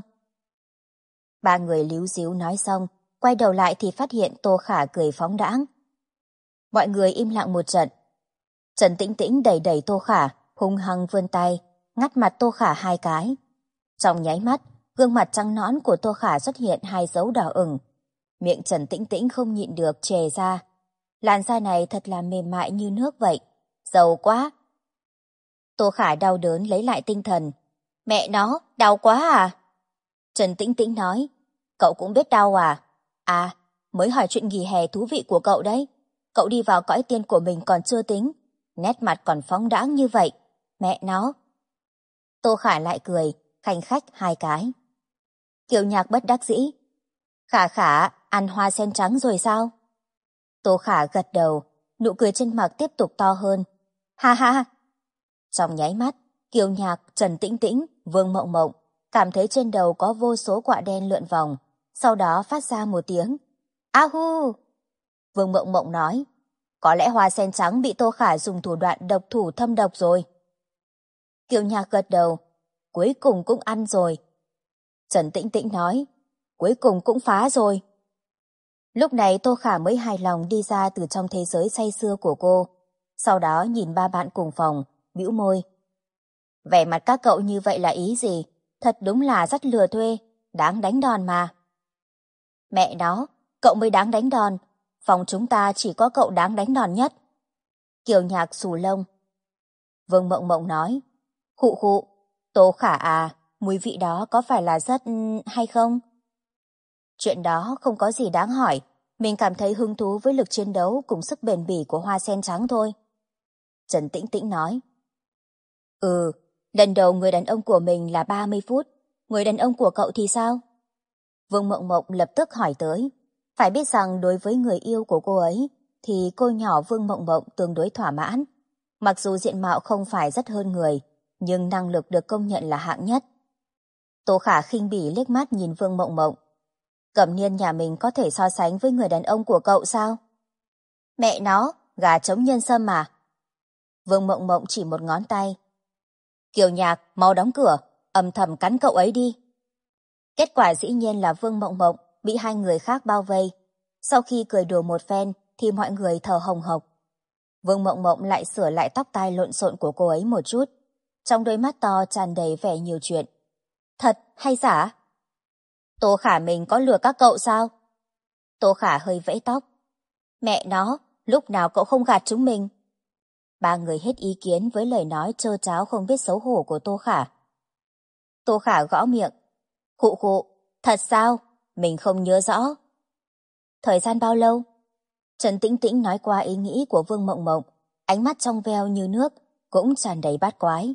Ba người líu díu nói xong, quay đầu lại thì phát hiện Tô Khả cười phóng đãng. Mọi người im lặng một trận. Trần Tĩnh Tĩnh đẩy đẩy Tô Khả, hung hăng vươn tay, ngắt mặt Tô Khả 2 cái. Trong nháy mắt, gương mặt trắng nõn của Tô Khả xuất hiện 2 dấu đỏ ửng. Miệng Trần Tĩnh Tĩnh không nhịn được trề ra. Làn da này thật là mềm mại như nước vậy. Giàu quá. Tô Khả đau đớn lấy lại tinh thần. Mẹ nó, đau quá à? Trần Tĩnh Tĩnh nói. Cậu cũng biết đau à? À, mới hỏi chuyện nghỉ hè thú vị của cậu đấy. Cậu đi vào cõi tiên của mình còn chưa tính. Nét mặt còn phóng đãng như vậy. Mẹ nó. Tô Khả lại cười, khanh khách 2 cái. Kiều Nhạc bất đắc dĩ. Khả Khả, ăn hoa sen trắng rồi sao? Tô Khả gật đầu, nụ cười trên mặt tiếp tục to hơn. Ha ha! Trong nháy mắt, Kiều Nhạc, Trần Tĩnh Tĩnh, Vương Mộng Mộng cảm thấy trên đầu có vô số quạ đen lượn vòng, sau đó phát ra một tiếng. A hu! Vương Mộng Mộng nói, có lẽ hoa sen trắng bị Tô Khả dùng thủ đoạn độc thủ thâm độc rồi. Kiều Nhạc gật đầu, cuối cùng cũng ăn rồi. Trần Tĩnh Tĩnh nói, cuối cùng cũng phá rồi. Lúc này Tô Khả mới hài lòng đi ra từ trong thế giới say sưa của cô. Sau đó nhìn ba bạn cùng phòng, bĩu môi. Vẻ mặt các cậu như vậy là ý gì? Thật đúng là rất lừa thuê, đáng đánh đòn mà. Mẹ nó, cậu mới đáng đánh đòn. Phòng chúng ta chỉ có cậu đáng đánh đòn nhất. Kiều Nhạc xù lông. Vương Mộng Mộng nói. Khụ khụ, Tô Khả à, mùi vị đó có phải là rất hay không? Chuyện đó không có gì đáng hỏi. Mình cảm thấy hứng thú với lực chiến đấu cùng sức bền bỉ của hoa sen trắng thôi. Trần Tĩnh Tĩnh nói. Lần đầu người đàn ông của mình là 30 phút. Người đàn ông của cậu thì sao? Vương Mộng Mộng lập tức hỏi tới. Phải biết rằng đối với người yêu của cô ấy thì cô nhỏ Vương Mộng Mộng tương đối thỏa mãn. Mặc dù diện mạo không phải rất hơn người, nhưng năng lực được công nhận là hạng nhất. Tô Khả khinh bỉ liếc mắt nhìn Vương Mộng Mộng. Cẩm Niên nhà mình có thể so sánh với người đàn ông của cậu sao? Mẹ nó, gà trống nhân sâm mà. Vương Mộng Mộng chỉ một ngón tay. Kiều Nhạc, mau đóng cửa, âm thầm cắn cậu ấy đi. Kết quả dĩ nhiên là Vương Mộng Mộng bị hai người khác bao vây. Sau khi cười đùa một phen thì mọi người thở hồng hộc. Vương Mộng Mộng lại sửa lại tóc tai lộn xộn của cô ấy một chút. Trong đôi mắt to tràn đầy vẻ nhiều chuyện. Thật hay giả? Tô Khả mình có lừa các cậu sao? Tô Khả hơi vẫy tóc. Mẹ nó, lúc nào cậu không gạt chúng mình? Ba người hết ý kiến với lời nói trơ tráo không biết xấu hổ của Tô Khả. Tô Khả gõ miệng. Khụ khụ, thật sao? Mình không nhớ rõ. Thời gian bao lâu? Trần Tĩnh Tĩnh nói qua ý nghĩ của Vương Mộng Mộng, ánh mắt trong veo như nước, cũng tràn đầy bát quái.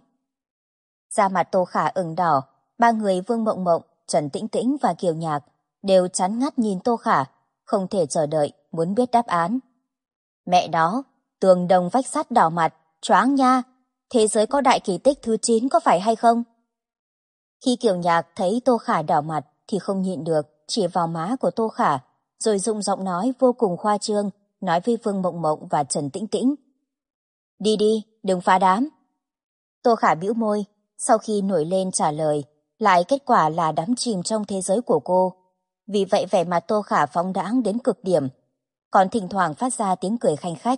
Da mặt Tô Khả ửng đỏ, ba người Vương Mộng Mộng, Trần Tĩnh Tĩnh và Kiều Nhạc đều chán ngắt nhìn Tô Khả, không thể chờ đợi, muốn biết đáp án. Mẹ nó, tường đồng vách sắt đỏ mặt, choáng nha, thế giới có đại kỳ tích thứ 9 có phải hay không? Khi Kiều Nhạc thấy Tô Khả đỏ mặt thì không nhịn được, chỉ vào má của Tô Khả, rồi dùng giọng nói vô cùng khoa trương, nói với Vương Mộng Mộng và Trần Tĩnh Tĩnh. Đi đi, đừng phá đám. Tô Khả bĩu môi, sau khi nổi lên trả lời, lại kết quả là đắm chìm trong thế giới của cô. Vì vậy vẻ mặt Tô Khả phóng đãng đến cực điểm, còn thỉnh thoảng phát ra tiếng cười khanh khách.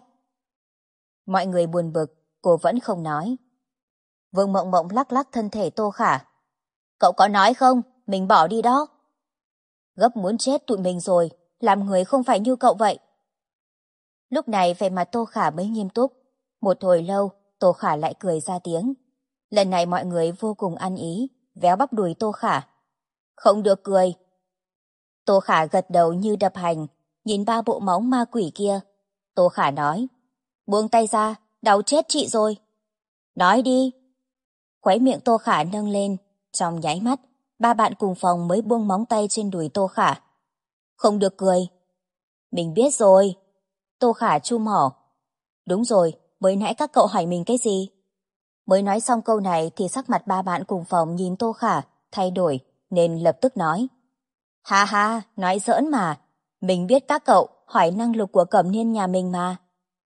Mọi người buồn bực, cô vẫn không nói. Vương Mộng Mộng lắc lắc thân thể Tô Khả. Cậu có nói không? Mình bỏ đi đó. Gấp muốn chết tụi mình rồi, làm người không phải như cậu vậy. Lúc này vẻ mặt Tô Khả mới nghiêm túc. Một hồi lâu, Tô Khả lại cười ra tiếng. Lần này mọi người vô cùng ăn ý, véo bắp đùi Tô Khả. Không được cười. Tô Khả gật đầu như đập hành, nhìn ba bộ móng ma quỷ kia. Tô Khả nói, buông tay ra, đau chết chị rồi. Nói đi. Khóe miệng Tô Khả nâng lên, trong nháy mắt, ba bạn cùng phòng mới buông móng tay trên đùi Tô Khả. Không được cười. Mình biết rồi. Tô Khả chu mỏ. Đúng rồi, mới nãy các cậu hỏi mình cái gì? Mới nói xong câu này thì sắc mặt ba bạn cùng phòng nhìn Tô Khả thay đổi nên lập tức nói. Ha ha, nói giỡn mà. Mình biết các cậu hỏi năng lực của Cẩm Niên nhà mình mà.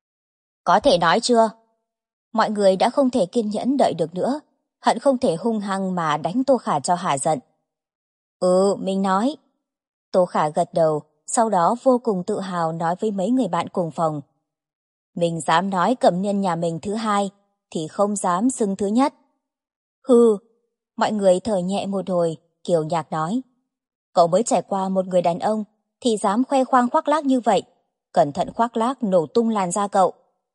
Có thể nói chưa? Mọi người đã không thể kiên nhẫn đợi được nữa, hận không thể hung hăng mà đánh Tô Khả cho hả giận. Mình nói. Tô Khả gật đầu, sau đó vô cùng tự hào nói với mấy người bạn cùng phòng. Mình dám nói Cẩm Niên nhà mình thứ hai, thì không dám xưng thứ nhất. Hừ, mọi người thở nhẹ một hồi, Kiều Nhạc nói. Cậu mới trải qua một người đàn ông, thì dám khoe khoang khoác lác như vậy. Cẩn thận khoác lác nổ tung làn da cậu.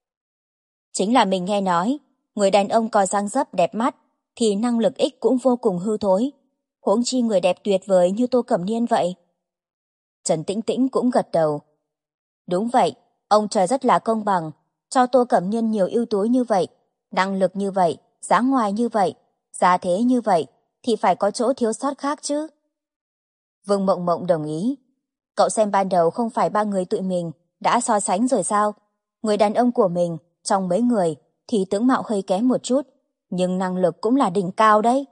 Chính là mình nghe nói, người đàn ông có dáng dấp đẹp mắt, thì năng lực ích cũng vô cùng hư thối. Huống chi người đẹp tuyệt vời như Tô Cẩm Niên vậy. Trần Tĩnh Tĩnh cũng gật đầu. Đúng vậy, ông trời rất là công bằng, cho Tô Cẩm Niên nhiều ưu tú như vậy, năng lực như vậy, dáng ngoài như vậy, gia thế như vậy, thì phải có chỗ thiếu sót khác chứ. Vương Mộng Mộng đồng ý. Cậu xem ban đầu không phải ba người tụi mình đã so sánh rồi sao? Người đàn ông của mình, trong mấy người, thì tướng mạo hơi kém một chút, nhưng năng lực cũng là đỉnh cao đấy.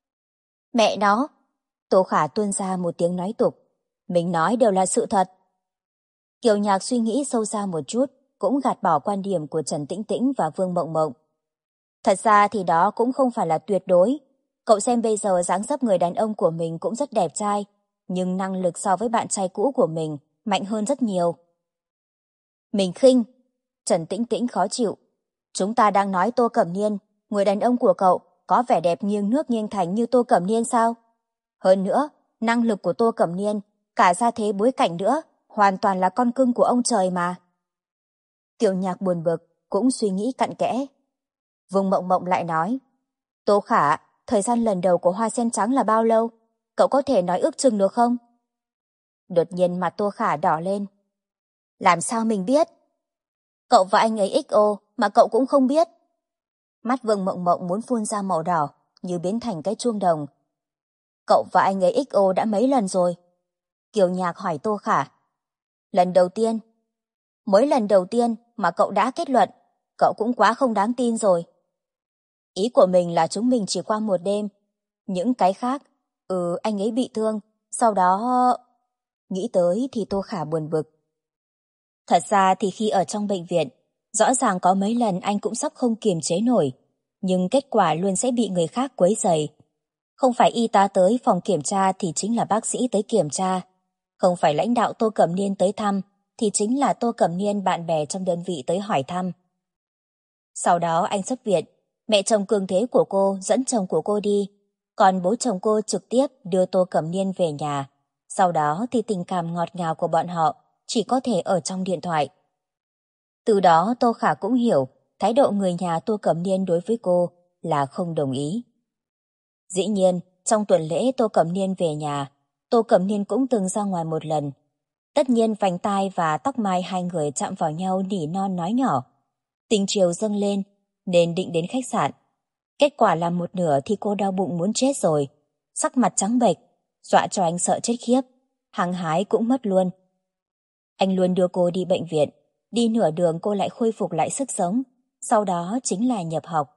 Mẹ nó! Tô Khả tuôn ra một tiếng nói tục. Mình nói đều là sự thật. Kiều Nhạc suy nghĩ sâu xa một chút, cũng gạt bỏ quan điểm của Trần Tĩnh Tĩnh và Vương Mộng Mộng. Thật ra thì đó cũng không phải là tuyệt đối. Cậu xem bây giờ dáng dấp người đàn ông của mình cũng rất đẹp trai, nhưng năng lực so với bạn trai cũ của mình mạnh hơn rất nhiều. Mình khinh. Trần Tĩnh Tĩnh khó chịu. Chúng ta đang nói Tô Cẩm Niên, người đàn ông của cậu có vẻ đẹp nghiêng nước nghiêng thành như Tô Cẩm Niên sao? Hơn nữa, năng lực của Tô Cẩm Niên, cả gia thế bối cảnh nữa, hoàn toàn là con cưng của ông trời mà. Kiều Nhạc buồn bực, cũng suy nghĩ cặn kẽ. Vương Mộng Mộng lại nói, Tô Khả, thời gian lần đầu của Hoa Sen Trắng là bao lâu? Cậu có thể nói ước chừng được không? Đột nhiên mặt Tô Khả đỏ lên. Làm sao mình biết? Cậu và anh ấy XO mà cậu cũng không biết. Mắt Vương Mộng Mộng muốn phun ra màu đỏ, như biến thành cái chuông đồng. Cậu và anh ấy XO đã mấy lần rồi? Kiều Nhạc hỏi Tô Khả. Lần đầu tiên. Mới lần đầu tiên mà cậu đã kết luận, cậu cũng quá không đáng tin rồi. Ý của mình là chúng mình chỉ qua một đêm. Những cái khác, anh ấy bị thương, sau đó... Nghĩ tới thì Tô Khả buồn bực. Thật ra thì khi ở trong bệnh viện, rõ ràng có mấy lần anh cũng sắp không kiềm chế nổi, nhưng kết quả luôn sẽ bị người khác quấy rầy. Không phải y tá tới phòng kiểm tra thì chính là bác sĩ tới kiểm tra. Không phải lãnh đạo Tô Cẩm Niên tới thăm thì chính là Tô Cẩm Niên bạn bè trong đơn vị tới hỏi thăm. Sau đó anh xuất viện, mẹ chồng cường thế của cô dẫn chồng của cô đi, còn bố chồng cô trực tiếp đưa Tô Cẩm Niên về nhà. Sau đó thì tình cảm ngọt ngào của bọn họ chỉ có thể ở trong điện thoại. Từ đó Tô Khả cũng hiểu thái độ người nhà Tô Cẩm Niên đối với cô là không đồng ý. Dĩ nhiên, trong tuần lễ Tô Cẩm Niên về nhà, Tô Cẩm Niên cũng từng ra ngoài một lần. Tất nhiên vành tai và tóc mai hai người chạm vào nhau nỉ non nói nhỏ. Tình chiều dâng lên, nên định đến khách sạn. Kết quả là một nửa thì cô đau bụng muốn chết rồi, sắc mặt trắng bệch, dọa cho anh sợ chết khiếp, hăng hái cũng mất luôn. Anh luôn đưa cô đi bệnh viện, đi nửa đường cô lại khôi phục lại sức sống, sau đó chính là nhập học.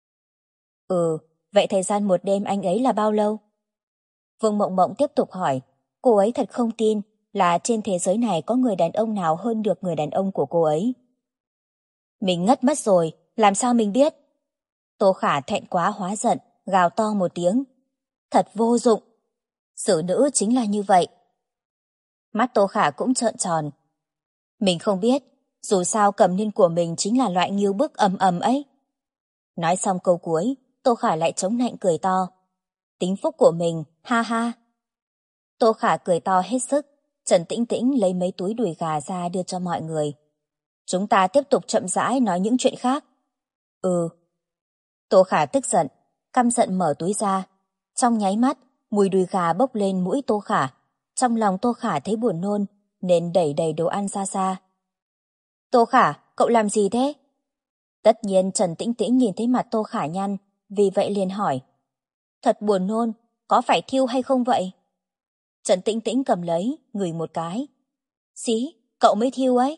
Vậy thời gian một đêm anh ấy là bao lâu? Vương Mộng Mộng tiếp tục hỏi, cô ấy thật không tin là trên thế giới này có người đàn ông nào hơn được người đàn ông của cô ấy. Mình ngất mất rồi, làm sao mình biết? Tô Khả thẹn quá hóa giận, gào to một tiếng. Thật vô dụng. Xử nữ chính là như vậy. Mắt Tô Khả cũng trợn tròn. Mình không biết, dù sao Cẩm Niên của mình chính là loại ngưu bức ầm ầm ấy. Nói xong câu cuối, Tô Khả lại chống nạnh cười to. Tính phúc của mình, ha ha. Tô Khả cười to hết sức, Trần Tĩnh Tĩnh lấy mấy túi đùi gà ra đưa cho mọi người. Chúng ta tiếp tục chậm rãi nói những chuyện khác. Tô Khả tức giận, căm giận mở túi ra. Trong nháy mắt, mùi đùi gà bốc lên mũi Tô Khả. Trong lòng Tô Khả thấy buồn nôn, nên đẩy đầy đồ ăn ra xa. Tô Khả, cậu làm gì thế? Tất nhiên Trần Tĩnh Tĩnh nhìn thấy mặt Tô Khả nhăn, vì vậy liền hỏi. Thật buồn nôn, có phải thiêu hay không vậy? Trần Tĩnh Tĩnh cầm lấy, ngửi một cái. Xí, cậu mới thiêu ấy.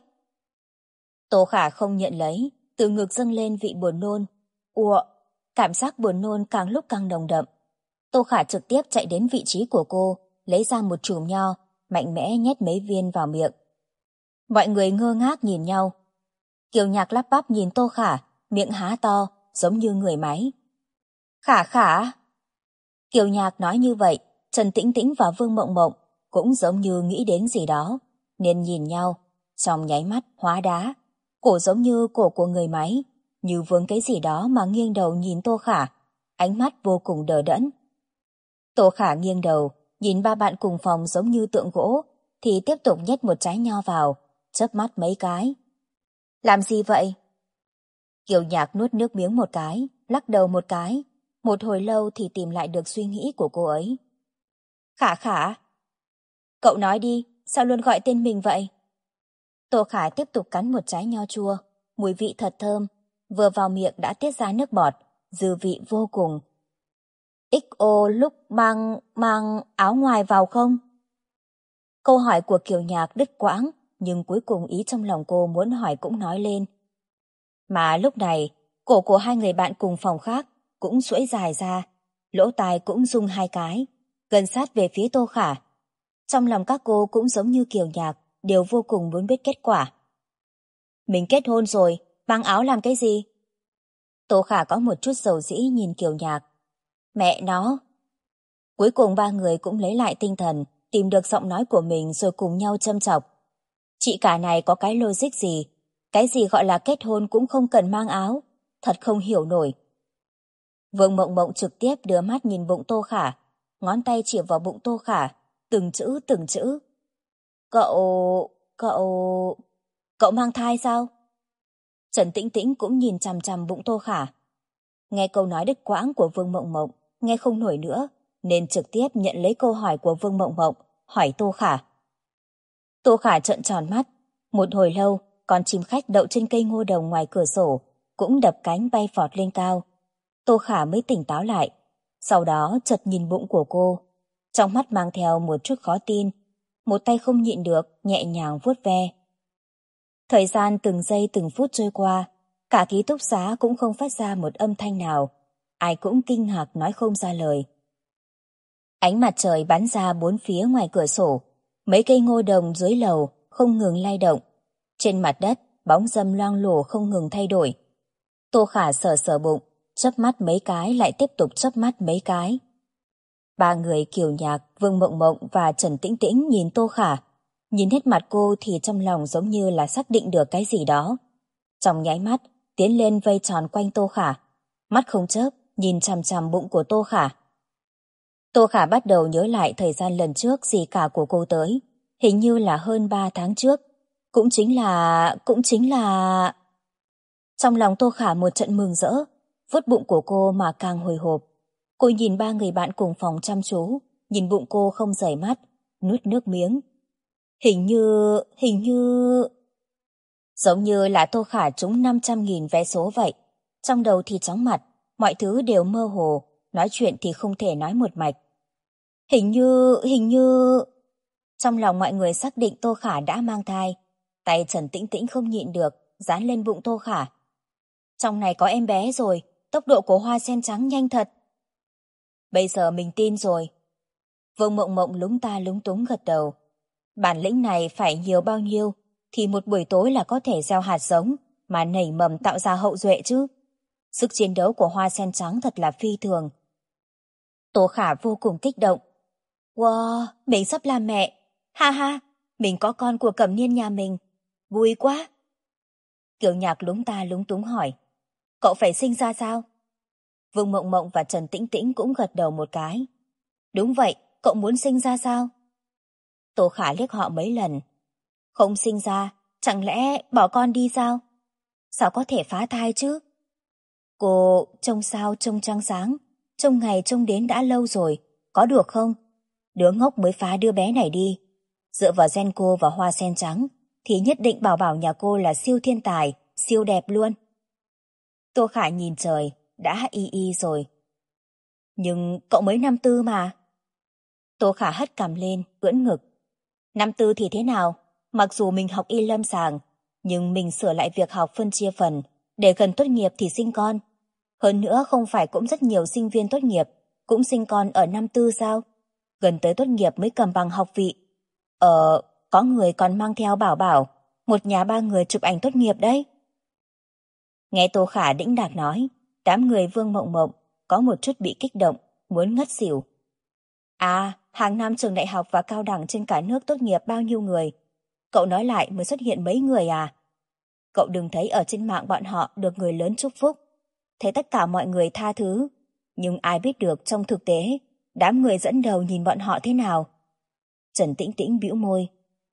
Tô Khả không nhận lấy, từ ngực dâng lên vị buồn nôn. Cảm giác buồn nôn càng lúc càng nồng đậm. Tô Khả trực tiếp chạy đến vị trí của cô, lấy ra một chùm nho, mạnh mẽ nhét mấy viên vào miệng. Mọi người ngơ ngác nhìn nhau. Kiều Nhạc lắp bắp nhìn Tô Khả, miệng há to, giống như người máy. Khả. Kiều Nhạc nói như vậy, Trần Tĩnh Tĩnh và Vương Mộng Mộng cũng giống như nghĩ đến gì đó, nên nhìn nhau, trong nháy mắt hóa đá. Cổ giống như cổ của người máy, như vướng cái gì đó mà nghiêng đầu nhìn Tô Khả, ánh mắt vô cùng đờ đẫn. Tô Khả nghiêng đầu, nhìn ba bạn cùng phòng giống như tượng gỗ, thì tiếp tục nhét một trái nho vào, chớp mắt mấy cái. Làm gì vậy? Kiều Nhạc nuốt nước miếng một cái, lắc đầu một cái, một hồi lâu thì tìm lại được suy nghĩ của cô ấy. Khả. Cậu nói đi, sao luôn gọi tên mình vậy? Tô Khả tiếp tục cắn một trái nho chua, mùi vị thật thơm, vừa vào miệng đã tiết ra nước bọt, dư vị vô cùng. XO lúc mang áo ngoài vào không? Câu hỏi của Kiều Nhạc đứt quãng, nhưng cuối cùng ý trong lòng cô muốn hỏi cũng nói lên. Mà lúc này, cổ của hai người bạn cùng phòng khác cũng duỗi dài ra, lỗ tai cũng rung hai cái, gần sát về phía Tô Khả. Trong lòng các cô cũng giống như Kiều Nhạc, đều vô cùng muốn biết kết quả. Mình kết hôn rồi, mang áo làm cái gì? Tô Khả có một chút dầu dĩ nhìn Kiều Nhạc. Mẹ nó! Cuối cùng ba người cũng lấy lại tinh thần, tìm được giọng nói của mình rồi cùng nhau châm chọc. Chị cả này có cái logic gì? Cái gì gọi là kết hôn cũng không cần mang áo? Thật không hiểu nổi. Vương Mộng Mộng trực tiếp đưa mắt nhìn bụng Tô Khả, ngón tay chỉ vào bụng Tô Khả, từng chữ. Cậu mang thai sao? Trần Tĩnh Tĩnh cũng nhìn chằm chằm bụng Tô Khả. Nghe câu nói đứt quãng của Vương Mộng Mộng, nghe không nổi nữa, nên trực tiếp nhận lấy câu hỏi của Vương Mộng Mộng, hỏi Tô Khả. Tô Khả trợn tròn mắt, một hồi lâu, con chim khách đậu trên cây ngô đồng ngoài cửa sổ, cũng đập cánh bay vọt lên cao. Tô Khả mới tỉnh táo lại, sau đó chợt nhìn bụng của cô, trong mắt mang theo một chút khó tin, một tay không nhịn được, nhẹ nhàng vuốt ve. Thời gian từng giây từng phút trôi qua, cả ký túc xá cũng không phát ra một âm thanh nào, ai cũng kinh ngạc nói không ra lời. Ánh mặt trời bắn ra bốn phía ngoài cửa sổ, mấy cây ngô đồng dưới lầu không ngừng lay động. Trên mặt đất, bóng râm loang lổ không ngừng thay đổi. Tô Khả sờ bụng, chớp mắt mấy cái lại tiếp tục chớp mắt mấy cái. Ba người Kiều Nhạc, Vương Mộng Mộng và Trần Tĩnh Tĩnh nhìn Tô Khả. Nhìn hết mặt cô thì trong lòng giống như là xác định được cái gì đó. Trong nháy mắt, tiến lên vây tròn quanh Tô Khả. Mắt không chớp, nhìn chằm chằm bụng của Tô Khả. Tô Khả bắt đầu nhớ lại thời gian lần trước dì cả của cô tới. Hình như là hơn 3 tháng trước. Cũng chính là... Trong lòng Tô Khả một trận mừng rỡ, vuốt bụng của cô mà càng hồi hộp. Cô nhìn ba người bạn cùng phòng chăm chú, nhìn bụng cô không rời mắt, nuốt nước miếng. Hình như... Giống như là Tô Khả trúng 500.000 vé số vậy. Trong đầu thì chóng mặt, mọi thứ đều mơ hồ, nói chuyện thì không thể nói một mạch. Hình như... Trong lòng mọi người xác định Tô Khả đã mang thai. Tay Trần Tĩnh Tĩnh không nhịn được, dán lên bụng Tô Khả. Trong này có em bé rồi, tốc độ của hoa sen trắng nhanh thật. Bây giờ mình tin rồi. Vương Mộng Mộng lúng ta lúng túng gật đầu. Bản lĩnh này phải nhiều bao nhiêu thì một buổi tối là có thể gieo hạt giống mà nảy mầm tạo ra hậu duệ chứ. Sức chiến đấu của hoa sen trắng thật là phi thường. Tô Khả vô cùng kích động. Wow, mình sắp làm mẹ. Ha ha, mình có con của Cẩm Niên nhà mình. Vui quá. Kiều Nhạc lúng ta lúng túng hỏi. Cậu phải sinh ra sao? Vương Mộng Mộng và Trần Tĩnh Tĩnh cũng gật đầu một cái. Đúng vậy, cậu muốn sinh ra sao? Tô Khả liếc họ mấy lần. Không sinh ra, chẳng lẽ bỏ con đi sao? Sao có thể phá thai chứ? Cô trông sao trông trăng sáng, trông ngày trông đến đã lâu rồi, có được không? Đứa ngốc mới phá đứa bé này đi. Dựa vào gen cô và hoa sen trắng, thì nhất định bảo bảo nhà cô là siêu thiên tài, siêu đẹp luôn. Tô Khả nhìn trời, đã y rồi. Nhưng cậu mới năm tư mà. Tô Khả hất cằm lên, ưỡn ngực. Năm tư thì thế nào? Mặc dù mình học y lâm sàng, nhưng mình sửa lại việc học phân chia phần, để gần tốt nghiệp thì sinh con. Hơn nữa không phải cũng rất nhiều sinh viên tốt nghiệp, cũng sinh con ở năm tư sao? Gần tới tốt nghiệp mới cầm bằng học vị. Có người còn mang theo bảo bảo, một nhà ba người chụp ảnh tốt nghiệp đấy. Nghe Tô Khả đĩnh đạc nói, đám người Vương Mộng Mộng có một chút bị kích động, muốn ngất xỉu. À, hàng năm trường đại học và cao đẳng trên cả nước tốt nghiệp bao nhiêu người? Cậu nói lại mới xuất hiện mấy người à? Cậu đừng thấy ở trên mạng bọn họ được người lớn chúc phúc, thấy tất cả mọi người tha thứ, nhưng ai biết được trong thực tế, đám người dẫn đầu nhìn bọn họ thế nào? Trần Tĩnh Tĩnh bĩu môi.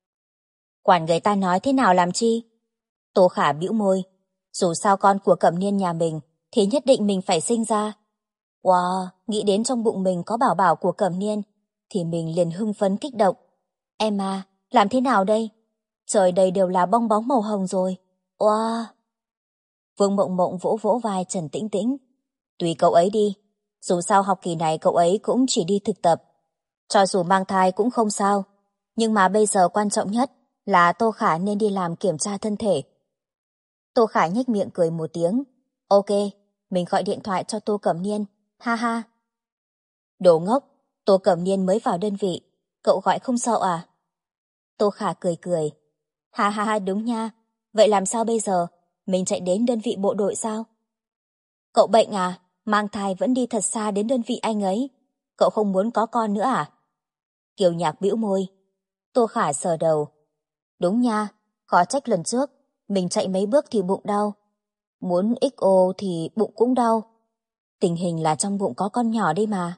Quản người ta nói thế nào làm chi? Tô Khả bĩu môi. Dù sao con của Cẩm Niên nhà mình thì nhất định mình phải sinh ra. Wow, nghĩ đến trong bụng mình có bảo bảo của Cẩm Niên thì mình liền hưng phấn kích động. Em à, làm thế nào đây? Trời đầy đều là bong bóng màu hồng rồi. Wow. Vương Mộng Mộng vỗ vỗ vai Trần Tĩnh Tĩnh. Tùy cậu ấy đi. Dù sao học kỳ này cậu ấy cũng chỉ đi thực tập. Cho dù mang thai cũng không sao. Nhưng mà bây giờ quan trọng nhất là Tô Khả nên đi làm kiểm tra thân thể. Tô Khả nhếch miệng cười một tiếng. Ok, mình gọi điện thoại cho Tô Cẩm Niên. Ha ha. Đồ ngốc, Tô Cẩm Niên mới vào đơn vị. Cậu gọi không sợ à? Tô Khả cười cười. Ha ha ha, đúng nha. Vậy làm sao bây giờ? Mình chạy đến đơn vị bộ đội sao? Cậu bệnh à? Mang thai vẫn đi thật xa đến đơn vị anh ấy. Cậu không muốn có con nữa à? Kiều Nhạc bĩu môi. Tô Khả sờ đầu. Đúng nha, khó trách lần trước mình chạy mấy bước thì bụng đau. Muốn XO thì bụng cũng đau. Tình hình là trong bụng có con nhỏ đây mà.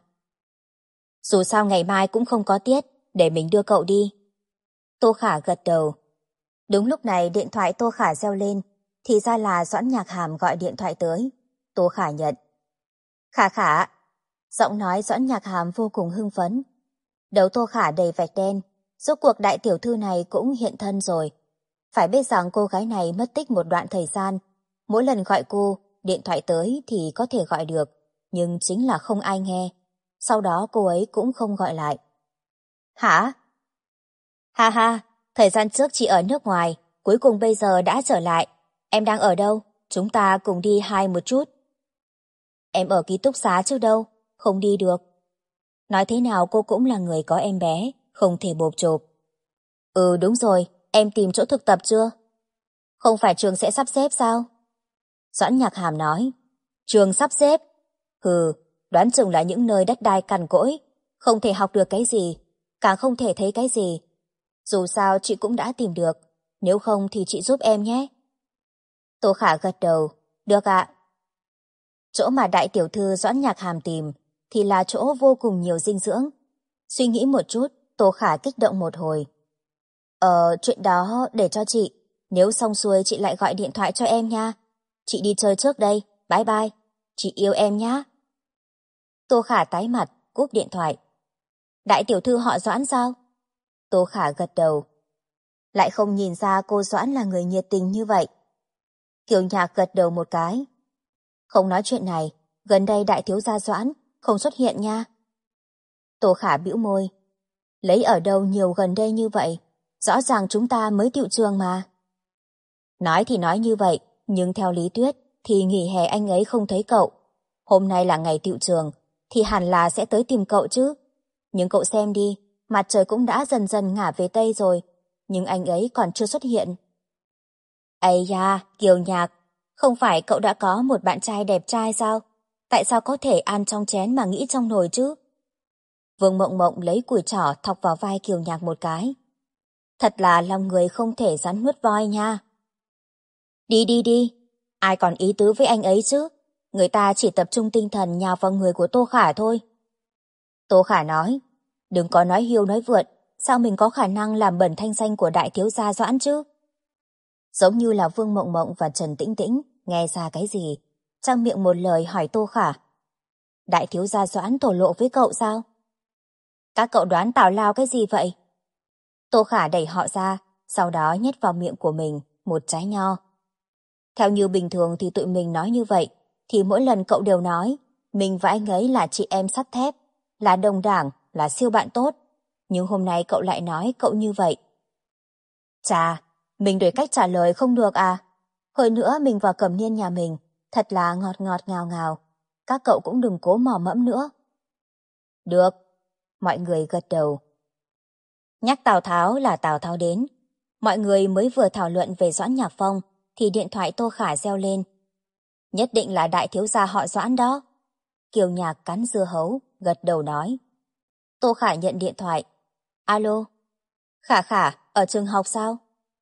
Dù sao ngày mai cũng không có tiết, để mình đưa cậu đi. Tô Khả gật đầu. Đúng lúc này điện thoại Tô Khả reo lên, thì ra là Doãn Nhạc Hàm gọi điện thoại tới. Tô Khả nhận. Khả Khả. Giọng nói Doãn Nhạc Hàm vô cùng hưng phấn. Đầu Tô Khả đầy vạch đen, rốt cuộc đại tiểu thư này cũng hiện thân rồi. Phải biết rằng cô gái này mất tích một đoạn thời gian. Mỗi lần gọi cô, điện thoại tới thì có thể gọi được, nhưng chính là không ai nghe. Sau đó cô ấy cũng không gọi lại. Hả? Ha ha, thời gian trước chị ở nước ngoài, cuối cùng bây giờ đã trở lại. Em đang ở đâu? Chúng ta cùng đi hai một chút. Em ở ký túc xá chứ đâu, không đi được. Nói thế nào cô cũng là người có em bé, không thể bộp chộp. Ừ đúng rồi, em tìm chỗ thực tập chưa? Không phải trường sẽ sắp xếp sao? Doãn Nhạc Hàm nói. Trường sắp xếp? Hừ, đoán chừng là những nơi đất đai cằn cỗi, không thể học được cái gì, càng không thể thấy cái gì. Dù sao chị cũng đã tìm được, nếu không thì chị giúp em nhé. Tô Khả gật đầu. Được ạ. Chỗ mà đại tiểu thư Doãn Nhạc Hàm tìm thì là chỗ vô cùng nhiều dinh dưỡng. Suy nghĩ một chút, Tô Khả kích động một hồi. Chuyện đó để cho chị, nếu xong xuôi chị lại gọi điện thoại cho em nha. Chị đi chơi trước đây, bye bye, chị yêu em nhá. Tô Khả tái mặt, cúp điện thoại. Đại tiểu thư họ Doãn sao? Tô Khả gật đầu. Lại không nhìn ra cô Doãn là người nhiệt tình như vậy. Kiều Nhạc gật đầu một cái. Không nói chuyện này, gần đây đại thiếu gia Doãn không xuất hiện nha. Tô Khả bĩu môi. Lấy ở đâu nhiều gần đây như vậy? Rõ ràng chúng ta mới tựu trường mà. Nói thì nói như vậy, nhưng theo lý thuyết thì nghỉ hè anh ấy không thấy cậu. Hôm nay là ngày tựu trường, thì hẳn là sẽ tới tìm cậu chứ. Nhưng cậu xem đi, mặt trời cũng đã dần dần ngả về Tây rồi, nhưng anh ấy còn chưa xuất hiện. Ây da, Kiều Nhạc, không phải cậu đã có một bạn trai đẹp trai sao? Tại sao có thể ăn trong chén mà nghĩ trong nồi chứ? Vương Mộng Mộng lấy củi trỏ thọc vào vai Kiều Nhạc một cái. Thật là lòng người không thể rắn nuốt voi nha. Đi đi đi, ai còn ý tứ với anh ấy chứ? Người ta chỉ tập trung tinh thần nhào vào người của Tô Khả thôi. Tô Khả nói, đừng có nói hiêu nói vượt, sao mình có khả năng làm bẩn thanh danh của đại thiếu gia Doãn chứ? Giống như là Vương Mộng Mộng và Trần Tĩnh Tĩnh nghe ra cái gì, trong miệng một lời hỏi Tô Khả. Đại thiếu gia Doãn thổ lộ với cậu sao? Các cậu đoán tào lao cái gì vậy? Tô Khả đẩy họ ra, sau đó nhét vào miệng của mình một trái nho. Theo như bình thường thì tụi mình nói như vậy, thì mỗi lần cậu đều nói mình và anh ấy là chị em sắt thép, là đồng đảng, là siêu bạn tốt. Nhưng hôm nay cậu lại nói cậu như vậy. Chà, mình đổi cách trả lời không được à? Hơn nữa mình và Cẩm Niên nhà mình thật là ngọt ngọt ngào ngào. Các cậu cũng đừng cố mò mẫm nữa. Được, mọi người gật đầu. Nhắc Tào Tháo là Tào Tháo đến. Mọi người mới vừa thảo luận về Doãn Nhạc Phong thì điện thoại Tô Khả reo lên. Nhất định là đại thiếu gia họ Doãn đó. Kiều Nhạc cắn dưa hấu, gật đầu nói. Tô Khả nhận điện thoại. Alo, Khả Khả, ở trường học sao?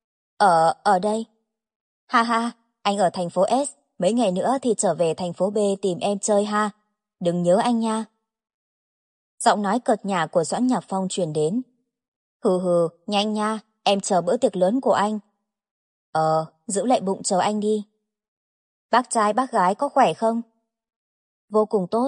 Ở đây. Ha ha, anh ở thành phố S, mấy ngày nữa thì trở về thành phố B tìm em chơi ha. Đừng nhớ anh nha. Giọng nói cợt nhả của Doãn Nhạc Phong truyền đến. Hừ hừ, nhanh nha, em chờ bữa tiệc lớn của anh. Giữ lại bụng chờ anh đi. Bác trai bác gái có khỏe không? Vô cùng tốt.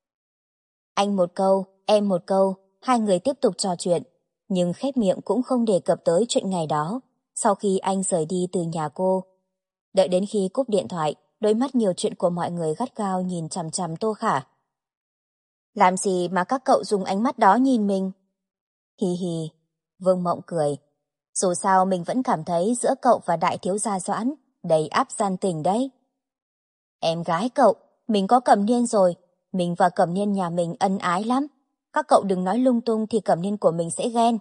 Anh một câu, em một câu, hai người tiếp tục trò chuyện, nhưng khép miệng cũng không đề cập tới chuyện ngày đó, sau khi anh rời đi từ nhà cô. Đợi đến khi cúp điện thoại, đôi mắt nhiều chuyện của mọi người gắt gao nhìn chằm chằm Tô Khả. Làm gì mà các cậu dùng ánh mắt đó nhìn mình? Hì hì, Vương Mộng cười. Dù sao mình vẫn cảm thấy giữa cậu và đại thiếu gia Doãn đầy áp gian tình đấy. Em gái cậu, mình có Cẩm Niên rồi, mình và Cẩm Niên nhà mình ân ái lắm. Các cậu đừng nói lung tung thì Cẩm Niên của mình sẽ ghen.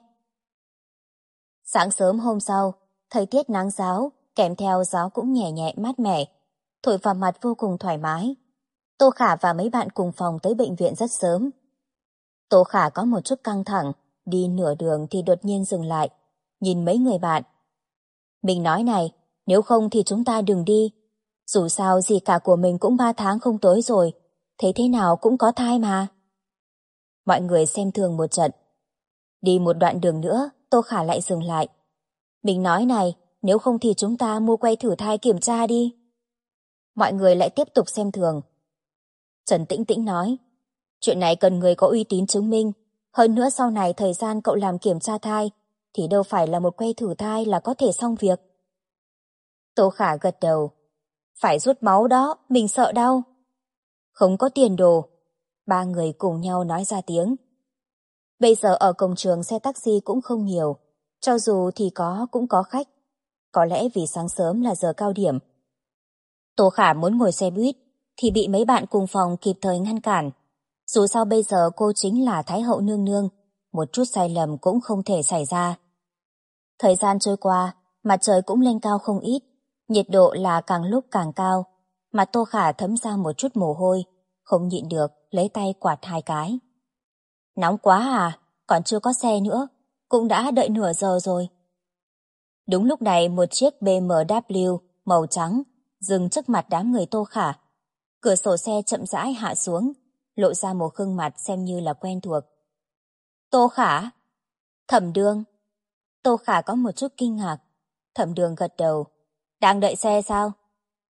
Sáng sớm hôm sau, thời tiết nắng ráo, kèm theo gió cũng nhẹ nhẹ mát mẻ, thổi vào mặt vô cùng thoải mái. Tô Khả và mấy bạn cùng phòng tới bệnh viện rất sớm. Tô Khả có một chút căng thẳng, đi nửa đường thì đột nhiên dừng lại, nhìn mấy người bạn. Mình nói này, nếu không thì chúng ta đừng đi. Dù sao gì cả của mình cũng 3 tháng không tới rồi, thấy thế nào cũng có thai mà. Mọi người xem thường một trận. Đi một đoạn đường nữa, Tô Khả lại dừng lại. Mình nói này, nếu không thì chúng ta mua que thử thai kiểm tra đi. Mọi người lại tiếp tục xem thường. Trần Tĩnh Tĩnh nói, chuyện này cần người có uy tín chứng minh. Hơn nữa sau này thời gian cậu làm kiểm tra thai, thì đâu phải là một que thử thai là có thể xong việc. Tô Khả gật đầu. Phải rút máu đó, mình sợ đau. Không có tiền đồ. Ba người cùng nhau nói ra tiếng. Bây giờ ở cổng trường xe taxi cũng không nhiều, cho dù thì có cũng có khách. Có lẽ vì sáng sớm là giờ cao điểm. Tô Khả muốn ngồi xe buýt thì bị mấy bạn cùng phòng kịp thời ngăn cản. Dù sao bây giờ cô chính là Thái hậu nương nương, một chút sai lầm cũng không thể xảy ra. Thời gian trôi qua, mặt trời cũng lên cao không ít, nhiệt độ là càng lúc càng cao, mà Tô Khả thấm ra một chút mồ hôi, không nhịn được lấy tay quạt 2 cái. Nóng quá à, còn chưa có xe nữa, cũng đã đợi nửa giờ rồi. Đúng lúc này một chiếc BMW màu trắng dừng trước mặt đám người Tô Khả. Cửa sổ xe chậm rãi hạ xuống, lộ ra một gương mặt xem như là quen thuộc. Tô Khả? Thẩm Đường? Tô Khả có một chút kinh ngạc. Thẩm Đường gật đầu. Đang đợi xe sao?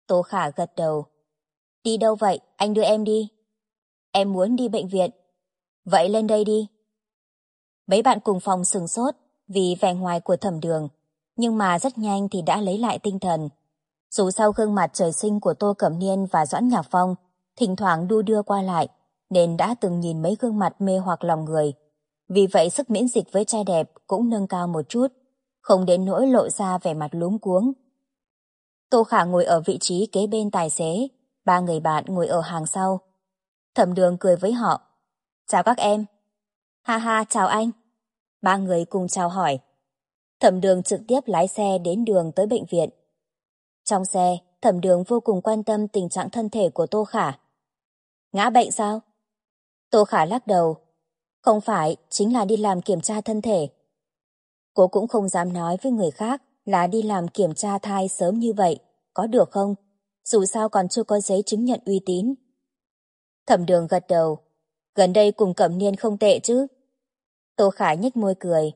Tô Khả gật đầu. Đi đâu vậy? Anh đưa em đi. Em muốn đi bệnh viện. Vậy lên đây đi. Mấy bạn cùng phòng sửng sốt vì vẻ ngoài của Thẩm Đường, nhưng mà rất nhanh thì đã lấy lại tinh thần. Dù sao gương mặt trời sinh của Tô Cẩm Niên và Doãn Nhạc Phong thỉnh thoảng đu đưa qua lại, nên đã từng nhìn mấy gương mặt mê hoặc lòng người. Vì vậy sức miễn dịch với trai đẹp cũng nâng cao một chút, không đến nỗi lộ ra vẻ mặt luống cuống. Tô Khả ngồi ở vị trí kế bên tài xế, ba người bạn ngồi ở hàng sau. Thẩm Đường cười với họ. Chào các em. Ha ha, chào anh. Ba người cùng chào hỏi. Thẩm Đường trực tiếp lái xe đến đường tới bệnh viện. Trong xe, Thẩm Đường vô cùng quan tâm tình trạng thân thể của Tô Khả. Ngã bệnh sao? Tô Khả lắc đầu. Không phải, chính là đi làm kiểm tra thân thể. Cô cũng không dám nói với người khác là đi làm kiểm tra thai sớm như vậy, có được không? Dù sao còn chưa có giấy chứng nhận uy tín. Thẩm Đường gật đầu. Gần đây cùng Cẩm Niên không tệ chứ? Tô Khả nhếch môi cười.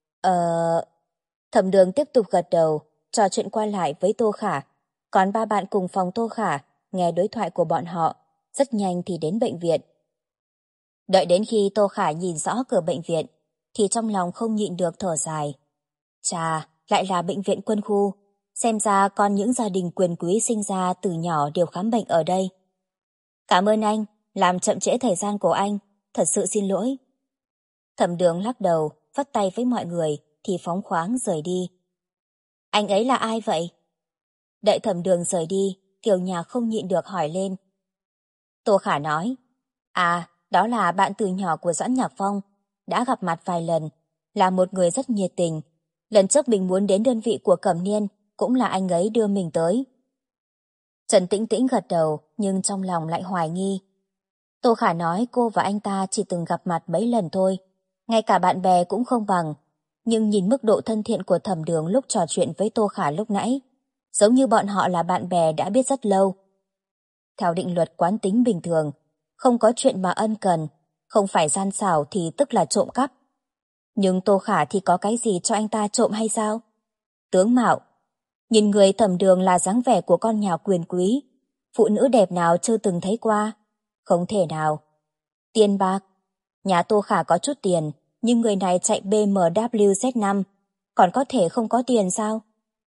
Thẩm Đường tiếp tục gật đầu, trò chuyện qua lại với Tô Khả. Còn ba bạn cùng phòng Tô Khả nghe đối thoại của bọn họ, rất nhanh thì đến bệnh viện. Đợi đến khi Tô Khả nhìn rõ cửa bệnh viện, thì trong lòng không nhịn được thở dài. Chà, lại là bệnh viện quân khu. Xem ra con những gia đình quyền quý sinh ra từ nhỏ đều khám bệnh ở đây. Cảm ơn anh, làm chậm trễ thời gian của anh, thật sự xin lỗi. Thẩm Đường lắc đầu, vắt tay với mọi người thì phóng khoáng rời đi. Anh ấy là ai vậy? Đợi Thẩm Đường rời đi, Kiều Nhạc không nhịn được hỏi lên. Tô Khả nói, à, đó là bạn từ nhỏ của Doãn Nhạc Phong, đã gặp mặt vài lần, là một người rất nhiệt tình. Lần trước mình muốn đến đơn vị của Cẩm Niên, cũng là anh ấy đưa mình tới. Trần Tĩnh Tĩnh gật đầu, nhưng trong lòng lại hoài nghi. Tô Khả nói cô và anh ta chỉ từng gặp mặt mấy lần thôi, ngay cả bạn bè cũng không bằng. Nhưng nhìn mức độ thân thiện của Thẩm Đường lúc trò chuyện với Tô Khả lúc nãy, giống như bọn họ là bạn bè đã biết rất lâu. Theo định luật quán tính bình thường, không có chuyện mà ân cần, không phải gian xảo thì tức là trộm cắp. Nhưng Tô Khả thì có cái gì cho anh ta trộm hay sao? Tướng mạo. Nhìn người Thẩm Đường là dáng vẻ của con nhà quyền quý, phụ nữ đẹp nào chưa từng thấy qua? Không thể nào. Tiền bạc. Nhà Tô Khả có chút tiền, nhưng người này chạy BMW Z5, còn có thể không có tiền sao?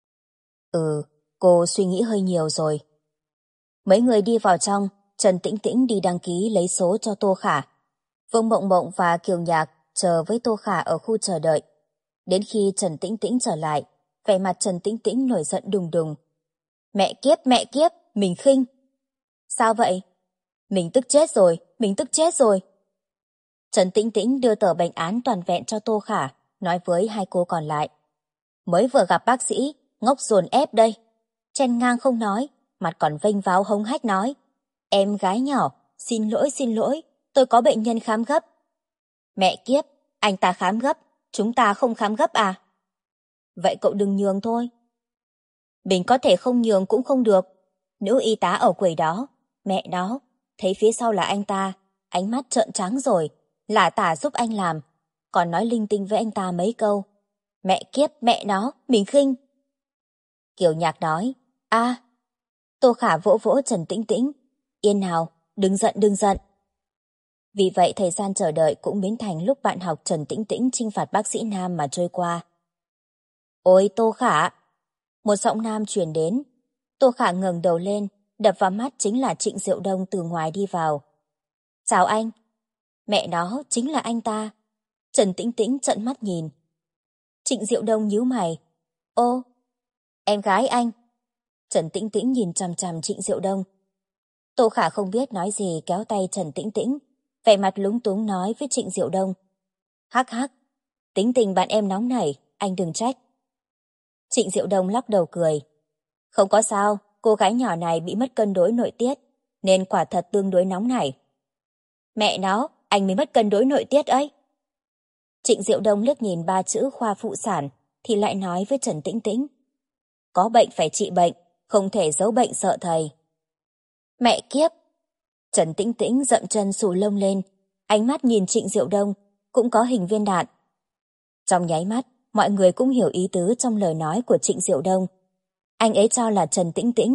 Cô suy nghĩ hơi nhiều rồi. Mấy người đi vào trong, Trần Tĩnh Tĩnh đi đăng ký lấy số cho Tô Khả. Vương Mộng Mộng và Kiều Nhạc chờ với Tô Khả ở khu chờ đợi. Đến khi Trần Tĩnh Tĩnh trở lại, vẻ mặt Trần Tĩnh Tĩnh nổi giận đùng đùng. Mẹ kiếp, mình khinh. Sao vậy? Mình tức chết rồi. Trần Tĩnh Tĩnh đưa tờ bệnh án toàn vẹn cho Tô Khả, nói với hai cô còn lại. Mới vừa gặp bác sĩ, ngốc dồn ép đây. Chen ngang không nói, mặt còn vênh váo hống hách nói. Em gái nhỏ, xin lỗi, tôi có bệnh nhân khám gấp. Mẹ kiếp, anh ta khám gấp, chúng ta không khám gấp à? Vậy cậu đừng nhường thôi. Mình có thể không nhường cũng không được. Nữ y tá ở quầy đó, mẹ đó, thấy phía sau là anh ta, ánh mắt trợn trắng rồi, lả tả giúp anh làm, còn nói linh tinh với anh ta mấy câu. Mẹ kiếp, mẹ nó, mình khinh. Kiều Nhạc nói, Tô Khả vỗ vỗ Trần Tĩnh Tĩnh. Yên nào, đừng giận. Vì vậy thời gian chờ đợi cũng biến thành lúc bạn học Trần Tĩnh Tĩnh chinh phạt bác sĩ nam mà trôi qua. Ôi Tô Khả! Một giọng nam truyền đến. Tô Khả ngẩng đầu lên, đập vào mắt chính là Trịnh Diệu Đông từ ngoài đi vào. Chào anh. Mẹ nó, chính là anh ta. Trần Tĩnh Tĩnh trợn mắt nhìn. Trịnh Diệu Đông nhíu mày. Ô, em gái anh. Trần Tĩnh Tĩnh nhìn chằm chằm Trịnh Diệu Đông. Tô Khả không biết nói gì kéo tay Trần Tĩnh Tĩnh, vẻ mặt lúng túng nói với Trịnh Diệu Đông. Hắc hắc, tính tình bạn em nóng nảy, anh đừng trách. Trịnh Diệu Đông lắc đầu cười. Không có sao, cô gái nhỏ này bị mất cân đối nội tiết, nên quả thật tương đối nóng nảy. Mẹ nó, anh mới mất cân đối nội tiết ấy. Trịnh Diệu Đông liếc nhìn ba chữ khoa phụ sản, thì lại nói với Trần Tĩnh Tĩnh. Có bệnh phải trị bệnh, không thể giấu bệnh sợ thầy. Mẹ kiếp! Trần Tĩnh Tĩnh dậm chân xù lông lên, ánh mắt nhìn Trịnh Diệu Đông, cũng có hình viên đạn. Trong nháy mắt, mọi người cũng hiểu ý tứ trong lời nói của Trịnh Diệu Đông. Anh ấy cho là Trần Tĩnh Tĩnh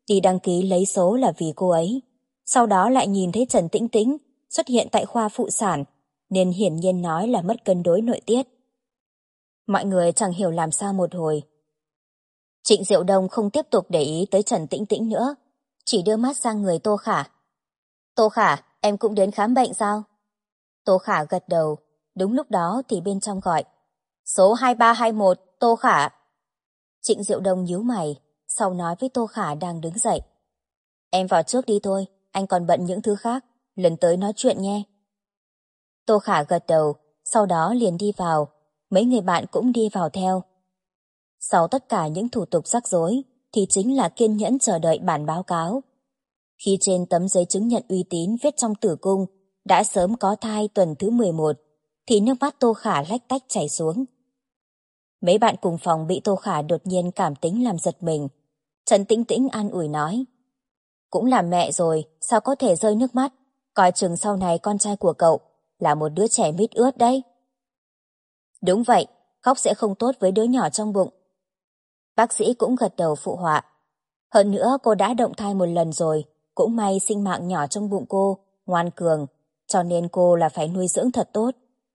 Đi đăng ký lấy số là vì cô ấy. Sau đó lại nhìn thấy Trần Tĩnh Tĩnh xuất hiện tại khoa phụ sản, nên hiển nhiên nói là mất cân đối nội tiết. Mọi người chẳng hiểu làm sao một hồi. Trịnh Diệu Đông không tiếp tục để ý tới Trần Tĩnh Tĩnh nữa, chỉ đưa mắt sang người Tô Khả. Tô Khả, em cũng đến khám bệnh sao? Tô Khả gật đầu, đúng lúc đó thì bên trong gọi. Số 2321, Tô Khả. Trịnh Diệu Đông nhíu mày, sau nói với Tô Khả đang đứng dậy. Em vào trước đi thôi, anh còn bận những thứ khác, lần tới nói chuyện nhé. Tô Khả gật đầu, sau đó liền đi vào, mấy người bạn cũng đi vào theo. Sau tất cả những thủ tục rắc rối, thì chính là kiên nhẫn chờ đợi bản báo cáo. Khi trên tấm giấy chứng nhận uy tín viết trong tử cung đã sớm có thai tuần thứ 11, thì nước mắt Tô Khả lách tách chảy xuống. Mấy bạn cùng phòng bị Tô Khả đột nhiên cảm tính làm giật mình. Trần Tĩnh Tĩnh an ủi nói, cũng là mẹ rồi, sao có thể rơi nước mắt, coi chừng sau này con trai của cậu là một đứa trẻ mít ướt đấy. Đúng vậy, khóc sẽ không tốt với đứa nhỏ trong bụng. Bác sĩ cũng gật đầu phụ họa. Hơn nữa cô đã động thai một lần rồi, cũng may sinh mạng nhỏ trong bụng cô ngoan cường, cho nên cô là phải nuôi dưỡng thật tốt.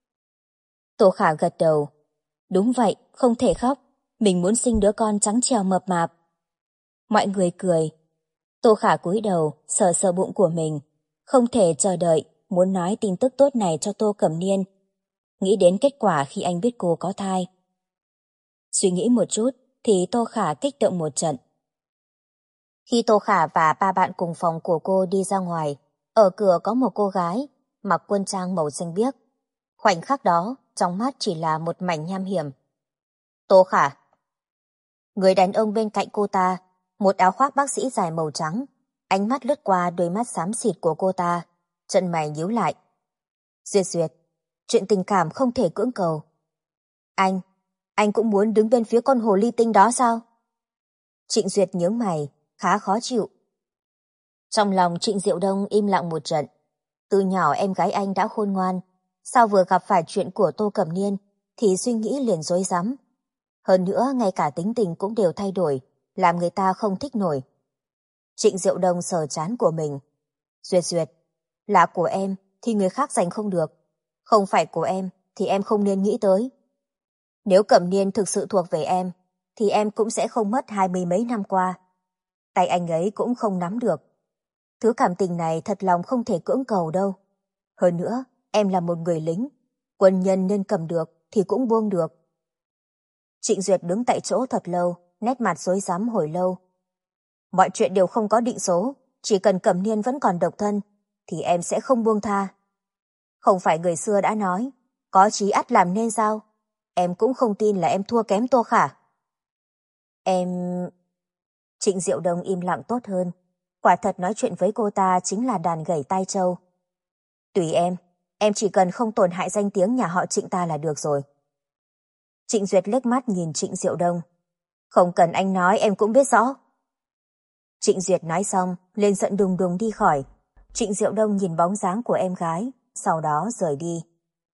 Tô Khả gật đầu. Đúng vậy, không thể khóc, mình muốn sinh đứa con trắng trẻo mập mạp. Mọi người cười. Tô Khả cúi đầu, sờ sờ bụng của mình, không thể chờ đợi, muốn nói tin tức tốt này cho Tô Cẩm Niên. Nghĩ đến kết quả khi anh biết cô có thai. Suy nghĩ một chút, thì Tô Khả kích động một trận. Khi Tô Khả và ba bạn cùng phòng của cô đi ra ngoài, ở cửa có một cô gái, mặc quân trang màu xanh biếc. Khoảnh khắc đó, trong mắt chỉ là một mảnh nham hiểm. Tô Khả. Người đàn ông bên cạnh cô ta, một áo khoác bác sĩ dài màu trắng, ánh mắt lướt qua đôi mắt xám xịt của cô ta, chân mày nhíu lại. Duyệt, chuyện tình cảm không thể cưỡng cầu. Anh cũng muốn đứng bên phía con hồ ly tinh đó sao? Trịnh Duyệt nhướng mày, khá khó chịu. Trong lòng Trịnh Diệu Đông im lặng một trận. Từ nhỏ em gái anh đã khôn ngoan, sao vừa gặp phải chuyện của Tô Cẩm Niên thì suy nghĩ liền rối rắm. Hơn nữa ngay cả tính tình cũng đều thay đổi, làm người ta không thích nổi. Trịnh Diệu Đông sờ trán của mình. Duyệt, là của em thì người khác giành không được. Không phải của em thì em không nên nghĩ tới. Nếu Cẩm Niên thực sự thuộc về em, thì em cũng sẽ không mất 20 mấy năm qua. Tay anh ấy cũng không nắm được. Thứ cảm tình này thật lòng không thể cưỡng cầu đâu. Hơn nữa, em là một người lính, quân nhân nên cầm được thì cũng buông được. Trịnh Duyệt đứng tại chỗ thật lâu, nét mặt rối rắm hồi lâu. Mọi chuyện đều không có định số, chỉ cần Cẩm Niên vẫn còn độc thân, thì em sẽ không buông tha. Không phải người xưa đã nói, có chí ắt làm nên sao? Em cũng không tin là em thua kém Tô Khả. Em... Trịnh Diệu Đông im lặng tốt hơn. Quả thật nói chuyện với cô ta chính là đàn gảy tai trâu. Tùy em chỉ cần không tổn hại danh tiếng nhà họ Trịnh ta là được rồi. Trịnh Duyệt liếc mắt nhìn Trịnh Diệu Đông. Không cần anh nói em cũng biết rõ. Trịnh Duyệt nói xong, lên giận đùng đùng đi khỏi. Trịnh Diệu Đông nhìn bóng dáng của em gái, sau đó rời đi.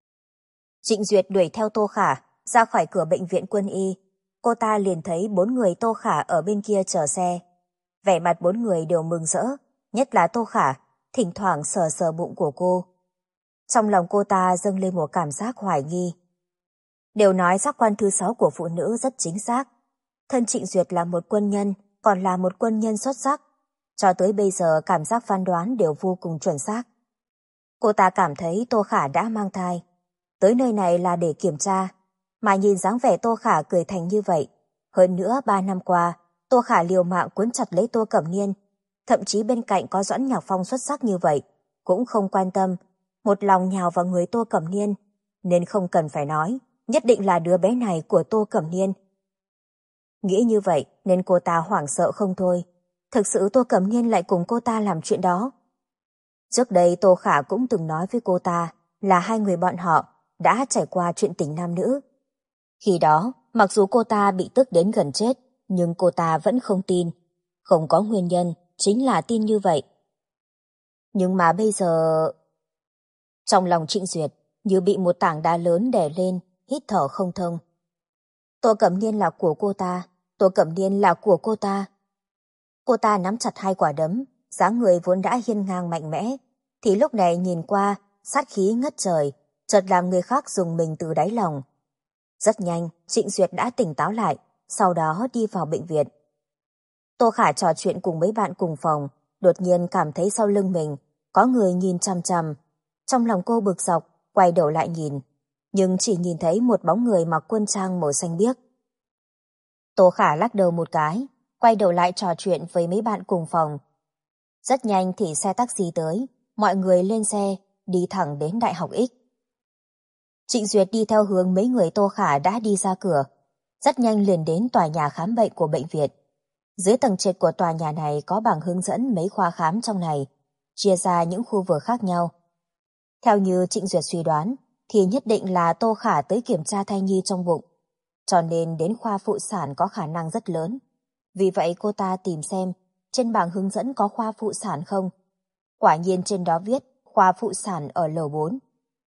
Trịnh Duyệt đuổi theo Tô Khả, ra khỏi cửa bệnh viện quân y. Cô ta liền thấy 4 người Tô Khả ở bên kia chờ xe. Vẻ mặt 4 người đều mừng rỡ, nhất là Tô Khả, thỉnh thoảng sờ sờ bụng của cô. Trong lòng cô ta dâng lên một cảm giác hoài nghi. Đều nói giác quan thứ 6 của phụ nữ rất chính xác. Thân Trịnh Duyệt là một quân nhân, còn là một quân nhân xuất sắc. Cho tới bây giờ cảm giác phán đoán đều vô cùng chuẩn xác. Cô ta cảm thấy Tô Khả đã mang thai. Tới nơi này là để kiểm tra, mà nhìn dáng vẻ Tô Khả cười thành như vậy. Hơn nữa 3 năm qua, Tô Khả liều mạng cuốn chặt lấy Tô Cẩm Niên. Thậm chí bên cạnh có Doãn Nhạc Phong xuất sắc như vậy, cũng không quan tâm, một lòng nhào vào người Tô Cẩm Niên. Nên không cần phải nói, nhất định là đứa bé này của Tô Cẩm Niên. Nghĩ như vậy nên cô ta hoảng sợ không thôi. Thực sự Tô Cẩm Niên lại cùng cô ta làm chuyện đó. Trước đây Tô Khả cũng từng nói với cô ta là hai người bọn họ đã trải qua chuyện tình nam nữ. Khi đó, mặc dù cô ta bị tức đến gần chết, nhưng cô ta vẫn không tin. Không có nguyên nhân, chính là tin như vậy. Nhưng mà bây giờ... Trong lòng Trịnh Duyệt như bị một tảng đá lớn đè lên, hít thở không thông. Tô Cẩm Niên là của cô ta, Tô Cẩm Niên là của cô ta. Cô ta nắm chặt hai quả đấm, dáng người vốn đã hiên ngang mạnh mẽ, thì lúc này nhìn qua, sát khí ngất trời, chợt làm người khác rùng mình từ đáy lòng. Rất nhanh, Trịnh Duyệt đã tỉnh táo lại, sau đó đi vào bệnh viện. Tô Khả trò chuyện cùng mấy bạn cùng phòng, đột nhiên cảm thấy sau lưng mình có người nhìn chằm chằm. Trong lòng cô bực dọc, quay đầu lại nhìn, nhưng chỉ nhìn thấy một bóng người mặc quân trang màu xanh biếc. Tô Khả lắc đầu một cái, quay đầu lại trò chuyện với mấy bạn cùng phòng. Rất nhanh thì xe taxi tới, mọi người lên xe, đi thẳng đến Đại học X. Trịnh Duyệt đi theo hướng mấy người Tô Khả đã đi ra cửa, rất nhanh liền đến tòa nhà khám bệnh của bệnh viện. Dưới tầng trệt của tòa nhà này có bảng hướng dẫn mấy khoa khám trong này, chia ra những khu vực khác nhau. Theo như Trịnh Duyệt suy đoán, thì nhất định là Tô Khả tới kiểm tra thai nhi trong bụng, cho nên đến khoa phụ sản có khả năng rất lớn. Vì vậy cô ta tìm xem trên bảng hướng dẫn có khoa phụ sản không. Quả nhiên trên đó viết khoa phụ sản ở lầu 4.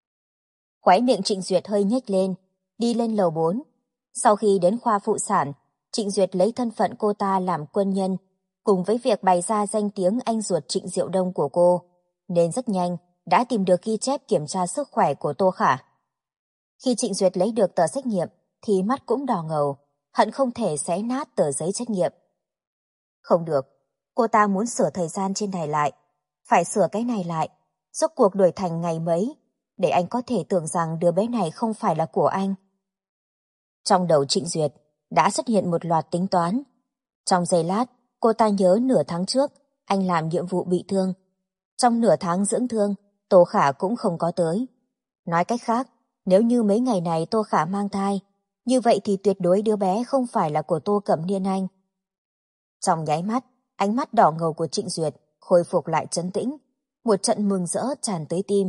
Khóe miệng Trịnh Duyệt hơi nhếch lên, đi lên lầu 4. Sau khi đến khoa phụ sản, Trịnh Duyệt lấy thân phận cô ta làm quân nhân, cùng với việc bày ra danh tiếng anh ruột Trịnh Diệu Đông của cô, nên rất nhanh đã tìm được ghi chép kiểm tra sức khỏe của Tô Khả. Khi Trịnh Duyệt lấy được tờ xét nghiệm thì mắt cũng đỏ ngầu, hận không thể xé nát tờ giấy trách nhiệm. Không được, cô ta muốn sửa thời gian trên này lại, phải sửa cái này lại, rốt cuộc đuổi thành ngày mấy, để anh có thể tưởng rằng đứa bé này không phải là của anh. Trong đầu Trịnh Duyệt đã xuất hiện một loạt tính toán. Trong giây lát, cô ta nhớ nửa tháng trước, anh làm nhiệm vụ bị thương. Trong nửa tháng dưỡng thương, Tô Khả cũng không có tới. Nói cách khác, nếu như mấy ngày này Tô Khả mang thai, như vậy thì tuyệt đối đứa bé không phải là của Tô Cẩm Niên anh. Trong nháy mắt, ánh mắt đỏ ngầu của Trịnh Duyệt khôi phục lại trấn tĩnh, một trận mừng rỡ tràn tới tim.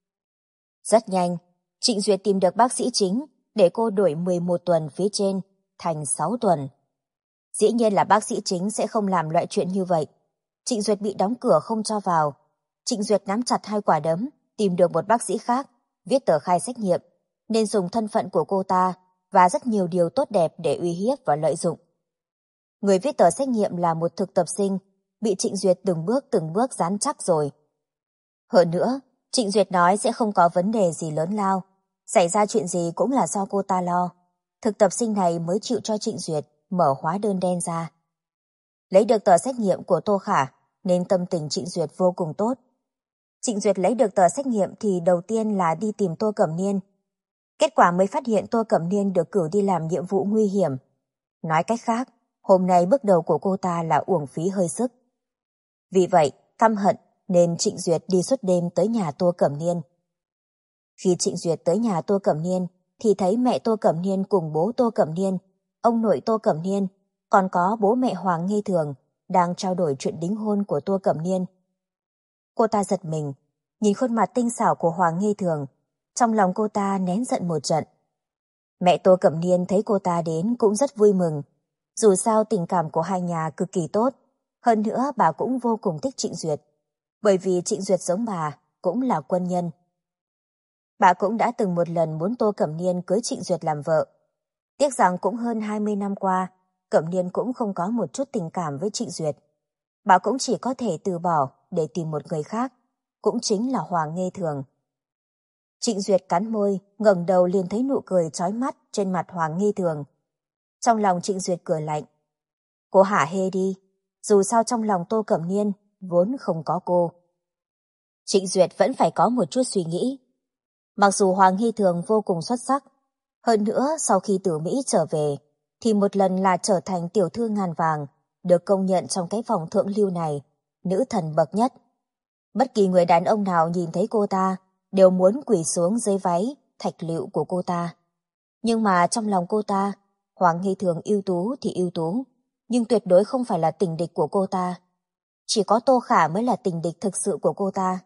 Rất nhanh, Trịnh Duyệt tìm được bác sĩ chính để cô đổi 11 tuần phía trên thành 6 tuần. Dĩ nhiên là bác sĩ chính sẽ không làm loại chuyện như vậy. Trịnh Duyệt bị đóng cửa không cho vào. Trịnh Duyệt nắm chặt hai quả đấm, tìm được một bác sĩ khác, viết tờ khai xét nghiệm, nên dùng thân phận của cô ta và rất nhiều điều tốt đẹp để uy hiếp và lợi dụng. Người viết tờ xét nghiệm là một thực tập sinh, bị Trịnh Duyệt từng bước dán chắc rồi. Hơn nữa, Trịnh Duyệt nói sẽ không có vấn đề gì lớn lao, xảy ra chuyện gì cũng là do cô ta lo. Thực tập sinh này mới chịu cho Trịnh Duyệt mở hóa đơn đen ra. Lấy được tờ xét nghiệm của Tô Khả nên tâm tình Trịnh Duyệt vô cùng tốt. Trịnh Duyệt lấy được tờ xét nghiệm thì đầu tiên là đi tìm Tô Cẩm Niên. Kết quả mới phát hiện Tô Cẩm Niên được cử đi làm nhiệm vụ nguy hiểm. Nói cách khác, hôm nay bước đầu của cô ta là uổng phí hơi sức. Vì vậy, căm hận nên Trịnh Duyệt đi suốt đêm tới nhà Tô Cẩm Niên. Khi Trịnh Duyệt tới nhà Tô Cẩm Niên thì thấy mẹ Tô Cẩm Niên cùng bố Tô Cẩm Niên, ông nội Tô Cẩm Niên, còn có bố mẹ Hoàng Nghi Thường đang trao đổi chuyện đính hôn của Tô Cẩm Niên. Cô ta giật mình, nhìn khuôn mặt tinh xảo của Hoàng Nghi Thường, trong lòng cô ta nén giận một trận. Mẹ Tô Cẩm Niên thấy cô ta đến cũng rất vui mừng, dù sao tình cảm của hai nhà cực kỳ tốt, hơn nữa bà cũng vô cùng thích Trịnh Duyệt, bởi vì Trịnh Duyệt giống bà, cũng là quân nhân. Bà cũng đã từng một lần muốn Tô Cẩm Niên cưới Trịnh Duyệt làm vợ. Tiếc rằng cũng hơn 20 năm qua, Cẩm Niên cũng không có một chút tình cảm với Trịnh Duyệt. Bà cũng chỉ có thể từ bỏ để tìm một người khác, cũng chính là Hoàng Nghê Thường. Trịnh Duyệt cắn môi, ngẩng đầu liền thấy nụ cười chói mắt trên mặt Hoàng Nghê Thường. Trong lòng Trịnh Duyệt cười lạnh. Cô hả hê đi, dù sao trong lòng Tô Cẩm Niên vốn không có cô. Trịnh Duyệt vẫn phải có một chút suy nghĩ. Mặc dù Hoàng Hy Thường vô cùng xuất sắc, hơn nữa sau khi từ Mỹ trở về, thì một lần là trở thành tiểu thư ngàn vàng, được công nhận trong cái vòng thượng lưu này, nữ thần bậc nhất. Bất kỳ người đàn ông nào nhìn thấy cô ta, đều muốn quỳ xuống dưới váy, thạch lựu của cô ta. Nhưng mà trong lòng cô ta, Hoàng Hy Thường ưu tú thì ưu tú, nhưng tuyệt đối không phải là tình địch của cô ta. Chỉ có Tô Khả mới là tình địch thực sự của cô ta.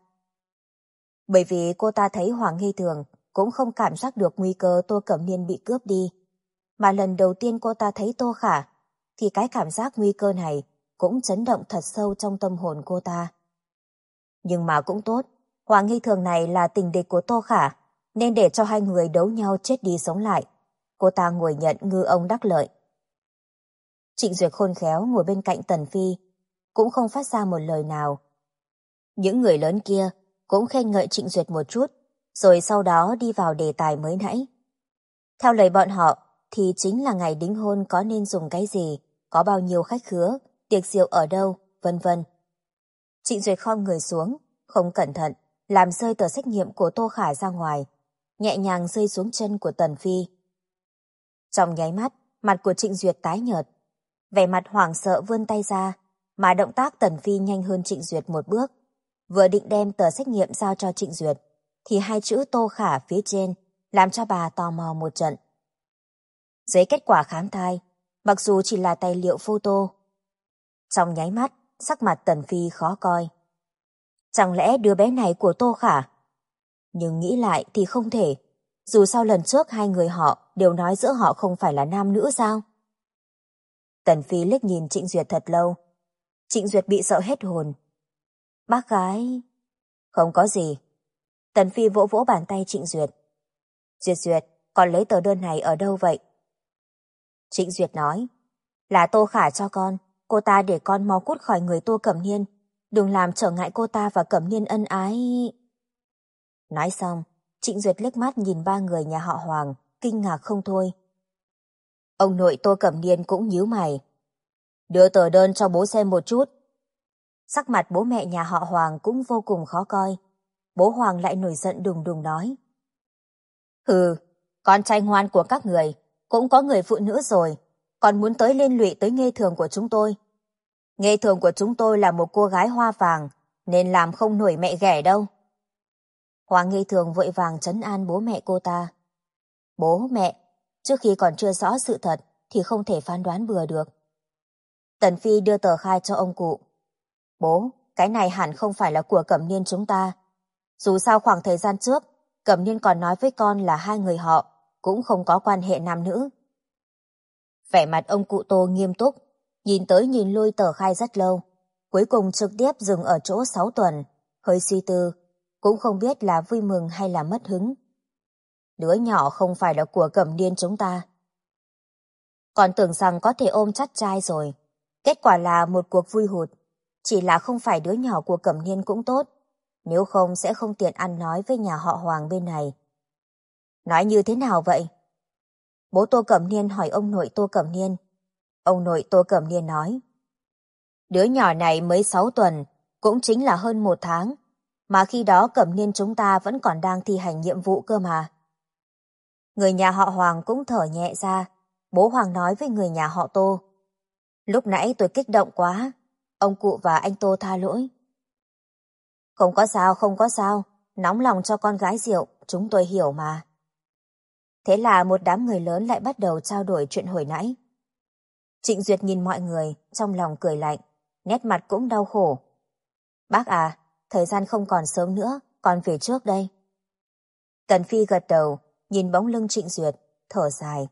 Bởi vì cô ta thấy Hoàng Hy Thường cũng không cảm giác được nguy cơ Tô Cẩm Niên bị cướp đi. Mà lần đầu tiên cô ta thấy Tô Khả, thì cái cảm giác nguy cơ này cũng chấn động thật sâu trong tâm hồn cô ta. Nhưng mà cũng tốt, Hoàng Hy Thường này là tình địch của Tô Khả, nên để cho hai người đấu nhau chết đi sống lại. Cô ta ngồi nhận ngư ông đắc lợi. Trịnh Duyệt khôn khéo ngồi bên cạnh Tần Phi. cũng không phát ra một lời nào. Những người lớn kia cũng khen ngợi Trịnh Duyệt một chút, rồi sau đó đi vào đề tài mới nãy. Theo lời bọn họ thì chính là ngày đính hôn có nên dùng cái gì, có bao nhiêu khách khứa, tiệc rượu ở đâu, vân vân. Trịnh Duyệt khom người xuống, không cẩn thận, làm rơi tờ xét nghiệm của Tô Khả ra ngoài, nhẹ nhàng rơi xuống chân của Tần Phi. Trong nháy mắt, mặt của Trịnh Duyệt tái nhợt, vẻ mặt hoảng sợ vươn tay ra, mà động tác Tần Phi nhanh hơn Trịnh Duyệt một bước. Vừa định đem tờ xét nghiệm giao cho Trịnh Duyệt, thì hai chữ Tô Khả phía trên làm cho bà tò mò một trận. Giấy kết quả khám thai, mặc dù chỉ là tài liệu photo. Trong nháy mắt, sắc mặt Tần Phi khó coi. Chẳng lẽ đứa bé này của Tô Khả? Nhưng nghĩ lại thì không thể. Dù sao lần trước hai người họ đều nói giữa họ không phải là nam nữ sao? Tần Phi liếc nhìn Trịnh Duyệt thật lâu. Trịnh Duyệt bị sợ hết hồn. Bác gái... Không có gì. Tần Phi vỗ vỗ bàn tay Trịnh Duyệt. Duyệt, con lấy tờ đơn này ở đâu vậy? Trịnh Duyệt nói, là Tô Khả cho con. Cô ta để con mau cút khỏi người Tô Cẩm Niên. Đừng làm trở ngại cô ta và Cẩm Niên ân ái. Nói xong, Trịnh Duyệt liếc mắt nhìn ba người nhà họ Hoàng, kinh ngạc không thôi. Ông nội Tô Cẩm Niên cũng nhíu mày. Đưa tờ đơn cho bố xem một chút. Sắc mặt bố mẹ nhà họ Hoàng cũng vô cùng khó coi. Bố Hoàng lại nổi giận đùng đùng nói. Hừ, con trai ngoan của các người, cũng có người phụ nữ rồi, còn muốn tới liên lụy tới Nghê Thường của chúng tôi. Nghê Thường của chúng tôi là một cô gái hoa vàng, nên làm không nổi mẹ ghẻ đâu. Hoàng Nghê Thường vội vàng trấn an bố mẹ cô ta. Bố, mẹ, trước khi còn chưa rõ sự thật thì không thể phán đoán bừa được. Tần Phi đưa tờ khai cho ông cụ. Bố, cái này hẳn không phải là của Cẩm Niên chúng ta. Dù sao khoảng thời gian trước, Cẩm Niên còn nói với con là hai người họ cũng không có quan hệ nam nữ. Vẻ mặt ông cụ Tô nghiêm túc, nhìn tới nhìn lui tờ khai rất lâu, cuối cùng trực tiếp dừng ở chỗ 6 tuần, hơi suy tư, cũng không biết là vui mừng hay là mất hứng. Đứa nhỏ không phải là của Cẩm Niên chúng ta. Còn tưởng rằng có thể ôm chắt trai rồi, kết quả là một cuộc vui hụt. Chỉ là không phải đứa nhỏ của Cẩm Niên cũng tốt, nếu không sẽ không tiện ăn nói với nhà họ Hoàng bên này. Nói như thế nào vậy? Bố Tô Cẩm Niên hỏi ông nội Tô Cẩm Niên. Ông nội Tô Cẩm Niên nói. Đứa nhỏ này mới 6 tuần, cũng chính là hơn 1 tháng, mà khi đó Cẩm Niên chúng ta vẫn còn đang thi hành nhiệm vụ cơ mà. Người nhà họ Hoàng cũng thở nhẹ ra, bố Hoàng nói với người nhà họ Tô. Lúc nãy tôi kích động quá, ông cụ và anh Tô tha lỗi. Không có sao, nóng lòng cho con gái rượu, chúng tôi hiểu mà. Thế là một đám người lớn lại bắt đầu trao đổi chuyện hồi nãy. Trịnh Duyệt nhìn mọi người, trong lòng cười lạnh, nét mặt cũng đau khổ. Bác à, thời gian không còn sớm nữa, con về trước đây. Tần Phi gật đầu, nhìn bóng lưng Trịnh Duyệt, thở dài.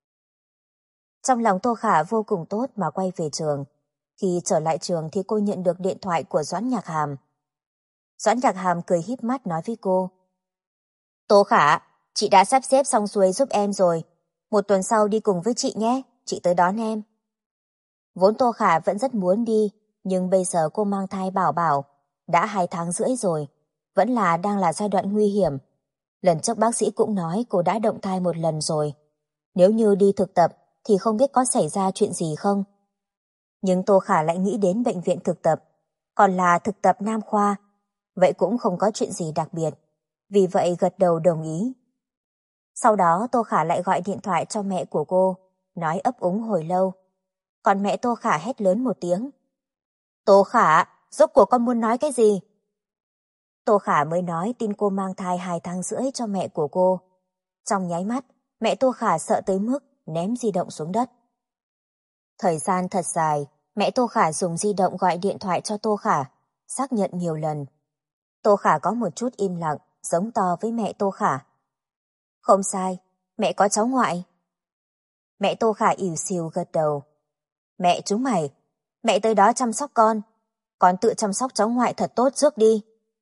Trong lòng Tô Khả vô cùng tốt mà quay về trường. Khi trở lại trường thì cô nhận được điện thoại của Doãn Nhạc Hàm. Doãn Nhạc Hàm cười híp mắt nói với cô. Tô Khả, chị đã sắp xếp xong xuôi giúp em rồi. Một tuần sau đi cùng với chị nhé, chị tới đón em. Vốn Tô Khả vẫn rất muốn đi, nhưng bây giờ cô mang thai Bảo Bảo, đã 2 tháng rưỡi rồi, vẫn đang là giai đoạn nguy hiểm. Lần trước bác sĩ cũng nói cô đã động thai 1 lần rồi. Nếu như đi thực tập thì không biết có xảy ra chuyện gì không. Nhưng Tô Khả lại nghĩ đến bệnh viện thực tập, còn là thực tập nam khoa, vậy cũng không có chuyện gì đặc biệt, vì vậy gật đầu đồng ý. Sau đó Tô Khả lại gọi điện thoại cho mẹ của cô, nói ấp úng hồi lâu. Còn mẹ Tô Khả hét lớn một tiếng. Tô Khả, rốt cuộc con muốn nói cái gì? Tô Khả mới nói tin cô mang thai 2 tháng rưỡi cho mẹ của cô. Trong nháy mắt, mẹ Tô Khả sợ tới mức ném di động xuống đất. Thời gian thật dài, mẹ Tô Khả dùng di động gọi điện thoại cho Tô Khả, xác nhận nhiều lần. Tô Khả có một chút im lặng, giống to với mẹ Tô Khả. Không sai, mẹ có cháu ngoại. Mẹ Tô Khả ỉu xìu gật đầu. Mẹ chúng mày, mẹ tới đó chăm sóc con tự chăm sóc cháu ngoại thật tốt trước đi.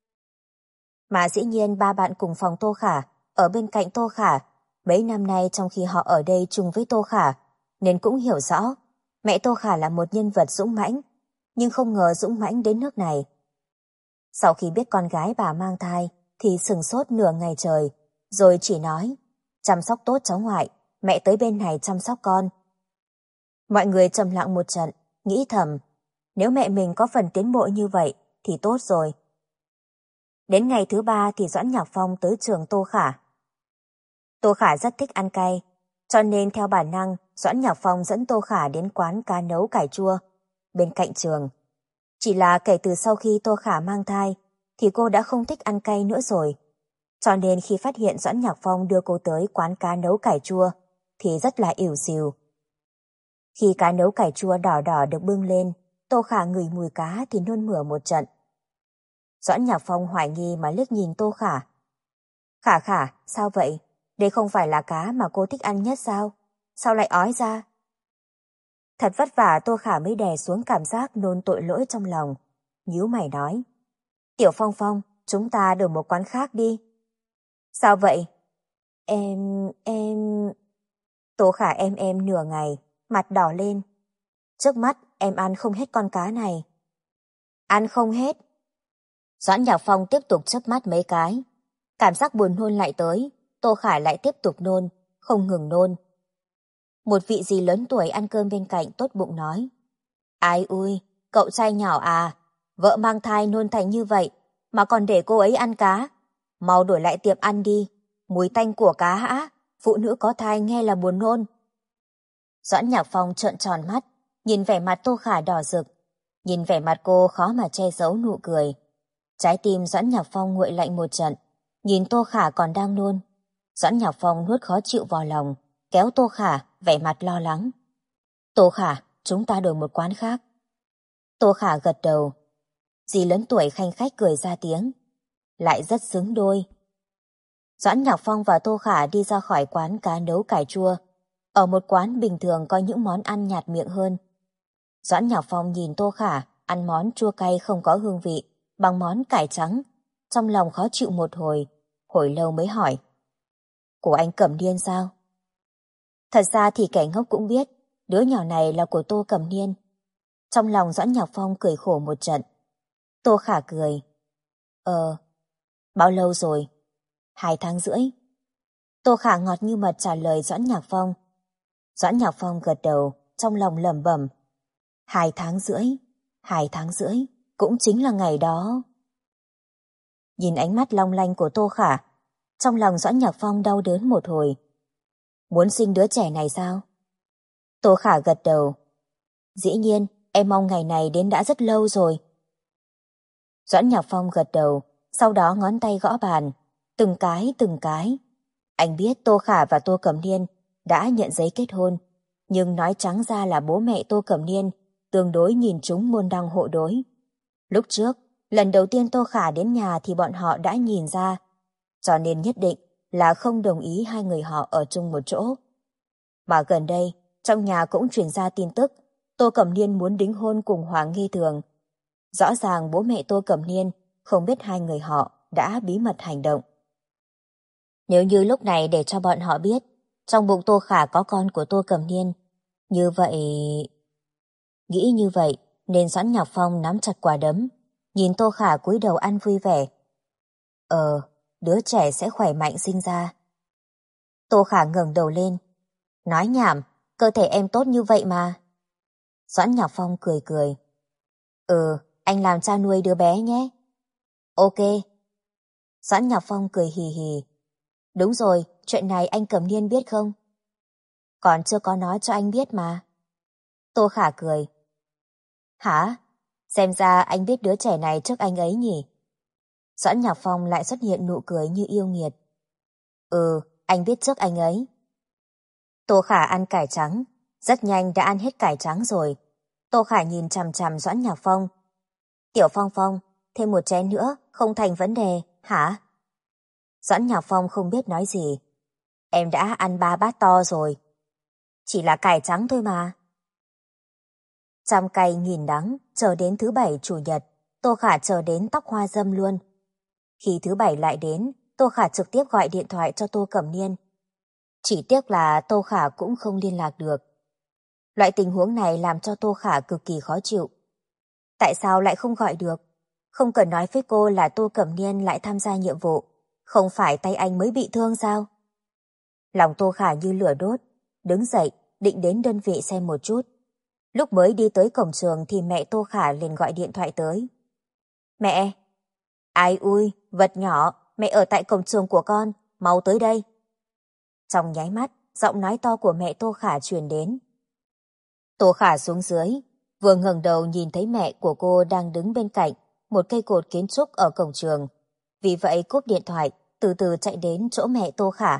Mà dĩ nhiên ba bạn cùng phòng Tô Khả, ở bên cạnh Tô Khả, mấy năm nay trong khi họ ở đây chung với Tô Khả, nên cũng hiểu rõ, mẹ Tô Khả là một nhân vật dũng mãnh, nhưng không ngờ dũng mãnh đến nước này. Sau khi biết con gái bà mang thai thì sửng sốt nửa ngày trời, rồi chỉ nói, chăm sóc tốt cháu ngoại, mẹ tới bên này chăm sóc con. Mọi người trầm lặng một trận, nghĩ thầm, nếu mẹ mình có phần tiến bộ như vậy thì tốt rồi. Đến ngày thứ 3 thì Doãn Nhạc Phong tới trường Tô Khả. Tô Khả rất thích ăn cay, cho nên theo bản năng Doãn Nhạc Phong dẫn Tô Khả đến quán cá nấu cải chua bên cạnh trường. Chỉ là kể từ sau khi Tô Khả mang thai thì cô đã không thích ăn cay nữa rồi. Cho nên khi phát hiện Doãn Nhạc Phong đưa cô tới quán cá nấu cải chua thì rất là ỉu xìu. Khi cá nấu cải chua đỏ đỏ được bưng lên, Tô Khả ngửi mùi cá thì nôn mửa một trận. Doãn Nhạc Phong hoài nghi mà liếc nhìn Tô Khả. Khả Khả, sao vậy? Đây không phải là cá mà cô thích ăn nhất sao? Sao lại ói ra? Thật vất vả Tô Khả mới đè xuống cảm giác nôn tội lỗi trong lòng. Nhíu mày nói, Tiểu Phong Phong, chúng ta đổi một quán khác đi. Sao vậy? Em... Tô Khả em nửa ngày, mặt đỏ lên. Trước mắt em ăn không hết con cá này. Ăn không hết. Doãn Nhạc Phong tiếp tục chớp mắt mấy cái. Cảm giác buồn nôn lại tới, Tô Khả lại tiếp tục nôn, không ngừng nôn. Một vị dì lớn tuổi ăn cơm bên cạnh tốt bụng nói, ai ui, cậu trai nhỏ à, vợ mang thai nôn thành như vậy mà còn để cô ấy ăn cá. Mau đổi lại tiệm ăn đi, mùi tanh của cá hã, phụ nữ có thai nghe là buồn nôn. Doãn Nhạc Phong trợn tròn mắt, nhìn vẻ mặt Tô Khả đỏ rực, nhìn vẻ mặt cô khó mà che giấu nụ cười. Trái tim Doãn Nhạc Phong nguội lạnh một trận, nhìn Tô Khả còn đang nôn. Doãn Nhạc Phong nuốt khó chịu vào lòng, kéo Tô Khả, vẻ mặt lo lắng. Tô Khả, chúng ta đổi một quán khác. Tô Khả gật đầu. Dì lớn tuổi khanh khách cười ra tiếng. Lại rất xứng đôi. Doãn Nhạc Phong và Tô Khả đi ra khỏi quán cá nấu cải chua. Ở một quán bình thường có những món ăn nhạt miệng hơn. Doãn Nhạc Phong nhìn Tô Khả ăn món chua cay không có hương vị bằng món cải trắng. Trong lòng khó chịu một hồi lâu mới hỏi. Của anh Cẩm Niên sao? Thật ra thì kẻ ngốc cũng biết đứa nhỏ này là của Tô Cẩm Niên. Trong lòng Doãn Nhạc Phong cười khổ một trận. Tô Khả cười. Bao lâu rồi? 2 tháng rưỡi. Tô Khả ngọt như mật trả lời Doãn Nhạc Phong. Doãn Nhạc Phong gật đầu, trong lòng lẩm bẩm. 2 tháng rưỡi, cũng chính là ngày đó. Nhìn ánh mắt long lanh của Tô Khả, trong lòng Doãn Nhạc Phong đau đớn một hồi. Muốn sinh đứa trẻ này sao? Tô Khả gật đầu. Dĩ nhiên, em mong ngày này đến đã rất lâu rồi. Doãn Nhạc Phong gật đầu, sau đó ngón tay gõ bàn, từng cái. Anh biết Tô Khả và Tô Cẩm Niên đã nhận giấy kết hôn, nhưng nói trắng ra là bố mẹ Tô Cẩm Niên tương đối nhìn chúng môn đăng hộ đối. Lúc trước, lần đầu tiên Tô Khả đến nhà thì bọn họ đã nhìn ra, cho nên nhất định là không đồng ý hai người họ ở chung một chỗ. Mà gần đây, trong nhà cũng truyền ra tin tức Tô Cẩm Niên muốn đính hôn cùng Hoàng Nghi Thường. Rõ ràng bố mẹ Tô Cẩm Niên không biết hai người họ đã bí mật hành động. Nếu như lúc này để cho bọn họ biết trong bụng Tô Khả có con của Tô Cẩm Niên, như vậy... Nghĩ như vậy nên Doãn Nhạc Phong nắm chặt quả đấm, nhìn Tô Khả cúi đầu ăn vui vẻ. Đứa trẻ sẽ khỏe mạnh sinh ra. Tô Khả ngẩng đầu lên. Nói nhảm, cơ thể em tốt như vậy mà. Doãn Nhạc Phong cười cười. Anh làm cha nuôi đứa bé nhé. Ok. Doãn Nhạc Phong cười hì hì. Đúng rồi, chuyện này anh Cẩm Niên biết không? Còn chưa có nói cho anh biết mà. Tô Khả cười. Hả? Xem ra anh biết đứa trẻ này trước anh ấy nhỉ? Doãn Nhạc Phong lại xuất hiện nụ cười như yêu nghiệt. Anh biết trước anh ấy. Tô Khả ăn cải trắng, rất nhanh đã ăn hết cải trắng rồi. Tô Khả nhìn chằm chằm Doãn Nhạc Phong. Tiểu Phong Phong, thêm một chén nữa, không thành vấn đề, hả? Doãn Nhạc Phong không biết nói gì. Em đã ăn 3 bát to rồi. Chỉ là cải trắng thôi mà. Trăm cay nghìn đắng, chờ đến thứ Bảy Chủ nhật, Tô Khả chờ đến tóc hoa dâm luôn. Khi thứ Bảy lại đến, Tô Khả trực tiếp gọi điện thoại cho Tô Cẩm Niên. Chỉ tiếc là Tô Khả cũng không liên lạc được. Loại tình huống này làm cho Tô Khả cực kỳ khó chịu. Tại sao lại không gọi được? Không cần nói với cô là Tô Cẩm Niên lại tham gia nhiệm vụ. Không phải tay anh mới bị thương sao? Lòng Tô Khả như lửa đốt, đứng dậy, định đến đơn vị xem một chút. Lúc mới đi tới cổng trường thì mẹ Tô Khả liền gọi điện thoại tới. Mẹ! Ai ui, vật nhỏ, mẹ ở tại cổng trường của con, mau tới đây. Trong nháy mắt, giọng nói to của mẹ Tô Khả truyền đến. Tô Khả xuống dưới, vừa ngẩng đầu nhìn thấy mẹ của cô đang đứng bên cạnh một cây cột kiến trúc ở cổng trường. Vì vậy cúp điện thoại, từ từ chạy đến chỗ mẹ Tô Khả.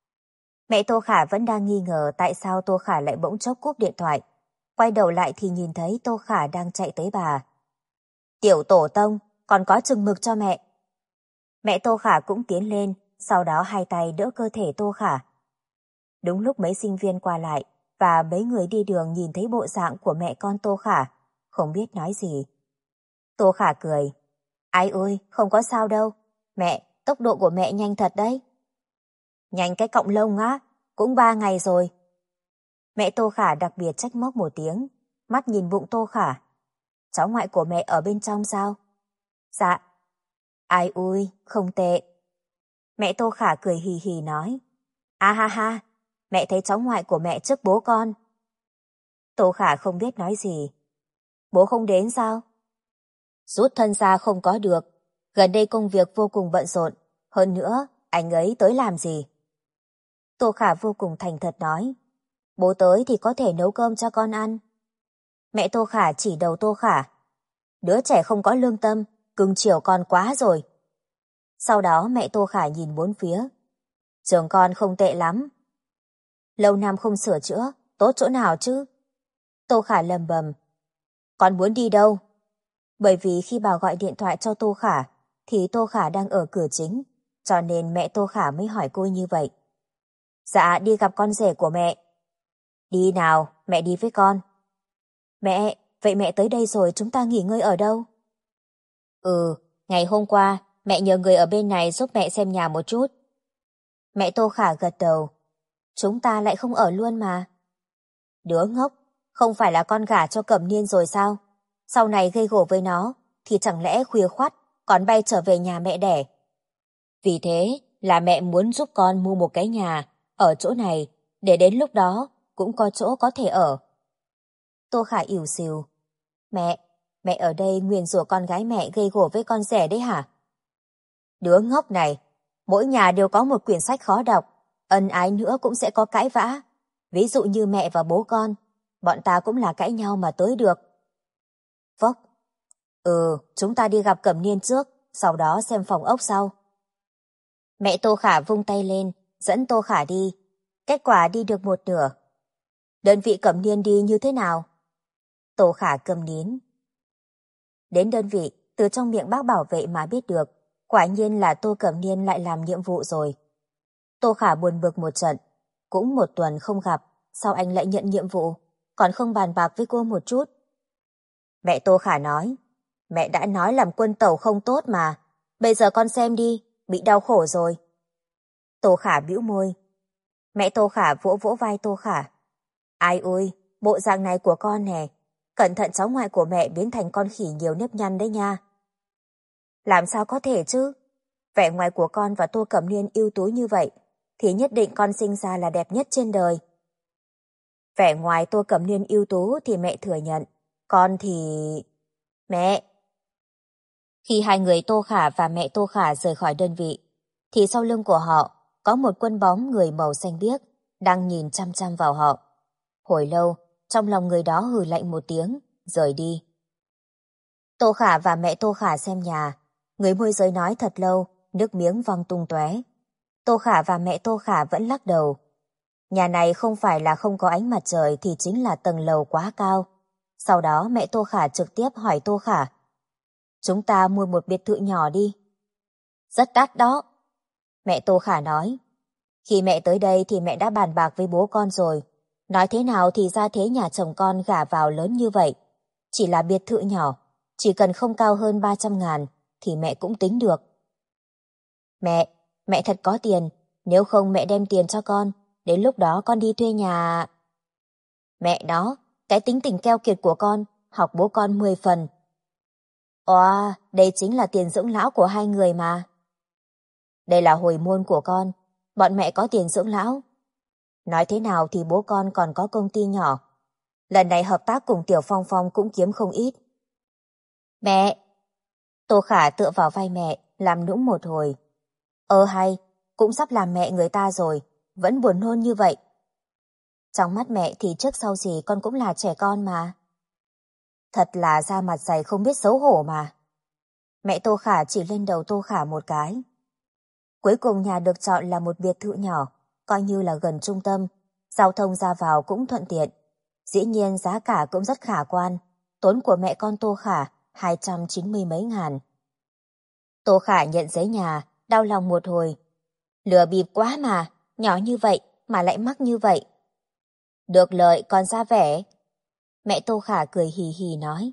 Mẹ Tô Khả vẫn đang nghi ngờ tại sao Tô Khả lại bỗng chốc cúp điện thoại. Quay đầu lại thì nhìn thấy Tô Khả đang chạy tới bà. Tiểu tổ tông, còn có chừng mực cho mẹ. Mẹ Tô Khả cũng tiến lên, sau đó hai tay đỡ cơ thể Tô Khả. Đúng lúc mấy sinh viên qua lại và mấy người đi đường nhìn thấy bộ dạng của mẹ con Tô Khả, không biết nói gì. Tô Khả cười. Ai ơi, không có sao đâu. Mẹ, tốc độ của mẹ nhanh thật đấy. Nhanh cái cọng lông á, cũng 3 ngày rồi. Mẹ Tô Khả đặc biệt trách móc một tiếng, mắt nhìn bụng Tô Khả. Cháu ngoại của mẹ ở bên trong sao? Dạ. Ai ui, không tệ. Mẹ Tô Khả cười hì hì nói. À ha ha, mẹ thấy cháu ngoại của mẹ trước bố con. Tô Khả không biết nói gì. Bố không đến sao? Rút thân ra không có được. Gần đây công việc vô cùng bận rộn. Hơn nữa, anh ấy tới làm gì? Tô Khả vô cùng thành thật nói. Bố tới thì có thể nấu cơm cho con ăn. Mẹ Tô Khả chỉ đầu Tô Khả. Đứa trẻ không có lương tâm, cưng chiều con quá rồi. Sau đó mẹ Tô Khả nhìn bốn phía. Trường con không tệ lắm. Lâu năm không sửa chữa, tốt chỗ nào chứ? Tô Khả lầm bầm. Con muốn đi đâu? Bởi vì khi bà gọi điện thoại cho Tô Khả, thì Tô Khả đang ở cửa chính, cho nên mẹ Tô Khả mới hỏi cô như vậy. Dạ, đi gặp con rể của mẹ. Đi nào, mẹ đi với con. Mẹ, vậy mẹ tới đây rồi chúng ta nghỉ ngơi ở đâu? Ngày hôm qua, mẹ nhờ người ở bên này giúp mẹ xem nhà một chút. Mẹ Tô Khả gật đầu. Chúng ta lại không ở luôn mà. Đứa ngốc, không phải là con gả cho Cẩm Niên rồi sao? Sau này gây gổ với nó, thì chẳng lẽ khuya khoắt còn bay trở về nhà mẹ đẻ? Vì thế là mẹ muốn giúp con mua một cái nhà ở chỗ này, để đến lúc đó cũng có chỗ có thể ở. Tô Khả ỉu xìu. Mẹ ở đây nguyền rủa con gái mẹ gây gổ với con rể đấy hả? Đứa ngốc này, mỗi nhà đều có một quyển sách khó đọc, ân ái nữa cũng sẽ có cãi vã. Ví dụ như mẹ và bố con, bọn ta cũng là cãi nhau mà tới được. Phốc. Chúng ta đi gặp Cẩm Niên trước, sau đó xem phòng ốc sau. Mẹ Tô Khả vung tay lên, dẫn Tô Khả đi. Kết quả đi được một nửa. Đơn vị Cẩm Niên đi như thế nào? Tô Khả câm nín. Đến đơn vị, từ trong miệng bác bảo vệ mà biết được, quả nhiên là Tô Cẩm Niên lại làm nhiệm vụ rồi. Tô Khả buồn bực một trận, cũng một tuần không gặp, sao anh lại nhận nhiệm vụ, còn không bàn bạc với cô một chút? Mẹ Tô Khả nói, mẹ đã nói làm quân tàu không tốt mà, bây giờ con xem đi, bị đau khổ rồi. Tô Khả bĩu môi. Mẹ Tô Khả vỗ vỗ vai Tô Khả. Ai ui, bộ dạng này của con nè, cẩn thận cháu ngoại của mẹ biến thành con khỉ nhiều nếp nhăn đấy nha. Làm sao có thể chứ? Vẻ ngoài của con và Tô Cẩm Niên ưu tú như vậy, thì nhất định con sinh ra là đẹp nhất trên đời. Vẻ ngoài Tô Cẩm Niên ưu tú thì mẹ thừa nhận, con thì... Mẹ! Khi hai người Tô Khả và mẹ Tô Khả rời khỏi đơn vị, thì sau lưng của họ có một quân bóng người màu xanh biếc đang nhìn chăm chăm vào họ. Hồi lâu, trong lòng người đó hừ lạnh một tiếng, rời đi. Tô Khả và mẹ Tô Khả xem nhà, người môi giới nói thật lâu, nước miếng văng tung tóe. Tô Khả và mẹ Tô Khả vẫn lắc đầu. Nhà này không phải là không có ánh mặt trời thì chính là tầng lầu quá cao. Sau đó mẹ Tô Khả trực tiếp hỏi Tô Khả. Chúng ta mua một biệt thự nhỏ đi. Rất đắt đó. Mẹ Tô Khả nói. Khi mẹ tới đây thì mẹ đã bàn bạc với bố con rồi. Nói thế nào thì gia thế nhà chồng con gả vào lớn như vậy. Chỉ là biệt thự nhỏ, chỉ cần không cao hơn 300.000 thì mẹ cũng tính được. Mẹ thật có tiền, nếu không mẹ đem tiền cho con, đến lúc đó con đi thuê nhà. Mẹ đó, cái tính tình keo kiệt của con, học bố con 10 phần. Ồ, đây chính là tiền dưỡng lão của hai người mà. Đây là hồi môn của con, bọn mẹ có tiền dưỡng lão. Nói thế nào thì bố con còn có công ty nhỏ. Lần này hợp tác cùng Tiểu Phong Phong cũng kiếm không ít. Mẹ! Tô Khả tựa vào vai mẹ, làm nũng một hồi. Hay, cũng sắp làm mẹ người ta rồi, vẫn buồn nôn như vậy. Trong mắt mẹ thì trước sau gì con cũng là trẻ con mà. Thật là da mặt dày không biết xấu hổ mà. Mẹ Tô Khả chỉ lên đầu Tô Khả một cái. Cuối cùng nhà được chọn là một biệt thự nhỏ, coi như là gần trung tâm, giao thông ra vào cũng thuận tiện. Dĩ nhiên giá cả cũng rất khả quan, tốn của mẹ con Tô Khả 290 mấy ngàn. Tô Khả nhận giấy nhà, đau lòng một hồi. Lừa bịp quá mà, nhỏ như vậy mà lại mắc như vậy. Được lợi còn ra vẻ. Mẹ Tô Khả cười hì hì nói.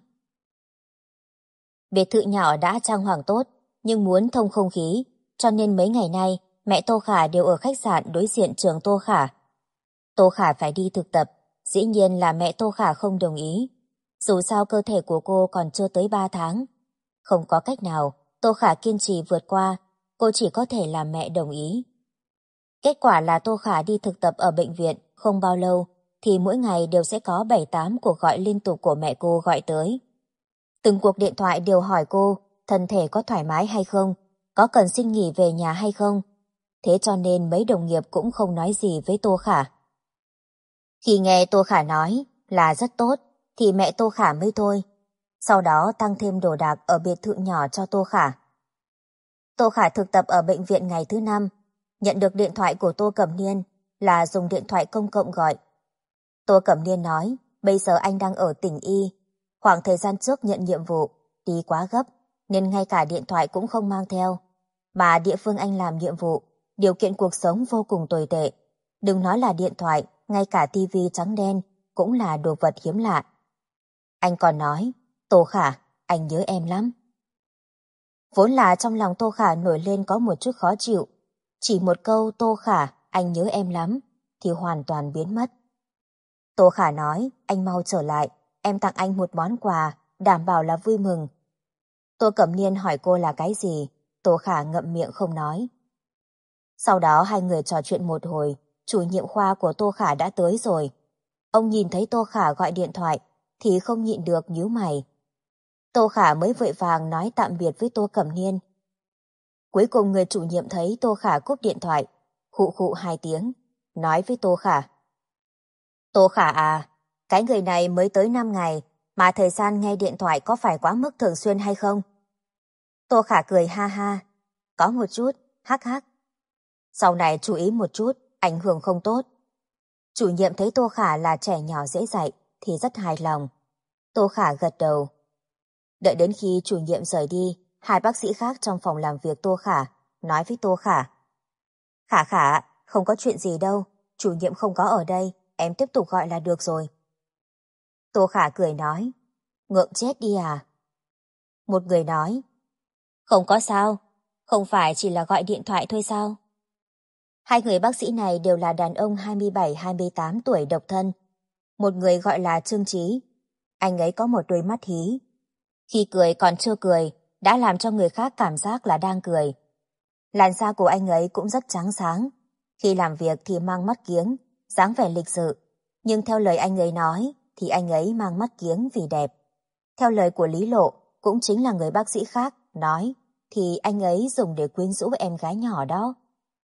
Biệt thự nhỏ đã trang hoàng tốt, nhưng muốn thông không khí, cho nên mấy ngày nay mẹ Tô Khả đều ở khách sạn đối diện trường Tô Khả. Tô Khả phải đi thực tập, dĩ nhiên là mẹ Tô Khả không đồng ý. Dù sao cơ thể của cô còn chưa tới 3 tháng. Không có cách nào, Tô Khả kiên trì vượt qua, cô chỉ có thể làm mẹ đồng ý. Kết quả là Tô Khả đi thực tập ở bệnh viện không bao lâu, thì mỗi ngày đều sẽ có 7-8 cuộc gọi liên tục của mẹ cô gọi tới. Từng cuộc điện thoại đều hỏi cô thân thể có thoải mái hay không, có cần xin nghỉ về nhà hay không. Thế cho nên mấy đồng nghiệp cũng không nói gì với Tô Khả. Khi nghe Tô Khả nói là rất tốt, thì mẹ Tô Khả mới thôi. Sau đó tăng thêm đồ đạc ở biệt thự nhỏ cho Tô Khả. Tô Khả thực tập ở bệnh viện ngày thứ 5, nhận được điện thoại của Tô Cẩm Niên là dùng điện thoại công cộng gọi. Tô Cẩm Niên nói, bây giờ anh đang ở tỉnh Y. Khoảng thời gian trước nhận nhiệm vụ, đi quá gấp, nên ngay cả điện thoại cũng không mang theo. Mà địa phương anh làm nhiệm vụ, điều kiện cuộc sống vô cùng tồi tệ. Đừng nói là điện thoại, ngay cả tivi trắng đen cũng là đồ vật hiếm lạ. Anh còn nói, Tô Khả, anh nhớ em lắm. Vốn là trong lòng Tô Khả nổi lên có một chút khó chịu. Chỉ một câu Tô Khả, anh nhớ em lắm, thì hoàn toàn biến mất. Tô Khả nói, anh mau trở lại, em tặng anh một món quà, đảm bảo là vui mừng. Tô Cẩm Niên hỏi cô là cái gì, Tô Khả ngậm miệng không nói. Sau đó hai người trò chuyện một hồi, chủ nhiệm khoa của Tô Khả đã tới rồi. Ông nhìn thấy Tô Khả gọi điện thoại, thì không nhịn được nhíu mày. Tô Khả mới vội vàng nói tạm biệt với Tô Cẩm Niên. Cuối cùng người chủ nhiệm thấy Tô Khả cúp điện thoại, khụ khụ 2 tiếng, nói với Tô Khả. Tô Khả à, cái người này mới tới 5 ngày, mà thời gian nghe điện thoại có phải quá mức thường xuyên hay không? Tô Khả cười ha ha, có một chút, hắc hắc. Sau này chú ý một chút, ảnh hưởng không tốt. Chủ nhiệm thấy Tô Khả là trẻ nhỏ dễ dạy, thì rất hài lòng. Tô Khả gật đầu. Đợi đến khi chủ nhiệm rời đi, hai bác sĩ khác trong phòng làm việc Tô Khả nói với Tô Khả. Khả Khả, không có chuyện gì đâu, chủ nhiệm không có ở đây, em tiếp tục gọi là được rồi. Tô Khả cười nói, ngượng chết đi à? Một người nói, không có sao, không phải chỉ là gọi điện thoại thôi sao? Hai người bác sĩ này đều là đàn ông 27-28 tuổi độc thân. Một người gọi là Trương Chí, anh ấy có một đôi mắt hí. Khi cười còn chưa cười, đã làm cho người khác cảm giác là đang cười. Làn da của anh ấy cũng rất trắng sáng. Khi làm việc thì mang mắt kiếng, dáng vẻ lịch sự. Nhưng theo lời anh ấy nói, thì anh ấy mang mắt kiếng vì đẹp. Theo lời của Lý Lộ, cũng chính là người bác sĩ khác, nói, thì anh ấy dùng để quyến rũ em gái nhỏ đó.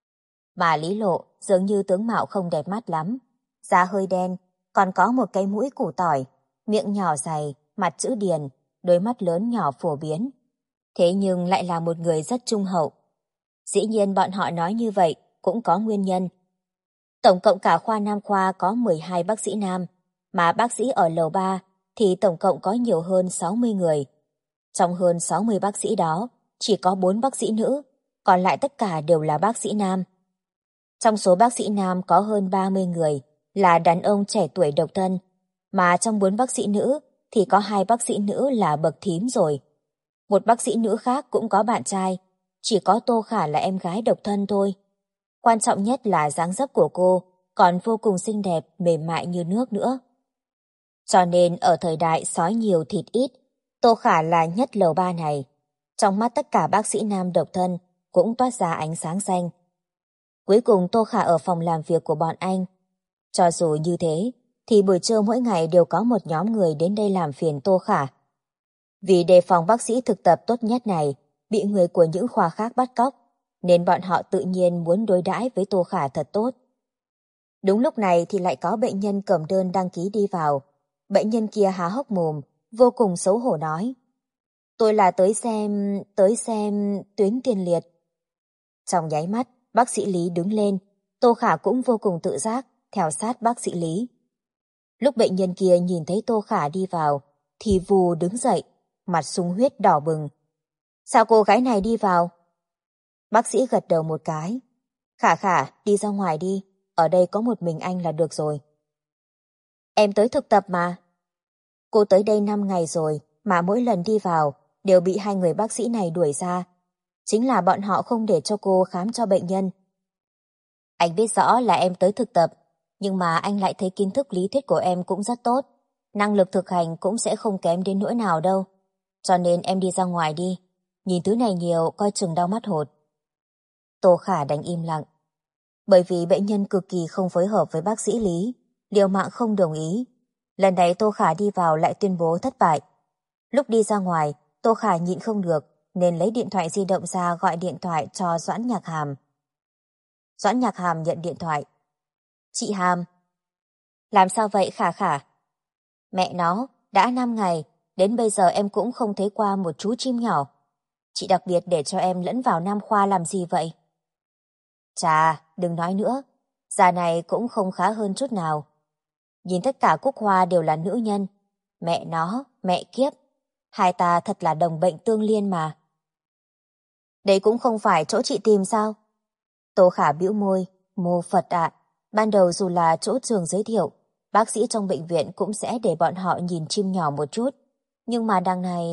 Mà Lý Lộ dường như tướng mạo không đẹp mắt lắm. Da hơi đen, còn có một cái mũi củ tỏi, miệng nhỏ dày, mặt chữ điền, đôi mắt lớn nhỏ phổ biến. Thế nhưng lại là một người rất trung hậu. Dĩ nhiên bọn họ nói như vậy cũng có nguyên nhân. Tổng cộng cả khoa Nam khoa có 12 bác sĩ nam, mà bác sĩ ở lầu 3 thì tổng cộng có nhiều hơn 60 người. Trong hơn 60 bác sĩ đó, chỉ có 4 bác sĩ nữ, còn lại tất cả đều là bác sĩ nam. Trong số bác sĩ nam có hơn 30 người là đàn ông trẻ tuổi độc thân, mà trong 4 bác sĩ nữ thì có 2 bác sĩ nữ là bậc thím rồi. Một bác sĩ nữ khác cũng có bạn trai, chỉ có Tô Khả là em gái độc thân thôi. Quan trọng nhất là dáng dấp của cô còn vô cùng xinh đẹp, mềm mại như nước nữa. Cho nên ở thời đại sói nhiều thịt ít, Tô Khả là nhất lầu 3 này. Trong mắt tất cả bác sĩ nam độc thân cũng toát ra ánh sáng xanh. Cuối cùng Tô Khả ở phòng làm việc của bọn anh. Cho dù như thế, thì buổi trưa mỗi ngày đều có một nhóm người đến đây làm phiền Tô Khả. Vì đề phòng bác sĩ thực tập tốt nhất này bị người của những khoa khác bắt cóc, nên bọn họ tự nhiên muốn đối đãi với Tô Khả thật tốt. Đúng lúc này thì lại có bệnh nhân cầm đơn đăng ký đi vào. Bệnh nhân kia há hốc mồm, vô cùng xấu hổ nói: tôi là tới xem tuyến tiền liệt. Trong nháy mắt, bác sĩ Lý đứng lên, Tô Khả cũng vô cùng tự giác, theo sát bác sĩ Lý. Lúc bệnh nhân kia nhìn thấy Tô Khả đi vào, thì vù đứng dậy, mặt sung huyết đỏ bừng. Sao cô gái này đi vào? Bác sĩ gật đầu một cái. Khả, đi ra ngoài đi, ở đây có một mình anh là được rồi. Em tới thực tập mà. Cô tới đây 5 ngày rồi, mà mỗi lần đi vào, đều bị 2 người bác sĩ này đuổi ra. Chính là bọn họ không để cho cô khám cho bệnh nhân. Anh biết rõ là em tới thực tập, nhưng mà anh lại thấy kiến thức lý thuyết của em cũng rất tốt. Năng lực thực hành cũng sẽ không kém đến nỗi nào đâu. Cho nên em đi ra ngoài đi. Nhìn thứ này nhiều, coi chừng đau mắt hột. Tô Khả đành im lặng. Bởi vì bệnh nhân cực kỳ không phối hợp với bác sĩ Lý, liều mạng không đồng ý. Lần này Tô Khả đi vào lại tuyên bố thất bại. Lúc đi ra ngoài, Tô Khả nhịn không được, nên lấy điện thoại di động ra gọi điện thoại cho Doãn Nhạc Hàm. Doãn Nhạc Hàm nhận điện thoại. Chị Hàm. Làm sao vậy Khả? Mẹ nó, đã 5 ngày, đến bây giờ em cũng không thấy qua một chú chim nhỏ. Chị đặc biệt để cho em lẫn vào Nam khoa làm gì vậy? Chà, đừng nói nữa, già này cũng không khá hơn chút nào. Nhìn tất cả Cúc Hoa đều là nữ nhân. Mẹ nó, mẹ kiếp, hai ta thật là đồng bệnh tương liên mà. Đấy cũng không phải chỗ chị tìm sao? Tô Khả bĩu môi, mô Phật ạ. Ban đầu dù là chỗ trường giới thiệu, bác sĩ trong bệnh viện cũng sẽ để bọn họ nhìn chim nhỏ một chút. Nhưng mà đằng này...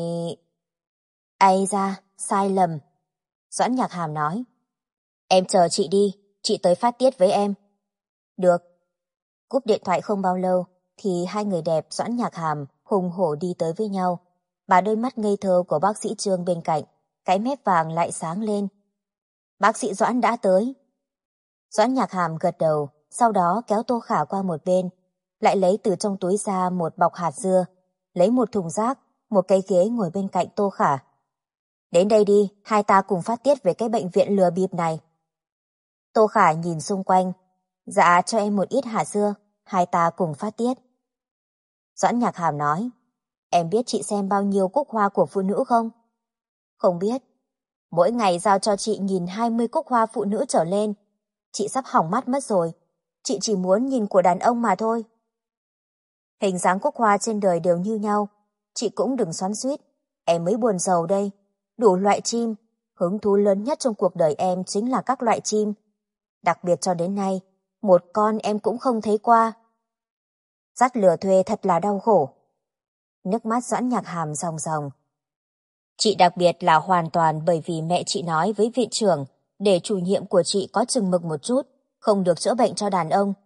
Ây da, sai lầm. Doãn Nhạc Hàm nói. Em chờ chị đi, chị tới phát tiết với em. Được. Cúp điện thoại không bao lâu, thì 2 người đẹp Doãn Nhạc Hàm hùng hổ đi tới với nhau. Bà đôi mắt ngây thơ của bác sĩ Trương bên cạnh, cái mép vàng lại sáng lên. Bác sĩ Doãn đã tới. Doãn Nhạc Hàm gật đầu, sau đó kéo Tô Khả qua một bên, lại lấy từ trong túi ra một bọc hạt dưa, lấy một thùng rác, một cái ghế ngồi bên cạnh Tô Khả. Đến đây đi, hai ta cùng phát tiết về cái bệnh viện lừa bịp này. Tô Khả nhìn xung quanh. Dạ, cho em một ít hạt dưa, hai ta cùng phát tiết. Doãn Nhạc Hàm nói. Em biết chị xem bao nhiêu cúc hoa của phụ nữ không? Không biết. Mỗi ngày giao cho chị nhìn 20 cúc hoa phụ nữ trở lên. Chị sắp hỏng mắt mất rồi. Chị chỉ muốn nhìn của đàn ông mà thôi. Hình dáng cúc hoa trên đời đều như nhau. Chị cũng đừng xoắn xuýt. Em mới buồn rầu đây. Đủ loại chim. Hứng thú lớn nhất trong cuộc đời em chính là các loại chim. Đặc biệt cho đến nay, một con em cũng không thấy qua. Dắt lừa thuê thật là đau khổ. Nước mắt Doãn Nhạc Hàm ròng ròng. Chị đặc biệt là hoàn toàn bởi vì mẹ chị nói với viện trưởng để chủ nhiệm của chị có chừng mực một chút, không được chữa bệnh cho đàn ông.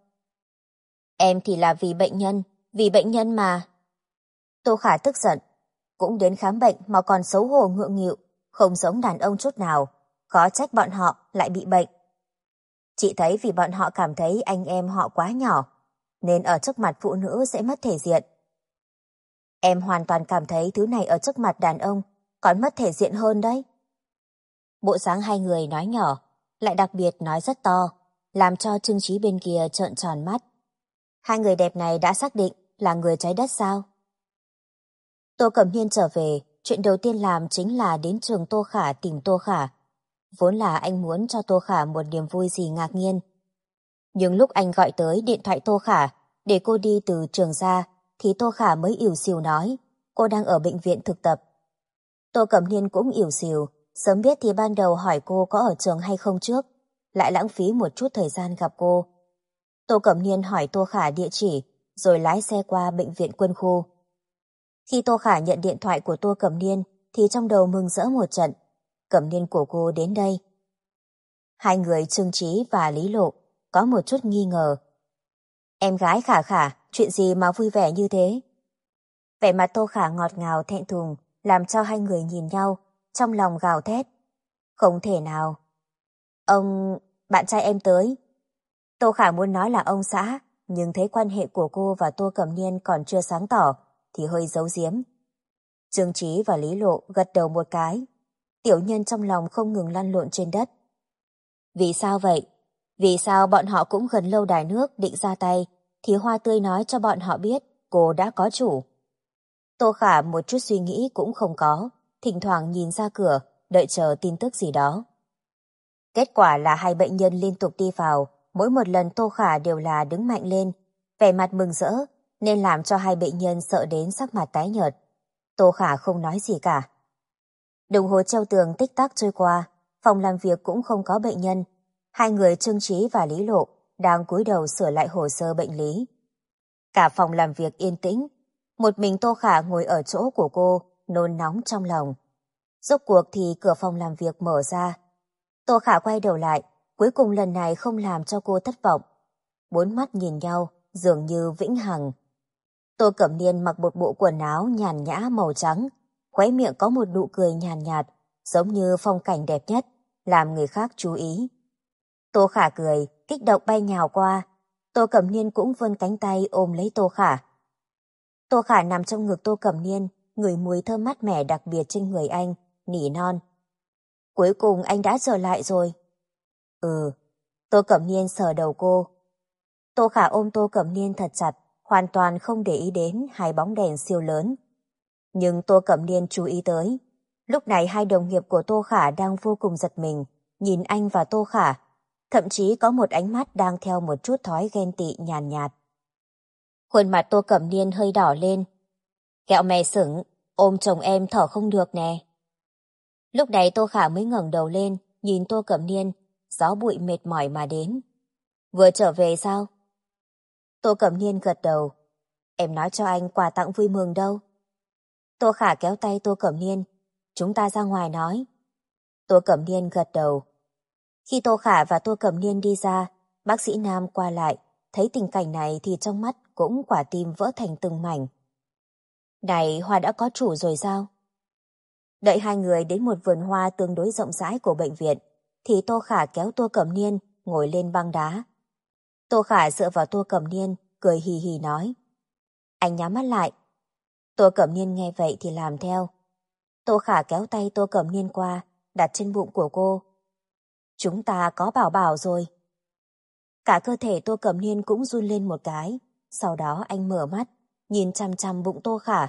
Em thì là vì bệnh nhân mà. Tô Khả tức giận, cũng đến khám bệnh mà còn xấu hổ ngượng nghịu, không giống đàn ông chút nào, khó trách bọn họ lại bị bệnh. Chị thấy vì bọn họ cảm thấy anh em họ quá nhỏ, nên ở trước mặt phụ nữ sẽ mất thể diện. Em hoàn toàn cảm thấy thứ này ở trước mặt đàn ông còn mất thể diện hơn đấy. Bộ dáng 2 người nói nhỏ, lại đặc biệt nói rất to, làm cho Trương Chí bên kia trợn tròn mắt. 2 người đẹp này đã xác định là người trái đất sao? Tô Cẩm Hiên trở về, chuyện đầu tiên làm chính là đến trường Tô Khả tìm Tô Khả. Vốn là anh muốn cho Tô Khả một niềm vui gì ngạc nhiên. Nhưng lúc anh gọi tới điện thoại Tô Khả để cô đi từ trường ra, thì Tô Khả mới ỉu xìu nói cô đang ở bệnh viện thực tập. Tô Cẩm Hiên cũng ỉu xìu, sớm biết thì ban đầu hỏi cô có ở trường hay không trước, lại lãng phí một chút thời gian gặp cô. Tô Cẩm Hiên hỏi Tô Khả địa chỉ, rồi lái xe qua bệnh viện quân khu. Khi Tô Khả nhận điện thoại của Tô Cẩm Hiên, thì trong đầu mừng rỡ một trận. Cẩm Hiên của cô đến đây. 2 người Trương Chí và Lý Lộ có một chút nghi ngờ. Em gái Khả, chuyện gì mà vui vẻ như thế? Vẻ mặt Tô Khả ngọt ngào thẹn thùng, làm cho hai người nhìn nhau, trong lòng gào thét. Không thể nào. Bạn trai em tới. Tô Khả muốn nói là ông xã, nhưng thấy quan hệ của cô và Tô Cẩm Niên còn chưa sáng tỏ, thì hơi giấu giếm. Trương Chí và Lý Lộ gật đầu một cái. Tiểu Nhân trong lòng không ngừng lăn lộn trên đất. Vì sao vậy? Vì sao bọn họ cũng gần lâu đài nước định ra tay, thì Hoa Tươi nói cho bọn họ biết cô đã có chủ. Tô Khả một chút suy nghĩ cũng không có, thỉnh thoảng nhìn ra cửa, đợi chờ tin tức gì đó. Kết quả là hai bệnh nhân liên tục đi vào, mỗi một lần Tô Khả đều là đứng mạnh lên, vẻ mặt mừng rỡ, nên làm cho hai bệnh nhân sợ đến sắc mặt tái nhợt. Tô Khả không nói gì cả. Đồng hồ treo tường tích tắc trôi qua, phòng làm việc cũng không có bệnh nhân. Hai người Trương Chí và Lý Lộ đang cúi đầu sửa lại hồ sơ bệnh lý. Cả phòng làm việc yên tĩnh, một mình Tô Khả ngồi ở chỗ của cô, nôn nóng trong lòng. Rốt cuộc thì cửa phòng làm việc mở ra. Tô Khả quay đầu lại, cuối cùng lần này không làm cho cô thất vọng. Bốn mắt nhìn nhau, dường như vĩnh hằng. Tô Cẩm Niên mặc một bộ quần áo nhàn nhã màu trắng, khóe miệng có một nụ cười nhàn nhạt, giống như phong cảnh đẹp nhất, làm người khác chú ý. Tô Khả cười, kích động bay nhào qua. Tô Cẩm Niên cũng vươn cánh tay ôm lấy Tô Khả. Tô Khả nằm trong ngực Tô Cẩm Niên, ngửi mùi thơm mát mẻ đặc biệt trên người anh, nỉ non. Cuối cùng anh đã trở lại rồi. Ừ. Tô Cẩm Niên sờ đầu cô. Tô Khả ôm Tô Cẩm Niên thật chặt, hoàn toàn không để ý đến hai bóng đèn siêu lớn. Nhưng Tô Cẩm Niên chú ý tới. Lúc này hai đồng nghiệp của Tô Khả đang vô cùng giật mình, nhìn anh và Tô Khả. Thậm chí có một ánh mắt đang theo một chút thói ghen tị nhàn nhạt. Khuôn mặt Tô Cẩm Niên hơi đỏ lên. Kẹo mè sửng, ôm chồng em thở không được nè. Lúc này Tô Khả mới ngẩng đầu lên, nhìn Tô Cẩm Niên, gió bụi mệt mỏi mà đến. Vừa trở về sao? Tô Cẩm Niên gật đầu. Em nói cho anh quà tặng vui mừng đâu. Tô Khả kéo tay Tô Cẩm Niên. Chúng ta ra ngoài nói. Tô Cẩm Niên gật đầu. Khi Tô Khả và Tô Cẩm Niên đi ra, bác sĩ Nam qua lại, thấy tình cảnh này thì trong mắt cũng quả tim vỡ thành từng mảnh. Này, Hoa đã có chủ rồi sao? Đợi hai người đến một vườn hoa tương đối rộng rãi của bệnh viện, thì Tô Khả kéo Tô Cẩm Niên ngồi lên băng đá. Tô Khả dựa vào Tô Cẩm Niên, cười hì hì nói. Anh nhắm mắt lại. Tô Cẩm Niên nghe vậy thì làm theo. Tô Khả kéo tay Tô Cẩm Niên qua, đặt trên bụng của cô. Chúng ta có bảo bảo rồi. Cả cơ thể Tô Cẩm Niên cũng run lên một cái, sau đó anh mở mắt, nhìn chằm chằm bụng Tô Khả.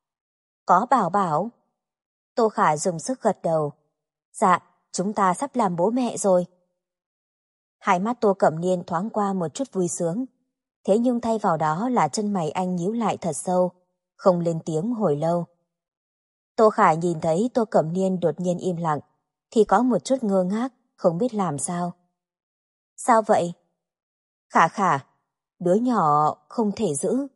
Có bảo bảo? Tô Khả dùng sức gật đầu. Dạ, chúng ta sắp làm bố mẹ rồi. Hai mắt Tô Cẩm Niên thoáng qua một chút vui sướng. Thế nhưng thay vào đó là chân mày anh nhíu lại thật sâu, không lên tiếng hồi lâu. Tô Khả nhìn thấy Tô Cẩm Niên đột nhiên im lặng, thì có một chút ngơ ngác, không biết làm sao. Sao vậy? Khả Khả, đứa nhỏ không thể giữ.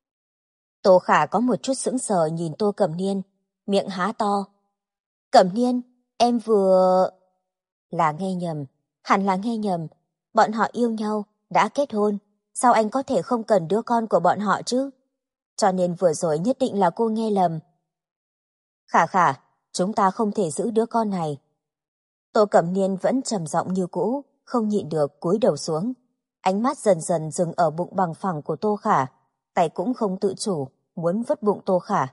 Tô Khả có một chút sững sờ nhìn Tô Cẩm Niên, miệng há to. Cẩm Niên, em vừa... Là nghe nhầm, hẳn là nghe nhầm. Bọn họ yêu nhau, đã kết hôn. Sao anh có thể không cần đứa con của bọn họ chứ? Cho nên vừa rồi nhất định là cô nghe lầm. Khả Khả, chúng ta không thể giữ đứa con này. Tô Cẩm Niên vẫn trầm giọng như cũ, không nhịn được cúi đầu xuống. Ánh mắt dần dần dừng ở bụng bằng phẳng của Tô Khả, tay cũng không tự chủ, muốn vứt bụng Tô Khả.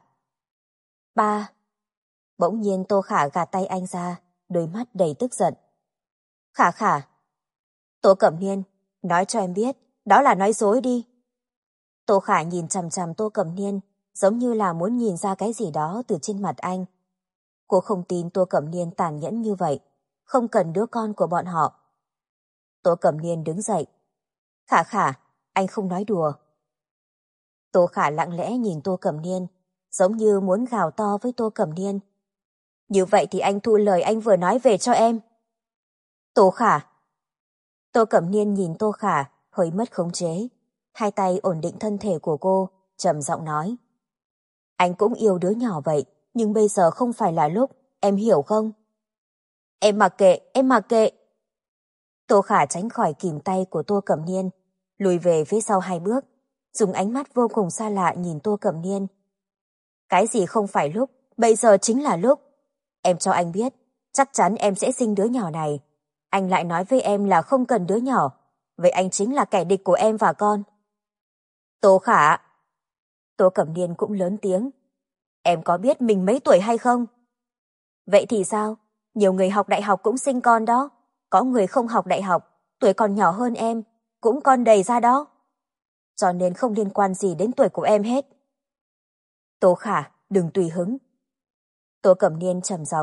Ba. Bỗng nhiên Tô Khả gạt tay anh ra, đôi mắt đầy tức giận. Khả Khả. Tô Cẩm Niên, nói cho em biết, đó là nói dối đi. Tô Khả nhìn chằm chằm Tô Cẩm Niên, giống như là muốn nhìn ra cái gì đó từ trên mặt anh. Cô không tin Tô Cẩm Niên tàn nhẫn như vậy, không cần đứa con của bọn họ. Tô Cẩm Niên đứng dậy. Khả Khả, anh không nói đùa. Tô Khả lặng lẽ nhìn Tô Cẩm Niên, giống như muốn gào to với Tô Cẩm Niên. Như vậy thì anh thu lời anh vừa nói về cho em. Tô Khả. Tô Cẩm Niên nhìn Tô Khả, hơi mất khống chế. Hai tay ổn định thân thể của cô, trầm giọng nói. Anh cũng yêu đứa nhỏ vậy, nhưng bây giờ không phải là lúc, em hiểu không? Em mặc kệ, em mặc kệ. Tô Khả tránh khỏi kìm tay của Tô Cẩm Niên, lùi về phía sau 2 bước, dùng ánh mắt vô cùng xa lạ nhìn Tô Cẩm Niên. Cái gì không phải lúc, bây giờ chính là lúc. Em cho anh biết, chắc chắn em sẽ sinh đứa nhỏ này. Anh lại nói với em là không cần đứa nhỏ. Vậy anh chính là kẻ địch của em và con. Tô Khả. Tô Cẩm Niên cũng lớn tiếng. Em có biết mình mấy tuổi hay không? Vậy thì sao? Nhiều người học đại học cũng sinh con đó. Có người không học đại học, tuổi còn nhỏ hơn em, cũng con đầy ra đó. Cho nên không liên quan gì đến tuổi của em hết. Tô Khả, đừng tùy hứng. Tô Cẩm Niên trầm giọng.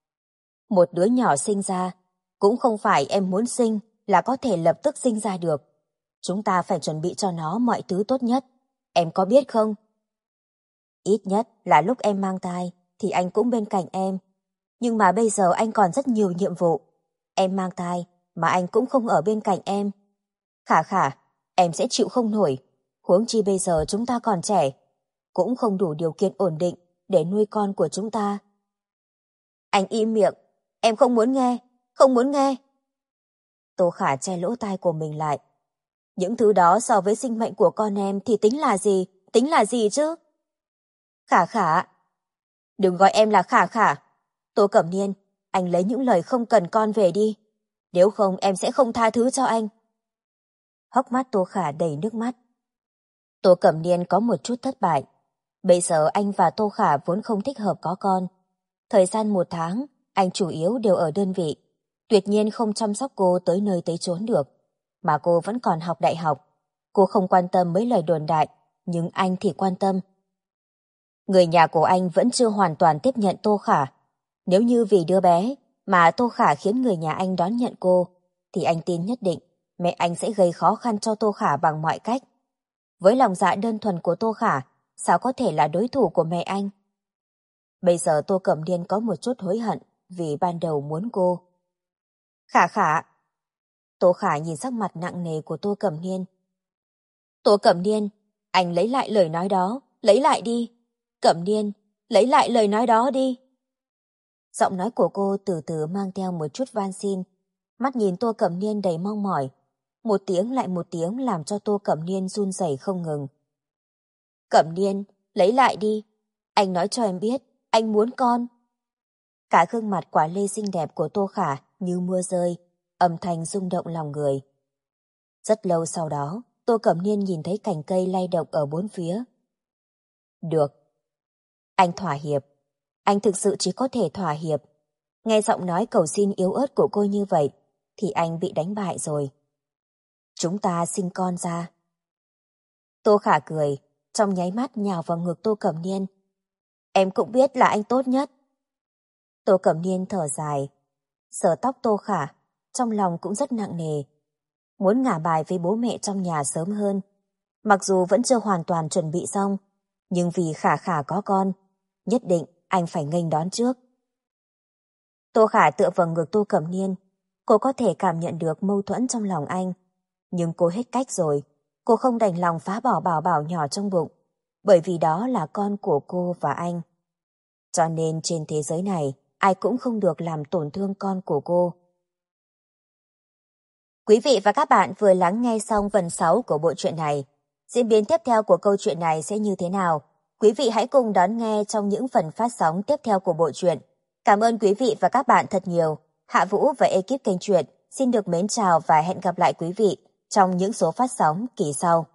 Một đứa nhỏ sinh ra, cũng không phải em muốn sinh là có thể lập tức sinh ra được. Chúng ta phải chuẩn bị cho nó mọi thứ tốt nhất. Em có biết không? Ít nhất là lúc em mang thai thì anh cũng bên cạnh em. Nhưng mà bây giờ anh còn rất nhiều nhiệm vụ. Em mang thai mà anh cũng không ở bên cạnh em. Khả Khả, em sẽ chịu không nổi. Huống chi bây giờ chúng ta còn trẻ, cũng không đủ điều kiện ổn định để nuôi con của chúng ta. Anh im miệng, em không muốn nghe, không muốn nghe. Tô Khả che lỗ tai của mình lại. Những thứ đó so với sinh mệnh của con em thì tính là gì chứ? Khả Khả. Đừng gọi em là Khả Khả. Tô Cẩm Niên, anh lấy những lời không cần con về đi. Nếu không em sẽ không tha thứ cho anh. Hốc mắt Tô Khả đầy nước mắt. Tô Cẩm Niên có một chút thất bại. Bây giờ anh và Tô Khả vốn không thích hợp có con. Thời gian 1 tháng, anh chủ yếu đều ở đơn vị. Tuyệt nhiên không chăm sóc cô tới nơi tới chốn được. Mà cô vẫn còn học đại học. Cô không quan tâm mấy lời đồn đại, nhưng anh thì quan tâm. Người nhà của anh vẫn chưa hoàn toàn tiếp nhận Tô Khả. Nếu như vì đứa bé mà Tô Khả khiến người nhà anh đón nhận cô, thì anh tin nhất định mẹ anh sẽ gây khó khăn cho Tô Khả bằng mọi cách. Với lòng dạ đơn thuần của Tô Khả, sao có thể là đối thủ của mẹ anh? Bây giờ Tô Cẩm Niên có một chút hối hận vì ban đầu muốn cô. Khả Khả. Tô Khả nhìn sắc mặt nặng nề của Tô Cẩm Niên. Tô Cẩm Niên, anh lấy lại lời nói đó, lấy lại đi. Cẩm Niên, lấy lại lời nói đó đi. Giọng nói của cô từ từ mang theo một chút van xin. Mắt nhìn Tô Cẩm Niên đầy mong mỏi. Một tiếng lại một tiếng làm cho Tô Cẩm Niên run rẩy không ngừng. Cẩm Niên, lấy lại đi. Anh nói cho em biết, anh muốn con. Cả gương mặt quả lê xinh đẹp của Tô Khả như mưa rơi, âm thanh rung động lòng người. Rất lâu sau đó, Tô Cẩm Niên nhìn thấy cành cây lay động ở bốn phía. Được. Anh thỏa hiệp. Anh thực sự chỉ có thể thỏa hiệp. Nghe giọng nói cầu xin yếu ớt của cô như vậy, thì anh bị đánh bại rồi. Chúng ta sinh con ra. Tô Khả cười, trong nháy mắt nhào vào ngực Tô Cẩm Niên. Em cũng biết là anh tốt nhất. Tô Cẩm Niên thở dài, sờ tóc Tô Khả, trong lòng cũng rất nặng nề. Muốn ngả bài với bố mẹ trong nhà sớm hơn. Mặc dù vẫn chưa hoàn toàn chuẩn bị xong, nhưng vì Khả Khả có con, nhất định anh phải nghênh đón trước. Tô Khả tựa vào ngực Tô Cẩm Niên. Cô có thể cảm nhận được mâu thuẫn trong lòng anh. Nhưng cô hết cách rồi. Cô không đành lòng phá bỏ Bảo Bảo nhỏ trong bụng. Bởi vì đó là con của cô và anh. Cho nên trên thế giới này, ai cũng không được làm tổn thương con của cô. Quý vị và các bạn vừa lắng nghe xong phần 6 của bộ truyện này. Diễn biến tiếp theo của câu chuyện này sẽ như thế nào? Quý vị hãy cùng đón nghe trong những phần phát sóng tiếp theo của bộ truyện. Cảm ơn quý vị và các bạn thật nhiều. Hạ Vũ và ekip kênh truyện xin được mến chào và hẹn gặp lại quý vị trong những số phát sóng kỳ sau.